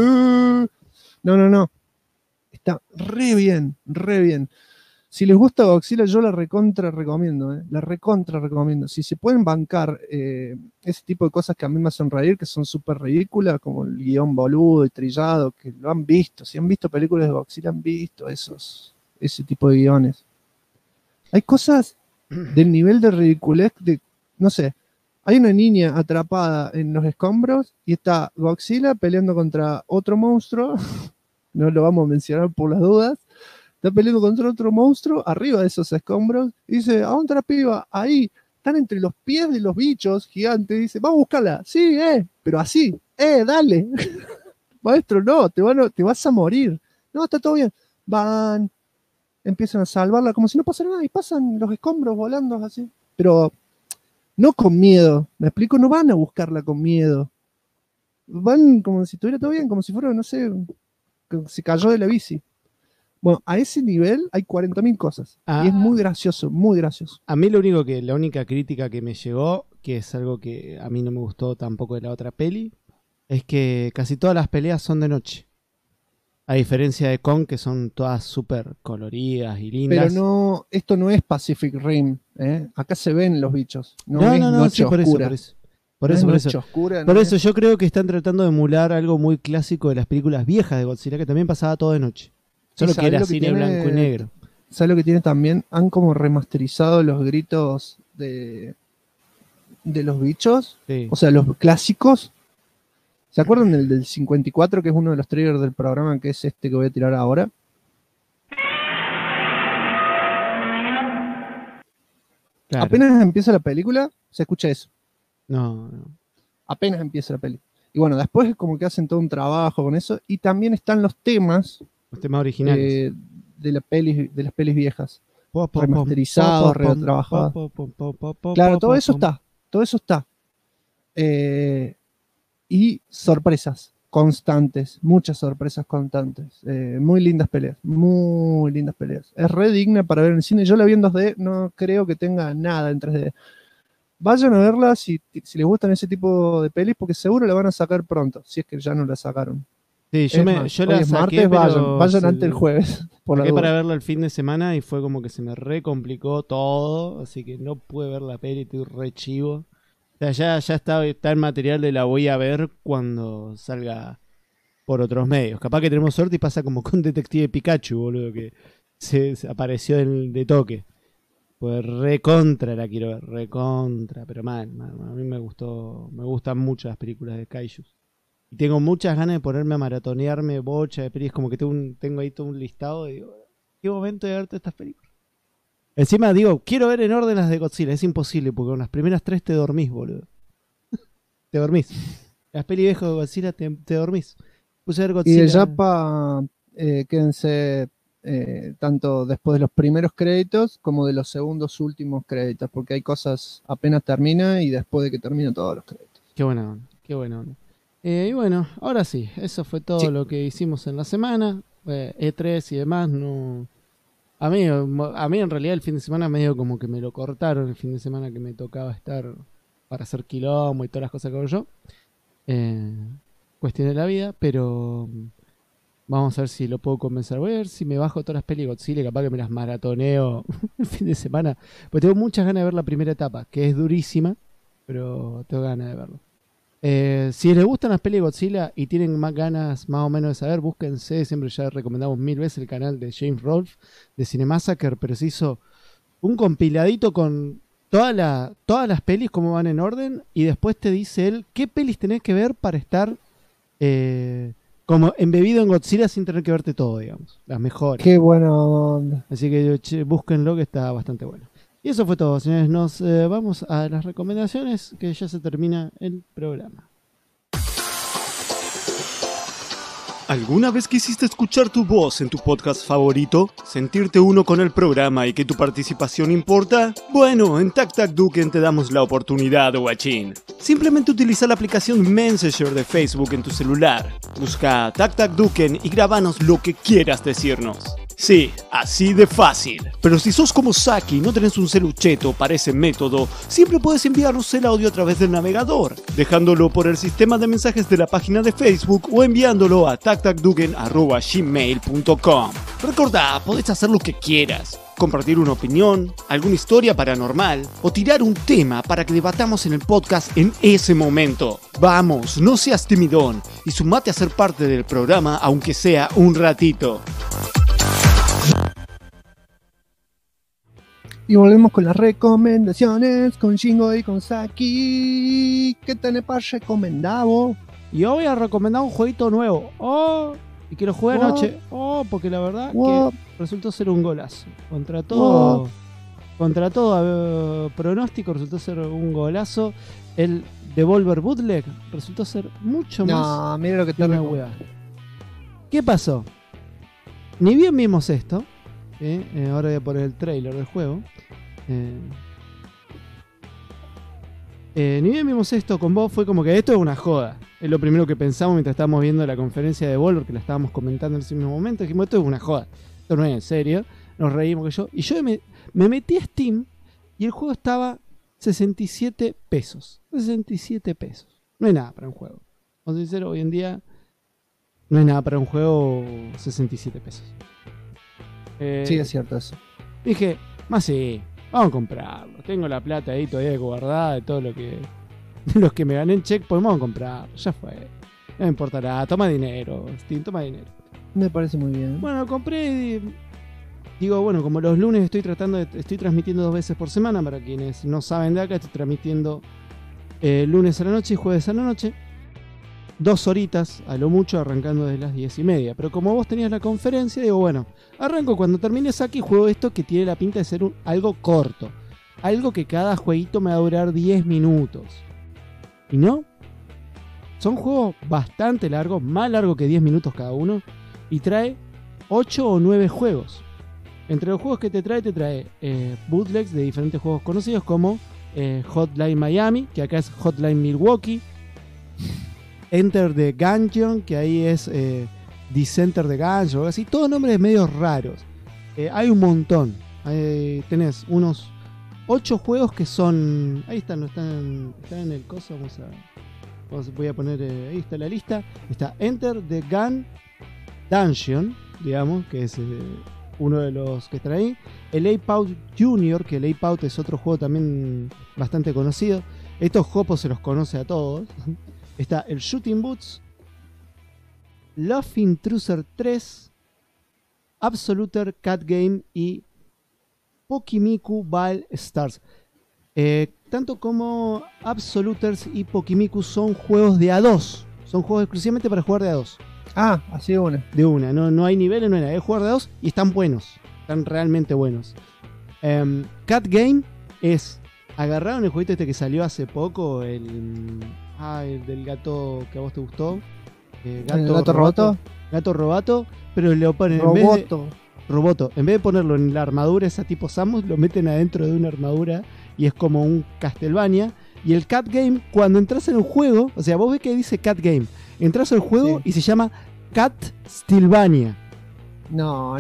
No. Está re bien, re bien. Si les gusta Godzilla, yo la recontra recomiendo, la recontra recomiendo. Si se pueden bancar ese tipo de cosas que a mí me hacen reír, que son súper ridículas, como el guión boludo y trillado, que lo han visto. Si han visto películas de Godzilla, han visto ese tipo de guiones. Hay cosas del nivel de ridiculez de, no sé, hay una niña atrapada en los escombros y está Godzilla peleando contra otro monstruo. No lo vamos a mencionar por las dudas. Está peleando contra otro monstruo arriba de esos escombros. Y dice, ¿a dónde está la piba? Ahí. Están entre los pies de los bichos gigantes. Dice, vamos a buscarla. Sí, pero así. Dale. Maestro, no, te vas a morir. No, está todo bien. Van, empiezan a salvarla como si no pasara nada. Y pasan los escombros volando así. Pero no con miedo. ¿Me explico? No van a buscarla con miedo. Van como si estuviera todo bien. Como si fuera, no sé... se cayó de la bici. Bueno, a ese nivel hay 40.000 cosas. Y es muy gracioso, muy gracioso. A mí la única crítica que me llegó, que es algo que a mí no me gustó tampoco de la otra peli, es que casi todas las peleas son de noche. A diferencia de Kong, que son todas súper coloridas y lindas. Pero no, esto no es Pacific Rim, Acá se ven los bichos. No, noche sí, oscura. Por eso yo creo que están tratando de emular algo muy clásico de las películas viejas de Godzilla, que también pasaba todo de noche. Solo que era cine blanco y negro. ¿Sabes lo que tiene también? Han como remasterizado los gritos de los bichos. Sí. O sea, los clásicos. ¿Se acuerdan del 54, que es uno de los trailers del programa, que es este que voy a tirar ahora? Claro. Apenas empieza la película, se escucha eso. No. Apenas empieza la peli. Y bueno, después es como que hacen todo un trabajo con eso. Y también están los temas originales de las pelis viejas. Remasterizados, retrabajados. Claro, todo eso está. Y sorpresas constantes, muchas sorpresas constantes. Muy lindas peleas. Es re digna para ver en el cine. Yo la vi en 2D, no creo que tenga nada en 3D. Vayan a verla si les gustan ese tipo de pelis, porque seguro la van a sacar pronto, si es que ya no la sacaron. Sí, yo la saqué, martes, vayan antes del jueves. Para verla el fin de semana y fue como que se me re complicó todo, así que no pude ver la peli, estoy re chivo. O sea, ya está el material de la voy a ver cuando salga por otros medios. Capaz que tenemos suerte y pasa como con Detective Pikachu, boludo, que se apareció de toque. Pues recontra la quiero ver, recontra, pero mal. A mí me gustan mucho las películas de Kaijus. Y tengo muchas ganas de ponerme a maratonearme bocha de pelis, como que tengo ahí todo un listado y digo, ¿qué momento de ver todas estas películas? Encima digo, quiero ver en orden las de Godzilla, es imposible, porque con las primeras 3 te dormís, boludo. Te dormís. Las pelis viejas de Godzilla te dormís. Puse a ver Godzilla. Y de Yapa, quédense tanto después de los primeros créditos como de los segundos últimos créditos, porque hay cosas apenas termina y después de que termina todos los créditos. Qué buena onda. Y bueno, ahora sí, eso fue todo lo que hicimos en la semana. E3 y demás, no. A mí en realidad el fin de semana medio como que me lo cortaron el fin de semana que me tocaba estar para hacer quilombo y todas las cosas que hago yo. Cuestión de la vida, pero vamos a ver si lo puedo convencer. Voy a ver si me bajo todas las pelis de Godzilla y capaz que me las maratoneo el fin de semana. Porque tengo muchas ganas de ver la primera etapa, que es durísima, pero tengo ganas de verlo. Si les gustan las pelis de Godzilla y tienen más ganas más o menos de saber, búsquense, siempre ya recomendamos 1000 veces el canal de James Rolfe de Cinemassacre, pero se hizo un compiladito con todas las pelis, cómo van en orden, y después te dice él qué pelis tenés que ver para estar como embebido en Godzilla sin tener que verte todo, digamos, las mejores. Qué buena onda. Así que búsquenlo, que está bastante bueno. Y eso fue todo, señores. Nos vamos a las recomendaciones, que ya se termina el programa. ¿Alguna vez quisiste escuchar tu voz en tu podcast favorito? ¿Sentirte uno con el programa y que tu participación importa? Bueno, en TacTacDuken te damos la oportunidad, guachín. Simplemente utiliza la aplicación Messenger de Facebook en tu celular. Busca TacTacDuken y grabanos lo que quieras decirnos. Sí, así de fácil. Pero si sos como Saki y no tenés un celucheto para ese método, siempre puedes enviarnos el audio a través del navegador, dejándolo por el sistema de mensajes de la página de Facebook o enviándolo a tactacduken@gmail.com. Recordá, podés hacer lo que quieras. Compartir una opinión, alguna historia paranormal o tirar un tema para que debatamos en el podcast en ese momento. Vamos, no seas timidón y sumate a ser parte del programa aunque sea un ratito. Y volvemos con las recomendaciones con Shingo y con Saki. ¿Qué tenés para recomendar vos? Yo voy a recomendar un jueguito nuevo. Y que lo jugué anoche. Porque la verdad que resultó ser un golazo. Contra todo pronóstico resultó ser un golazo. El Devolver Bootleg resultó ser mucho más. No, mira lo que te hueá. ¿Qué pasó? Ni bien vimos esto. Ahora voy a poner el trailer del juego. Ni bien vimos esto con vos, fue como que esto es una joda. Es lo primero que pensamos mientras estábamos viendo la conferencia de Devolver, que la estábamos comentando en ese mismo momento. Dijimos, esto es una joda, esto no es en serio. Nos reímos que yo. Y yo me metí a Steam y el juego estaba 67 pesos. 67 pesos. No es nada para un juego. Vamos a ser sinceros, hoy en día no es nada para un juego 67 pesos. Sí, es cierto eso. Dije, más sí, vamos a comprarlo. Tengo la plata ahí todavía guardada de todo lo que los que me gané en Checkpoint. Vamos a comprarlo, ya fue. No me importará, toma dinero, Steam, toma dinero. Me parece muy bien. Bueno, compré y digo, bueno, como los lunes estoy transmitiendo 2 veces por semana. Para quienes no saben de acá, estoy transmitiendo lunes a la noche y jueves a la noche. 2 horitas, a lo mucho, arrancando desde las 10:30. Pero como vos tenías la conferencia, digo, bueno, arranco cuando termines aquí, juego esto que tiene la pinta de ser algo corto. Algo que cada jueguito me va a durar 10 minutos. ¿Y no? Son juegos bastante largos, más largos que 10 minutos cada uno. Y trae 8 o 9 juegos. Entre los juegos que te trae bootlegs de diferentes juegos conocidos como Hotline Miami, que acá es Hotline Milwaukee. Enter the Gungeon, que ahí es Decenter the Gungeon, o algo así. Todos nombres medios raros. Hay un montón. Tenés unos 8 juegos que son... Ahí están en el coso. Voy a poner... ahí está la lista. Está Enter the Dungeon, digamos, que es uno de los que están ahí. El Ape-Out Junior, que el Ape-Out es otro juego también bastante conocido. Estos jopos se los conoce a todos. Está el Shooting Boots, Love Intruder 3, Absoluter Cat Game y Pokimiku Ball Stars. Tanto como Absoluters y Pokimiku son juegos de A2. Son juegos exclusivamente para jugar de A2. Ah, así de una. De una, no hay niveles, no hay nada. Es jugar de A2 y están buenos. Están realmente buenos. Cat Game es... Agarraron el jueguito este que salió hace poco, el del gato que a vos te gustó. ¿Gato Roboto? Gato Roboto, pero le ponen Roboto. En vez de ponerlo en la armadura esa tipo Samus, lo meten adentro de una armadura y es como un Castlevania. Y el Cat Game, cuando entras en un juego, o sea, vos ves que dice Cat Game, entras al juego y se llama Castlevania. No.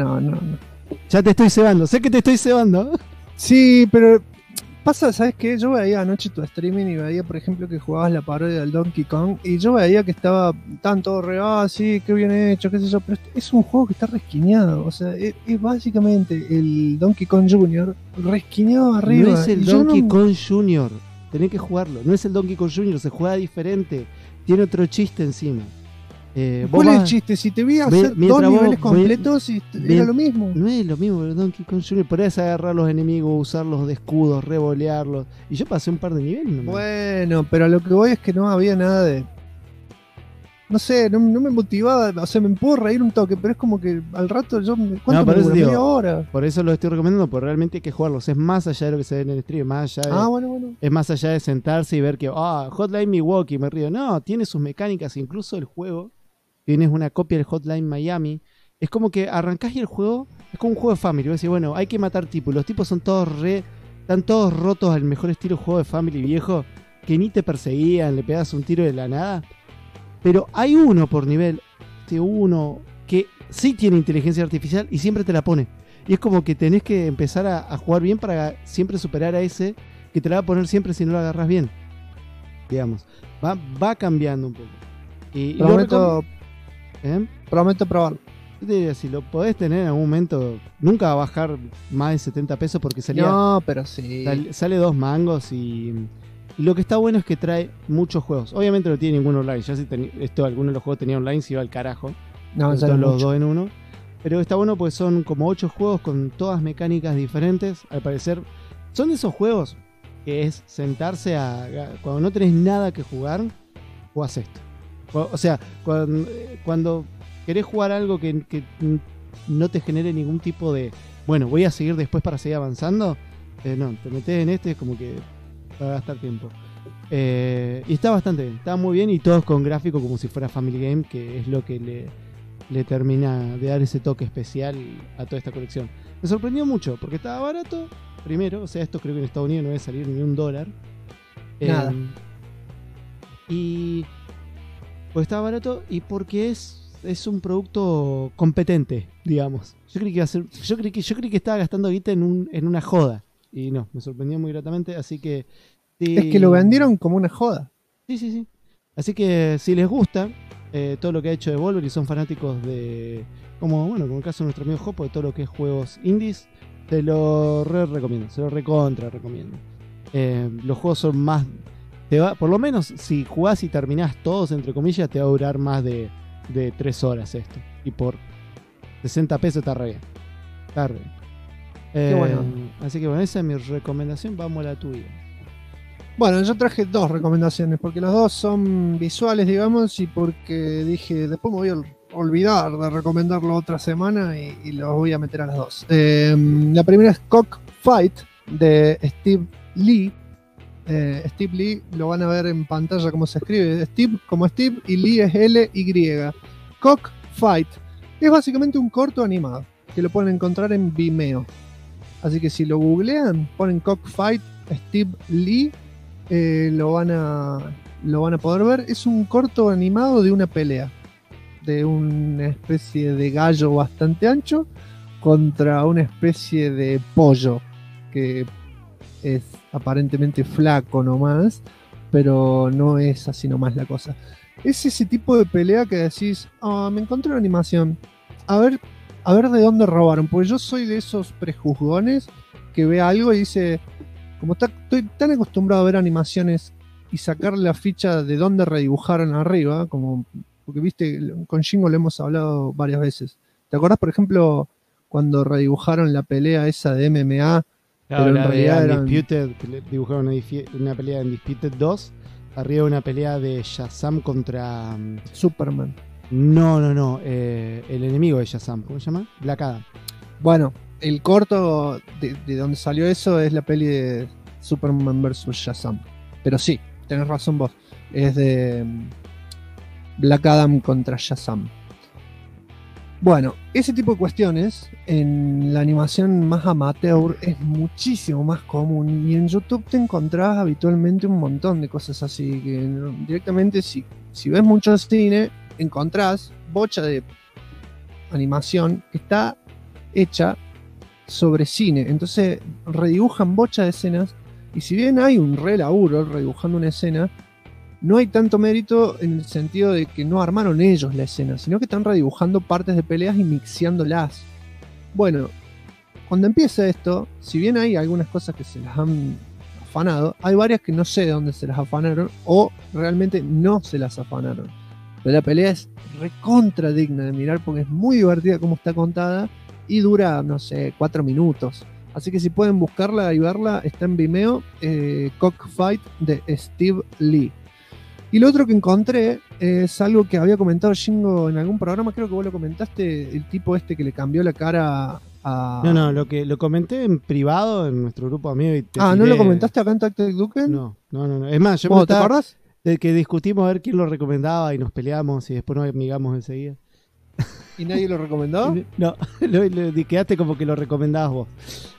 Ya te estoy cebando, sé que te estoy cebando. Sí, pero pasa, ¿sabes qué? Yo veía anoche tu streaming y veía, por ejemplo, que jugabas la parodia del Donkey Kong y yo veía que estaba tanto sí, qué bien hecho, qué sé yo, pero es un juego que está resquineado, o sea, es básicamente el Donkey Kong Jr. resquineado arriba. No es el y yo Donkey no- Kong Jr., tenés que jugarlo, no es el Donkey Kong Jr., se juega diferente, tiene otro chiste encima. ¿Cuál es el chiste? Si te vi hacer dos niveles completos y era lo mismo. No es lo mismo el Donkey Kong Jr. Podés agarrar los enemigos, usarlos de escudos, revolearlos. Y yo pasé un par de niveles nomás. Bueno, pero a lo que voy es que no había nada de... No sé, no me motivaba, o sea, me puedo reír un toque, pero es como que al rato yo me cuento por eso digo, media hora. por eso lo estoy recomendando, porque realmente hay que jugarlos. Es más allá de lo que se ve en el stream, más allá de, Bueno. es más allá de sentarse y ver que, Hotline Milwaukee, me río. No, tiene sus mecánicas, incluso el juego. Tienes una copia del Hotline Miami. Es como que arrancás y el juego es como un juego de Family. Vos decís, bueno, hay que matar tipos. Los tipos son todos están todos rotos al mejor estilo juego de Family viejo, que ni te perseguían, le pegas un tiro de la nada. Pero hay uno por nivel, uno que sí tiene inteligencia artificial y siempre te la pone. Y es como que tenés que empezar a jugar bien para siempre superar a ese que te la va a poner siempre si no lo agarras bien. Digamos, va cambiando un poco. Y Prometo probarlo. Yo te diría, si lo podés tener en algún momento, nunca va a bajar más de 70 pesos porque salía. No, pero sí. Sale 2 mangos y lo que está bueno es que trae muchos juegos. Obviamente no tiene ningún online. Ya si alguno de los juegos tenía online, se iba al carajo. No, todos los dos en uno. Pero está bueno porque son como 8 juegos con todas mecánicas diferentes. Al parecer, son de esos juegos que es sentarse cuando no tenés nada que jugar, jugás esto. O sea, cuando querés jugar algo que no te genere ningún tipo de... Bueno, voy a seguir después para seguir avanzando. No, te metés en este, es como que va a gastar tiempo. Y está bastante bien, está muy bien y todos con gráfico como si fuera Family Game, que es lo que le termina de dar ese toque especial a toda esta colección. Me sorprendió mucho porque estaba barato, primero, o sea, esto creo que en Estados Unidos no debe salir ni $1. Nada. Y pues estaba barato y porque es un producto competente, digamos. Yo creí que iba a ser, yo creí que estaba gastando guita en una joda y no, me sorprendió muy gratamente, así que es que lo vendieron como una joda. Sí. Así que si les gusta todo lo que ha hecho Devolver y son fanáticos de, como el caso de nuestro amigo Jopo, de todo lo que es juegos indies, te lo recomiendo, se lo recontra recomiendo. Los juegos son más, por lo menos si jugás y terminás todos, entre comillas, te va a durar más de 3 horas esto. Y por 60 pesos está re bien. Está re bien. Qué bueno. Así que bueno, esa es mi recomendación. Vamos a la tuya. Bueno, yo traje 2 recomendaciones, porque las 2 son visuales, digamos, y porque dije, después me voy a olvidar de recomendarlo otra semana y los voy a meter a las 2. La primera es Cockfight de Steve Lee. Steve Lee, lo van a ver en pantalla como se escribe, Steve como Steve y Lee es L-Y. Cockfight es básicamente un corto animado que lo pueden encontrar en Vimeo, así que si lo googlean, ponen Cockfight Steve Lee, lo van a poder ver. Es un corto animado de una pelea de una especie de gallo bastante ancho contra una especie de pollo que es aparentemente flaco nomás, pero no es así nomás la cosa. Es ese tipo de pelea que decís, me encontré una animación, a ver de dónde robaron, porque yo soy de esos prejuzgones que ve algo y dice, como estoy tan acostumbrado a ver animaciones y sacar la ficha de dónde redibujaron arriba, como porque viste, con Shingo lo hemos hablado varias veces. ¿Te acordás, por ejemplo, cuando redibujaron la pelea esa de MMA? Claro, pero en la realidad de eran... Undisputed, que le dibujaron una pelea de Undisputed 2, arriba una pelea de Shazam contra... Superman. No, el enemigo de Shazam, ¿cómo se llama? Black Adam. Bueno, el corto de donde salió eso es la peli de Superman vs. Shazam. Pero sí, tenés razón vos, es de Black Adam contra Shazam. Bueno, ese tipo de cuestiones en la animación más amateur es muchísimo más común y en YouTube te encontrás habitualmente un montón de cosas así que directamente si ves mucho cine encontrás bocha de animación que está hecha sobre cine. Entonces redibujan bocha de escenas. Y si bien hay un re laburo redibujando una escena, no hay tanto mérito en el sentido de que no armaron ellos la escena, sino que están redibujando partes de peleas y mixeándolas. Bueno, cuando empieza esto, si bien hay algunas cosas que se las han afanado, hay varias que no sé de dónde se las afanaron o realmente no se las afanaron. Pero la pelea es recontra digna de mirar porque es muy divertida como está contada y dura, no sé, 4 minutos. Así que si pueden buscarla y verla, está en Vimeo, Cockfight de Steve Lee. Y lo otro que encontré es algo que había comentado Shingo en algún programa, creo que vos lo comentaste, el tipo este que le cambió la cara a... No, lo comenté en privado en nuestro grupo de amigos. ¿no lo comentaste acá en Tactic Duken? No. Es más, ¿Vos te acordás? De que discutimos a ver quién lo recomendaba y nos peleamos y después nos amigamos enseguida. ¿Y nadie lo recomendó? No, quedaste como que lo recomendabas vos.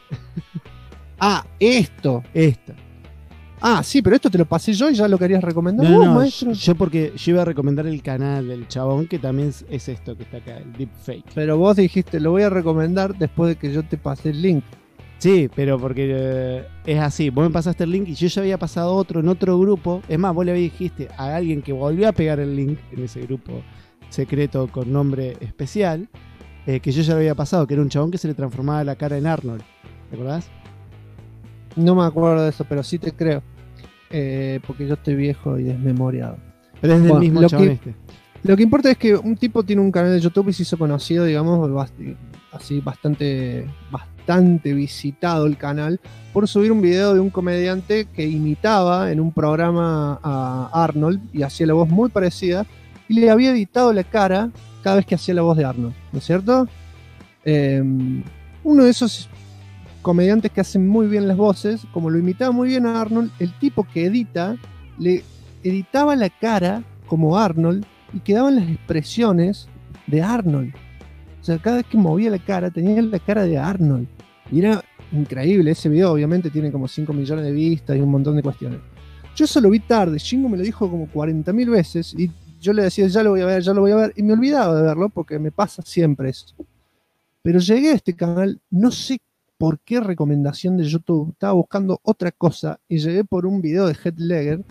Esto. Sí, pero esto te lo pasé yo y ya lo querías recomendar vos, maestro. Yo porque yo iba a recomendar el canal del chabón que también es esto que está acá, el Deepfake. Pero vos dijiste, lo voy a recomendar después de que yo te pasé el link. Sí, pero porque es así, vos me pasaste el link y yo ya había pasado otro en otro grupo. Es más, vos le dijiste a alguien que volvió a pegar el link en ese grupo secreto con nombre especial, que yo ya lo había pasado, que era un chabón que se le transformaba la cara en Arnold. ¿Te acordás? No me acuerdo de eso, pero sí te creo. Porque yo estoy viejo y desmemoriado. Pero es del mismo chabón este. Lo que importa es que un tipo tiene un canal de YouTube y se hizo conocido, digamos, así bastante visitado el canal, por subir un video de un comediante que imitaba en un programa a Arnold y hacía la voz muy parecida y le había editado la cara cada vez que hacía la voz de Arnold, ¿no es cierto? Uno de esos comediantes que hacen muy bien las voces, como lo imitaba muy bien a Arnold, el tipo que edita le editaba la cara como Arnold y quedaban las expresiones de Arnold. O sea, cada vez que movía la cara tenía la cara de Arnold y era increíble. Ese video obviamente tiene como 5 millones de vistas y un montón de cuestiones. Yo eso lo vi tarde, Shingo me lo dijo como 40.000 veces y yo le decía ya lo voy a ver y me olvidaba de verlo porque me pasa siempre eso. Pero llegué a este canal, no sé por qué recomendación de YouTube, estaba buscando otra cosa y llegué por un video de Heath Ledger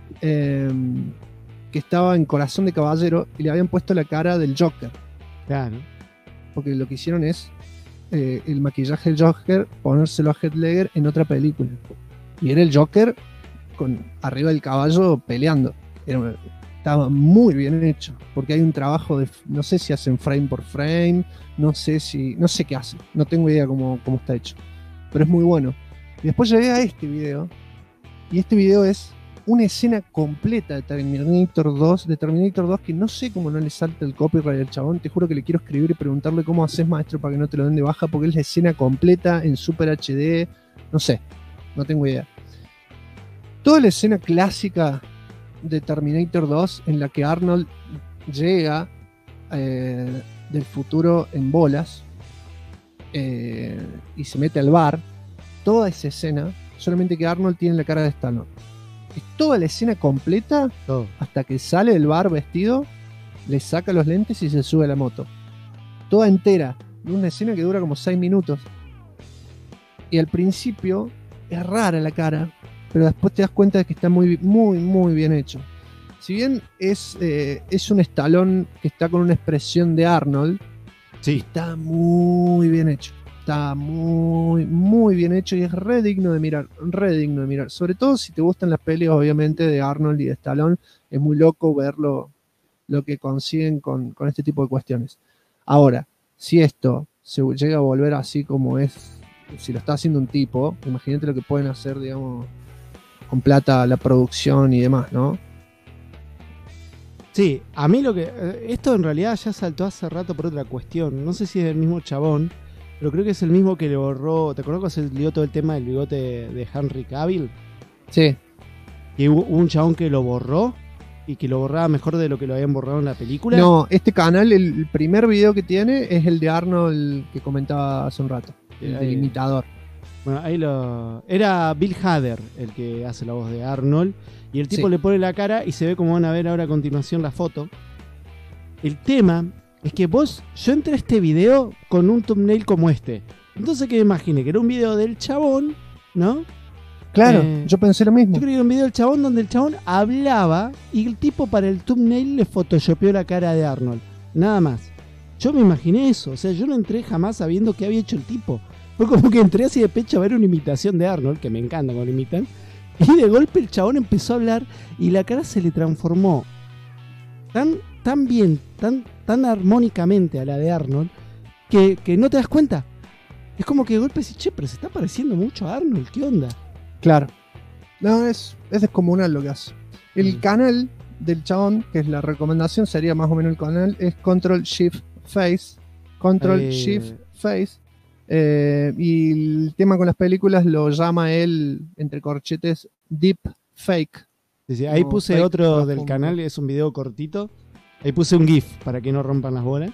que estaba en Corazón de Caballero y le habían puesto la cara del Joker. Claro. Porque lo que hicieron es el maquillaje del Joker, ponérselo a Heath Ledger en otra película. Y era el Joker arriba del caballo peleando. Estaba muy bien hecho, porque hay un trabajo de, no sé si hacen frame por frame, no sé qué hacen, no tengo idea cómo está hecho, pero es muy bueno. Y después llegué a este video, y este video es una escena completa de Terminator 2, que no sé cómo no le salta el copyright al chabón, te juro que le quiero escribir y preguntarle cómo haces, maestro, para que no te lo den de baja, porque es la escena completa en Super HD, no sé, no tengo idea. Toda la escena clásica de Terminator 2 en la que Arnold llega del futuro en bolas y se mete al bar, toda esa escena, solamente que Arnold tiene la cara de Stallone. Es toda la escena completa hasta que sale del bar vestido, le saca los lentes y se sube a la moto. Toda entera, una escena que dura como 6 minutos. Y al principio es rara la cara, pero después te das cuenta de que está muy, muy, muy bien hecho. Si bien es un Stallone que está con una expresión de Arnold, sí, está muy bien hecho. Está muy, muy bien hecho y es re digno de mirar, Sobre todo si te gustan las pelis, obviamente, de Arnold y de Stallone. Es muy loco ver lo que consiguen con este tipo de cuestiones. Ahora, si esto se llega a volver así como es, si lo está haciendo un tipo, imagínate lo que pueden hacer, digamos, con plata, la producción y demás, ¿no? Sí, a mí esto en realidad ya saltó hace rato por otra cuestión. No sé si es el mismo chabón, pero creo que es el mismo que le borró. ¿Te acuerdas cuando se lió todo el tema del bigote de Henry Cavill? Sí. Y hubo un chabón que lo borró y que lo borraba mejor de lo que lo habían borrado en la película. No, este canal, el primer video que tiene es el de Arnold que comentaba hace un rato, el del imitador. Bueno, ahí era Bill Hader el que hace la voz de Arnold. Y el tipo le pone la cara y se ve como van a ver ahora a continuación la foto. El tema Es que yo entré a este video con un thumbnail como este. Entonces, ¿qué me imaginé? Que era un video del chabón, ¿no? Claro, yo pensé lo mismo. Yo creí que era un video del chabón donde el chabón hablaba y el tipo para el thumbnail le photoshopeó la cara de Arnold. Nada más. Yo me imaginé eso. O sea, yo no entré jamás sabiendo qué había hecho el tipo. Fue como que entré así de pecho a ver una imitación de Arnold, que me encanta cuando imitan. Y de golpe el chabón empezó a hablar y la cara se le transformó tan bien, tan armónicamente a la de Arnold, que no te das cuenta. Es como que de golpe decís, che, pero se está pareciendo mucho a Arnold, ¿qué onda? Claro. No, es descomunal lo que hace. El canal del chabón, que es la recomendación, sería más o menos el canal, es Control Shift Face. Control Shift Face. Y el tema con las películas lo llama él, entre corchetes, Deep Fake. Sí, ahí puse otro del canal, es un video cortito. Ahí puse un GIF para que no rompan las bolas.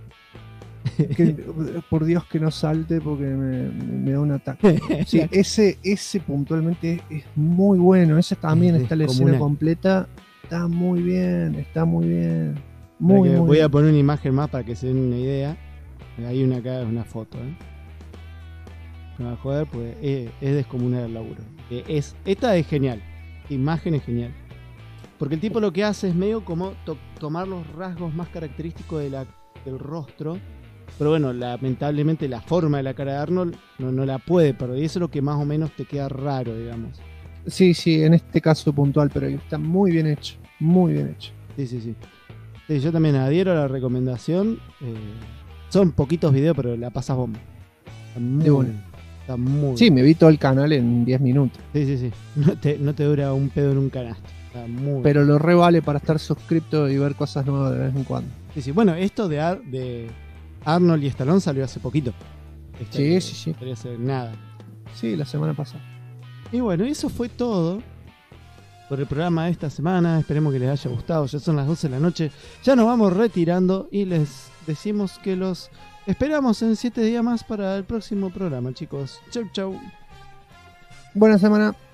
Por Dios que no salte porque me da un ataque. Sí, ese puntualmente es muy bueno. Ese también está la escena completa. Está muy bien. Muy voy bien. a poner una imagen más para que se den una idea. Hay una foto, No va a joder, pues es descomunal el laburo. Esta es genial. Esta imagen es genial. Porque el tipo lo que hace es medio como tomar los rasgos más característicos del rostro. Pero bueno, lamentablemente la forma de la cara de Arnold no la puede perder. Y eso es lo que más o menos te queda raro, digamos. Sí, en este caso puntual, pero está muy bien hecho. Muy bien hecho. Sí, yo también adhiero a la recomendación. Son poquitos videos, pero la pasas bomba. Está muy Sí, me vi todo el canal en 10 minutos. Sí. No te dura un pedo en un canasto. Pero lo re vale para estar suscripto y ver cosas nuevas de vez en cuando. Sí. Bueno, esto de Arnold y Stallone salió hace poquito. Sí. No podría ser nada. Sí, la semana pasada. Y bueno, eso fue todo por el programa de esta semana. Esperemos que les haya gustado. Ya son las 12 de la noche. Ya nos vamos retirando y les decimos que los esperamos en 7 días más para el próximo programa, chicos. Chau. Buena semana.